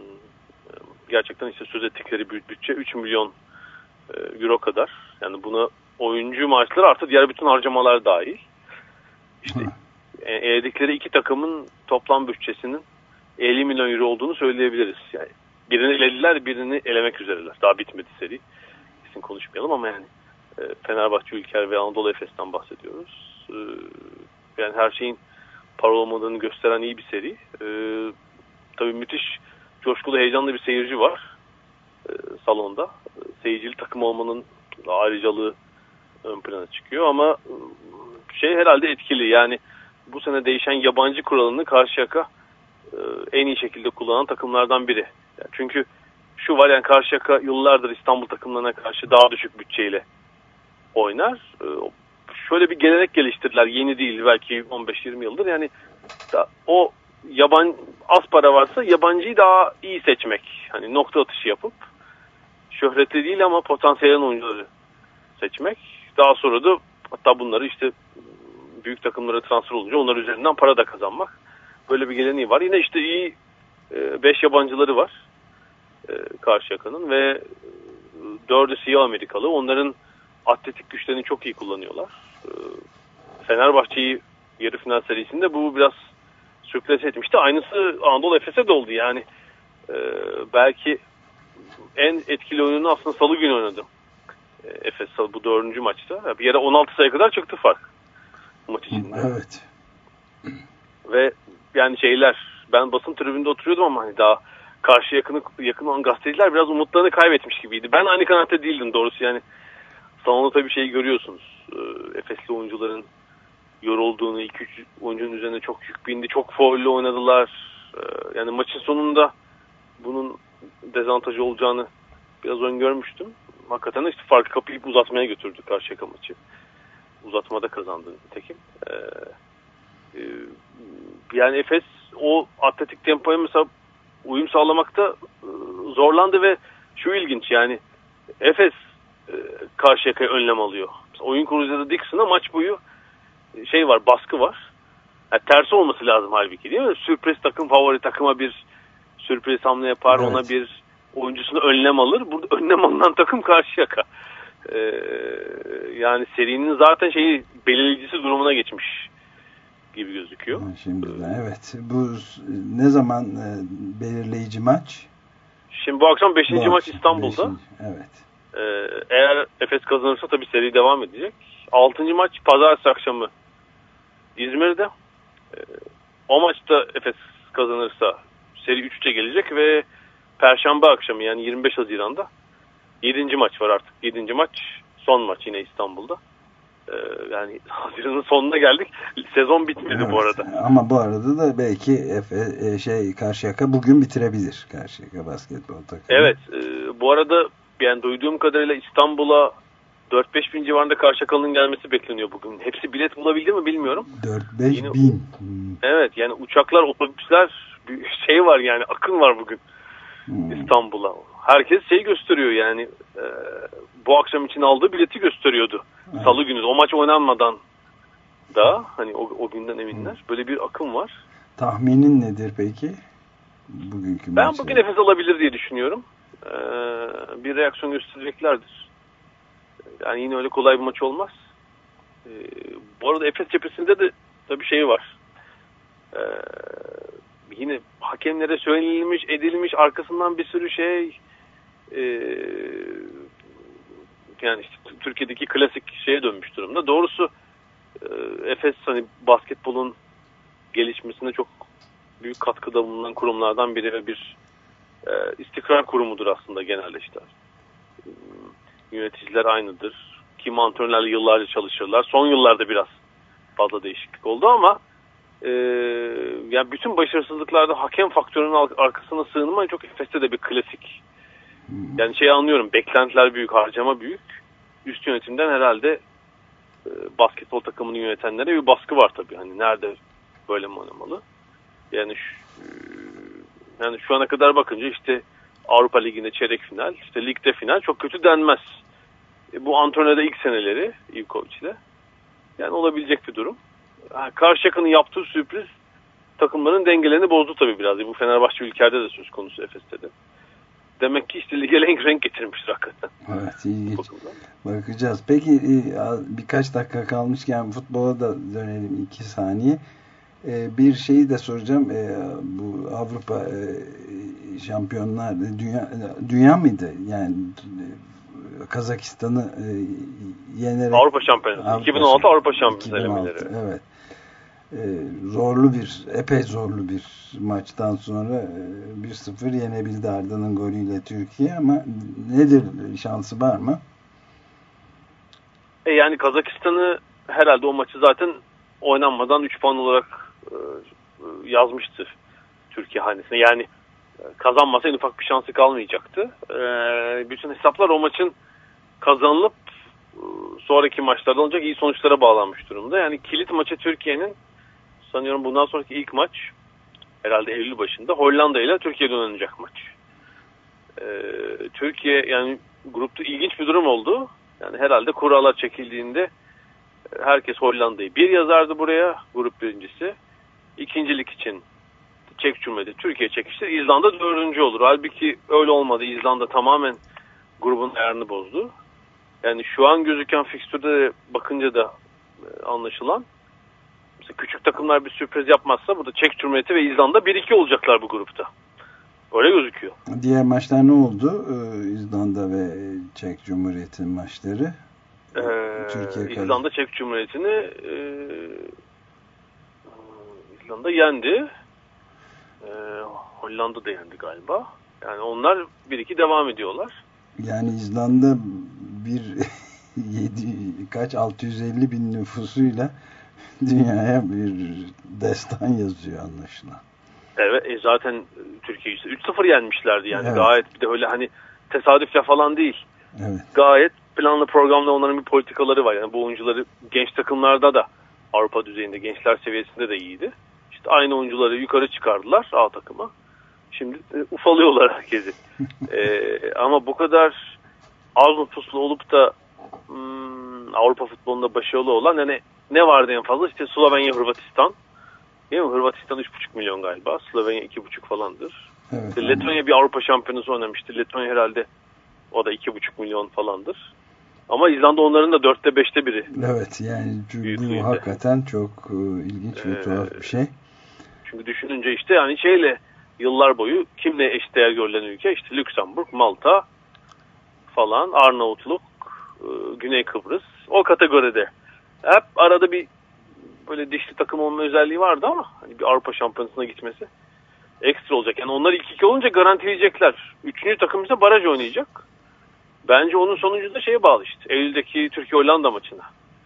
Gerçekten işte söz ettikleri büyük bütçe üç milyon euro kadar. Yani buna oyuncu maaşları artı diğer bütün harcamalar dahil. İşte eledikleri iki takımın toplam bütçesinin elli milyon euro olduğunu söyleyebiliriz. Yani birini elediler, birini elemek üzereler. Daha bitmedi seri. Kesin konuşmayalım ama yani Fenerbahçe, Ülker ve Anadolu Efes'ten bahsediyoruz. Yani her şeyin para olmadığını gösteren iyi bir seri. Tabii müthiş coşkulu, heyecanlı bir seyirci var salonda. Seyircili takım olmanın ayrıcalığı ön plana çıkıyor ama şey herhalde etkili. Yani bu sene değişen yabancı kuralını Karşıyaka en iyi şekilde kullanan takımlardan biri. Yani çünkü şu var, yani Karşıyaka yıllardır İstanbul takımlarına karşı daha düşük bütçeyle oynar. Şöyle bir gelenek geliştirdiler. Yeni değil, belki on beş yirmi yıldır. Yani o yabancı az para varsa yabancıyı daha iyi seçmek. Hani nokta atışı yapıp şöhretli değil ama potansiyel oyuncuları seçmek. Daha sonra da hatta bunları işte büyük takımlara transfer olunca onlar üzerinden para da kazanmak. Böyle bir geleneği var. Yine işte iyi beş yabancıları var Karşıyaka'nın ve dördü siyah Amerikalı. Onların atletik güçlerini çok iyi kullanıyorlar. Fenerbahçe'yi yarı final serisinde bu biraz sürpriz etmişti. Aynısı Anadolu Efes'e de oldu. Yani e, belki en etkili oyununu aslında salı günü oynadı e, Efes bu dördüncü maçta. Bir yere on altı sayı kadar çıktı fark maç içinde. Evet. Ve yani şeyler, ben basın tribünde oturuyordum ama hani daha karşı yakını, yakın olan gazeteciler biraz umutlarını kaybetmiş gibiydi. Ben aynı kanaatte değildim doğrusu. Yani salonda tabii şeyi görüyorsunuz. E, Efesli oyuncuların yorulduğunu, iki üç oyuncunun üzerine çok yük bindi. Çok faulle oynadılar. Ee, yani maçın sonunda bunun dezavantajı olacağını biraz öngörmüştüm. Hakikaten işte farkı kapayıp uzatmaya götürdü Karşıyaka maçı. Uzatmada kazandı nitekim. Ee, e, yani Efes o atletik tempoya mesela uyum sağlamakta e, zorlandı ve şu ilginç, yani Efes e, Karşıyaka'ya önlem alıyor. Mesela oyun kurucuları Dixon'a maç boyu şey var, baskı var. Yani tersi olması lazım halbuki, değil mi? Sürpriz takım favori takıma bir sürpriz hamle yapar, evet. Ona bir oyuncusunu önlem alır. Burada önlem alınan takım Karşıyaka. Ee, yani serinin zaten şeyi belirleyicisi durumuna geçmiş gibi gözüküyor. Şimdiden evet. Bu ne zaman e, belirleyici maç? Şimdi bu akşam beşinci maç İstanbul'da. Beşinci, evet. Ee, eğer Efes kazanırsa tabii seri devam edecek. Altıncı maç pazartesi akşamı İzmir'de. Ee, o maçta Efes kazanırsa seri üç üçe gelecek ve Perşembe akşamı yani yirmi beş Haziran'da yedinci maç var artık. yedinci maç son maç yine İstanbul'da. Ee, yani Haziran'ın sonuna geldik. Sezon bitmedi evet, bu arada. Ama bu arada da belki Efe, şey Karşıyaka bugün bitirebilir. Karşıyaka basketbol takımı. Evet. E, bu arada yani duyduğum kadarıyla İstanbul'a dört beş bin civarında Karşıyaka'nın gelmesi bekleniyor bugün. Hepsi bilet bulabildi mi bilmiyorum. dört beş Yine, bin. Hmm. Evet yani uçaklar, otobüsler şey var yani akın var bugün hmm. İstanbul'a. Herkes şey gösteriyor yani e, bu akşam için aldığı bileti gösteriyordu. Evet. Salı günü o maç oynanmadan da hani o, o günden eminler. Hmm. Böyle bir akım var. Tahminin nedir peki? Bugünkü ben maçta. Bugün Efes alabilir diye düşünüyorum. Ee, bir reaksiyon göstereceklerdir. Yani yine öyle kolay bir maç olmaz. Ee, bu arada Efes cephesinde de tabii şey var. Ee, yine hakemlere söylenilmiş, edilmiş, arkasından bir sürü şey. Ee, yani işte Türkiye'deki klasik şeye dönmüş durumda. Doğrusu e, Efes hani basketbolun gelişmesine çok büyük katkıda bulunan kurumlardan biri ve bir e, istikrar kurumudur aslında genelde işte. E, yöneticiler aynıdır. Kim antrenörlerle yıllarca çalışırlar. Son yıllarda biraz fazla değişiklik oldu ama e, yani bütün başarısızlıklarda hakem faktörünün arkasına sığınma çok Efes'te de bir klasik. Yani şey anlıyorum, beklentiler büyük, harcama büyük. Üst yönetimden herhalde e, basketbol takımını yönetenlere bir baskı var tabii. Hani nerede böyle mi oynamalı? Yani şu, e, yani şu ana kadar bakınca işte Avrupa Ligi'nde çeyrek final, işte ligde final çok kötü denmez. E, bu antrenörde ilk seneleri Ivković'le. Yani olabilecek bir durum. Ha, Karşıyaka'nın yaptığı sürpriz takımların dengelerini bozdu tabii biraz. Bu Fenerbahçe ülkelerde de söz konusu, Efes'te de. Demek ki işte lige renk renk getirmiştir hakikaten. Evet, ilginç. Bakacağız. Peki birkaç dakika kalmışken futbola da dönelim iki saniye. Bir şeyi de soracağım. Bu Avrupa şampiyonlar dünya dünya mıydı? Yani Kazakistan'ı yenerek Avrupa şampiyonası. iki bin on altı Avrupa şampiyonası elemeleri. Evet. Zorlu bir, epey zorlu bir maçtan sonra bir sıfır yenebildi Arda'nın golüyle Türkiye ama nedir, şansı var mı? E yani Kazakistan'ı herhalde o maçı zaten oynanmadan üç puan olarak e, yazmıştı Türkiye hanesine. Yani kazanmasa en ufak bir şansı kalmayacaktı. E, bütün hesaplar o maçın kazanılıp e, sonraki maçlarda olacak iyi sonuçlara bağlanmış durumda. Yani kilit maçı Türkiye'nin sanıyorum bundan sonraki ilk maç herhalde Eylül başında Hollanda ile Türkiye'de oynanacak maç. Ee, Türkiye yani grupta ilginç bir durum oldu. Yani herhalde kurallar çekildiğinde herkes Hollanda'yı bir yazardı buraya grup birincisi. İkincilik için Çek Cumhuriyeti Türkiye çekiştir. İzlanda dördüncü olur. Halbuki öyle olmadı. İzlanda tamamen grubun ayarını bozdu. Yani şu an gözüken fikstürde bakınca da anlaşılan küçük takımlar bir sürpriz yapmazsa burada Çek Cumhuriyeti ve İzlanda bir iki olacaklar bu grupta. Öyle gözüküyor. Diğer maçlar ne oldu? Ee, İzlanda ve Çek Cumhuriyeti maçları. Ee, Türkiye İzlanda Çek Cumhuriyeti'ni e, İzlanda yendi. E, Hollanda da yendi galiba. Yani onlar bir iki devam ediyorlar. Yani İzlanda bir yedi kaç altı yüz elli bin nüfusuyla dünyaya bir destan yazıyor anlaşılan. Evet e zaten Türkiye işte üç sıfır yenmişlerdi yani evet. Gayet bir de öyle hani tesadüfle falan değil. Evet. Gayet planlı programda onların bir politikaları var. Yani bu oyuncuları genç takımlarda da Avrupa düzeyinde gençler seviyesinde de iyiydi. İşte aynı oyuncuları yukarı çıkardılar A takıma. Şimdi e, ufalıyorlar herkesi. e, ama bu kadar az nüfuslu olup da hmm, Avrupa futbolunda başarılı olan yani ne vardı en fazla? İşte Slovenya, Hırvatistan. Değil mi? Hırvatistan üç buçuk milyon galiba. Slovenya iki buçuk falandır. Evet, işte Letonya bir Avrupa şampiyonası oynamıştı. Letonya herhalde o da iki buçuk milyon falandır. Ama İzlanda onların da dörtte beşte biri. Evet yani bu hakikaten çok ilginç ve ee, tuhaf bir şey. Çünkü düşününce işte yani şeyle yıllar boyu kimle eşdeğer görülen ülke? İşte Lüksemburg, Malta falan, Arnavutluk, Güney Kıbrıs. O kategoride. Hep arada bir böyle dişli takım olma özelliği vardı ama hani bir Avrupa şampiyonasına gitmesi ekstra olacak. Yani onlar ilk iki olunca garantileyecekler. Üçüncü takım ise baraj oynayacak. Bence onun sonucu da şeye bağlı işte. Eylül'deki Türkiye-Hollanda maçına.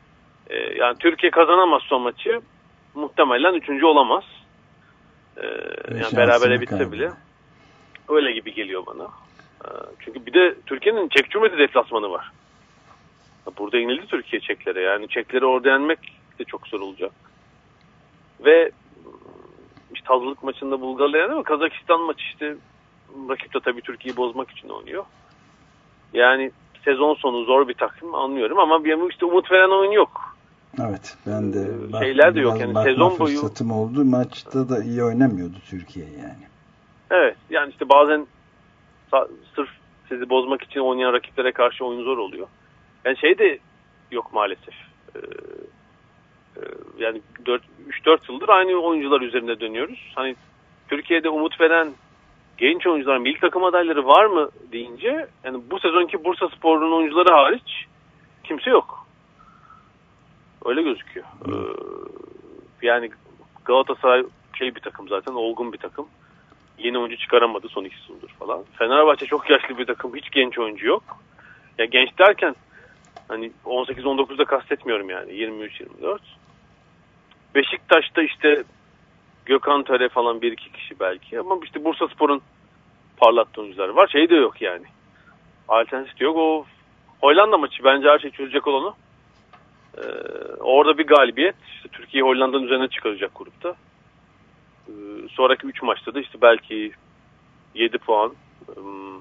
E, yani Türkiye kazanamaz son maçı. Muhtemelen üçüncü olamaz. E, yani berabere bitse kaldı bile. Öyle gibi geliyor bana. E, çünkü bir de Türkiye'nin Çek Cumhuriyeti deplasmanı var. Burada yenildi Türkiye Çeklere. Yani Çekleri orada yenmek de çok zor olacak. Ve işte hazırlık maçında Bulgar'la yendi ama Kazakistan maçı işte rakip de tabii Türkiye'yi bozmak için oynuyor. Yani sezon sonu zor bir takım anlıyorum ama bir işte umut veren oyun yok. Evet, ben de bak, şeyler de yok yani sezon boyu fırsatım oldu. Maçta da iyi oynamıyordu Türkiye yani. Evet, yani işte bazen sırf sizi bozmak için oynayan rakiplere karşı oyun zor oluyor. Yani şey de yok maalesef. Ee, e, yani üç dört yıldır aynı oyuncular üzerinde dönüyoruz. Hani Türkiye'de umut veren genç oyuncular, milli takım adayları var mı deyince yani bu sezonki Bursaspor'un oyuncuları hariç kimse yok. Öyle gözüküyor. Ee, yani Galatasaray şey bir takım zaten, olgun bir takım. Yeni oyuncu çıkaramadı son iki sezondur falan. Fenerbahçe çok yaşlı bir takım, hiç genç oyuncu yok. Ya genç derken hani on sekiz on dokuzda kastetmiyorum yani, yirmi üç yirmi dört. Beşiktaş'ta işte Gökhan Töre falan bir iki kişi belki ama işte Bursaspor'un parlattığı oyuncular var. Şey de yok yani. Alternatif de yok. O Hollanda maçı bence her şey çözecek olanı. Ee, orada bir galibiyet işte Türkiye'yi Hollanda'nın üzerine çıkaracak grupta. Ee, sonraki üç maçta da işte belki yedi puan ım,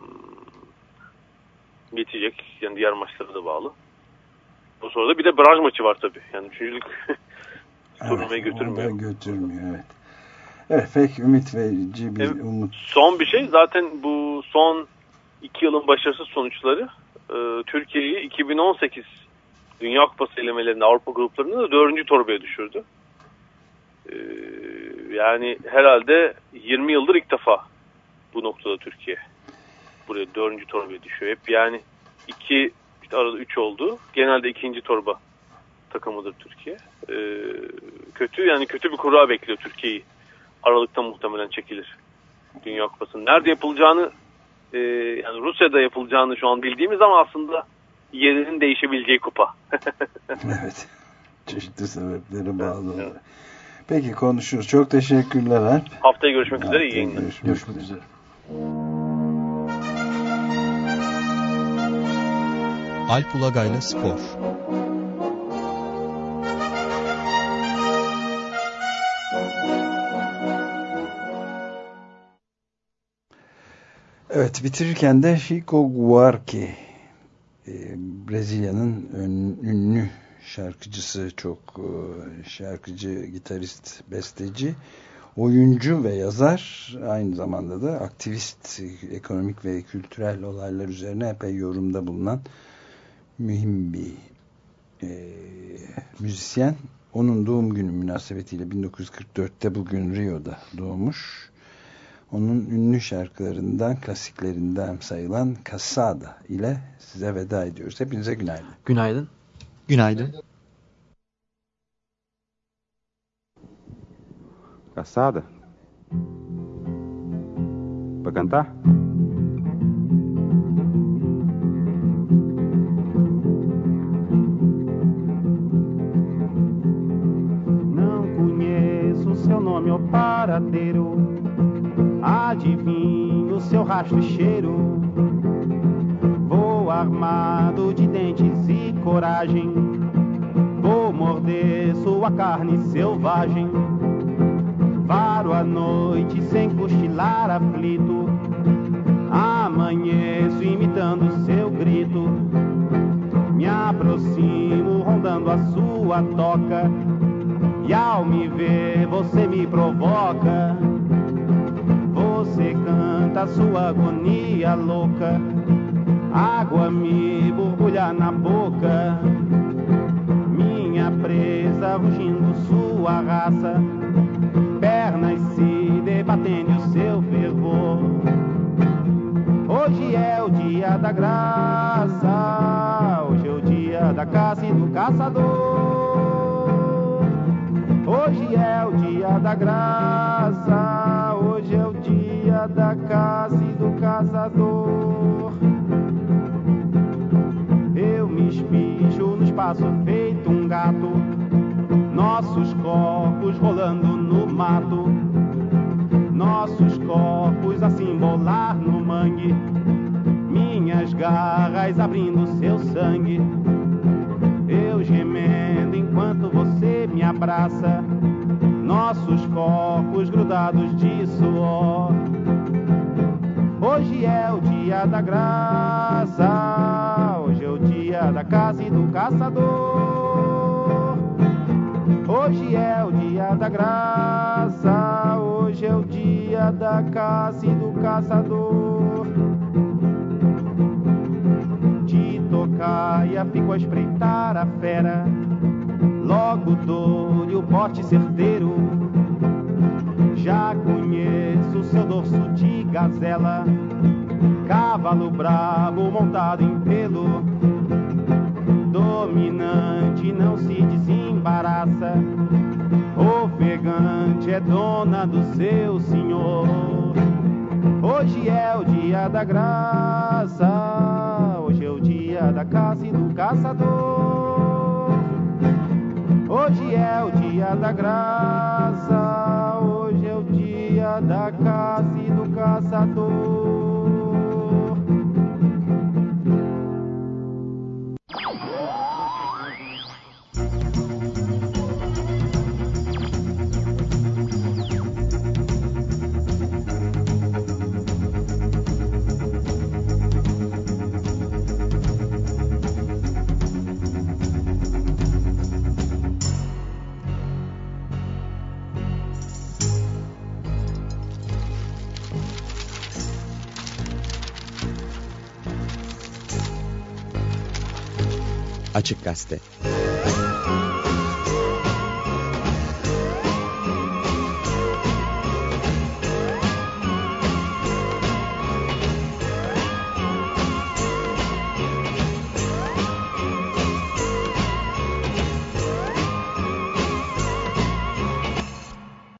geçecek. Yani diğer maçlara da bağlı. O sırada bir de baraj maçı var tabii. Yani üçüncülük turnuvayı evet, götürmüyor. götürmüyor evet. Evet, pek ümit verici bir evet, umut. Son bir şey, zaten bu son iki yılın başarısız sonuçları e, Türkiye'yi iki bin on sekiz Dünya Kupası elemelerinde Avrupa gruplarında da dördüncü torbaya düşürdü. E, yani herhalde yirmi yıldır ilk defa bu noktada Türkiye buraya dördüncü torbaya düşüyor. Hep yani iki, işte arada üç oldu. Genelde ikinci torba takımıdır Türkiye. E, kötü yani kötü bir kura bekliyor Türkiye'yi. Aralıkta muhtemelen çekilir Dünya Kupası'nın. Nerede yapılacağını e, yani Rusya'da yapılacağını şu an bildiğimiz ama aslında yerinin değişebileceği kupa. Evet. Çeşitli sebeplere bağlı. Evet, evet. Peki konuşuruz. Çok teşekkürler Alp. Haftaya görüşmek Haftaya üzere. İyi yayınlar. Görüşmek, görüşmek üzere. Alp Ulagay'la Spor. Evet, bitirirken de Chico Buarque, e, Brezilya'nın ünlü şarkıcısı, çok e, şarkıcı, gitarist, besteci, oyuncu ve yazar, aynı zamanda da aktivist, ekonomik ve kültürel olaylar üzerine epey yorumda bulunan mühim bir e, müzisyen. Onun doğum günü münasebetiyle bin dokuz yüz kırk dörtte bugün Rio'da doğmuş. Onun ünlü şarkılarından, klasiklerinden sayılan Casada ile size veda ediyoruz. Hepinize günaydın. Günaydın. Günaydın. Casada. Pra cantar? Não conheço seu nome ou paradeiro. Adivinho seu rastro e cheiro. Vou armado de dentes e coragem. Vou morder sua carne selvagem. Varo a noite sem cochilar aflito. Amanheço imitando seu grito. Me aproximo rondando a sua toca. E ao me ver você me provoca. Você canta sua agonia louca. Água me borbulha na boca. Minha presa rugindo sua raça. Pernas se debatendo o seu fervor. Hoje é o dia da graça. Hoje é o dia da caça e do caçador. Hoje é o dia da graça. Hoje é o dia da caça e do caçador. Eu me espicho no espaço feito um gato. faz abrindo seu sangue. Eu gemendo enquanto você me abraça, nossos corpos grudados de suor. Hoje é o dia da graça, hoje é o dia da caça e do caçador. Hoje é o dia da graça, hoje é o dia da caça e do caçador. De tocaia fico a espreitar a fera, logo dou-lhe o bote certeiro. Já conheço seu dorso de gazela, cavalo brabo montado em pelo. Dominante não se desembaraça, ofegante é dona do seu senhor. Hoje é o dia da graça, hoje é o dia da caça e do caçador. Hoje é o dia da graça, hoje é o dia da caça e do caçador. Açık Gazete.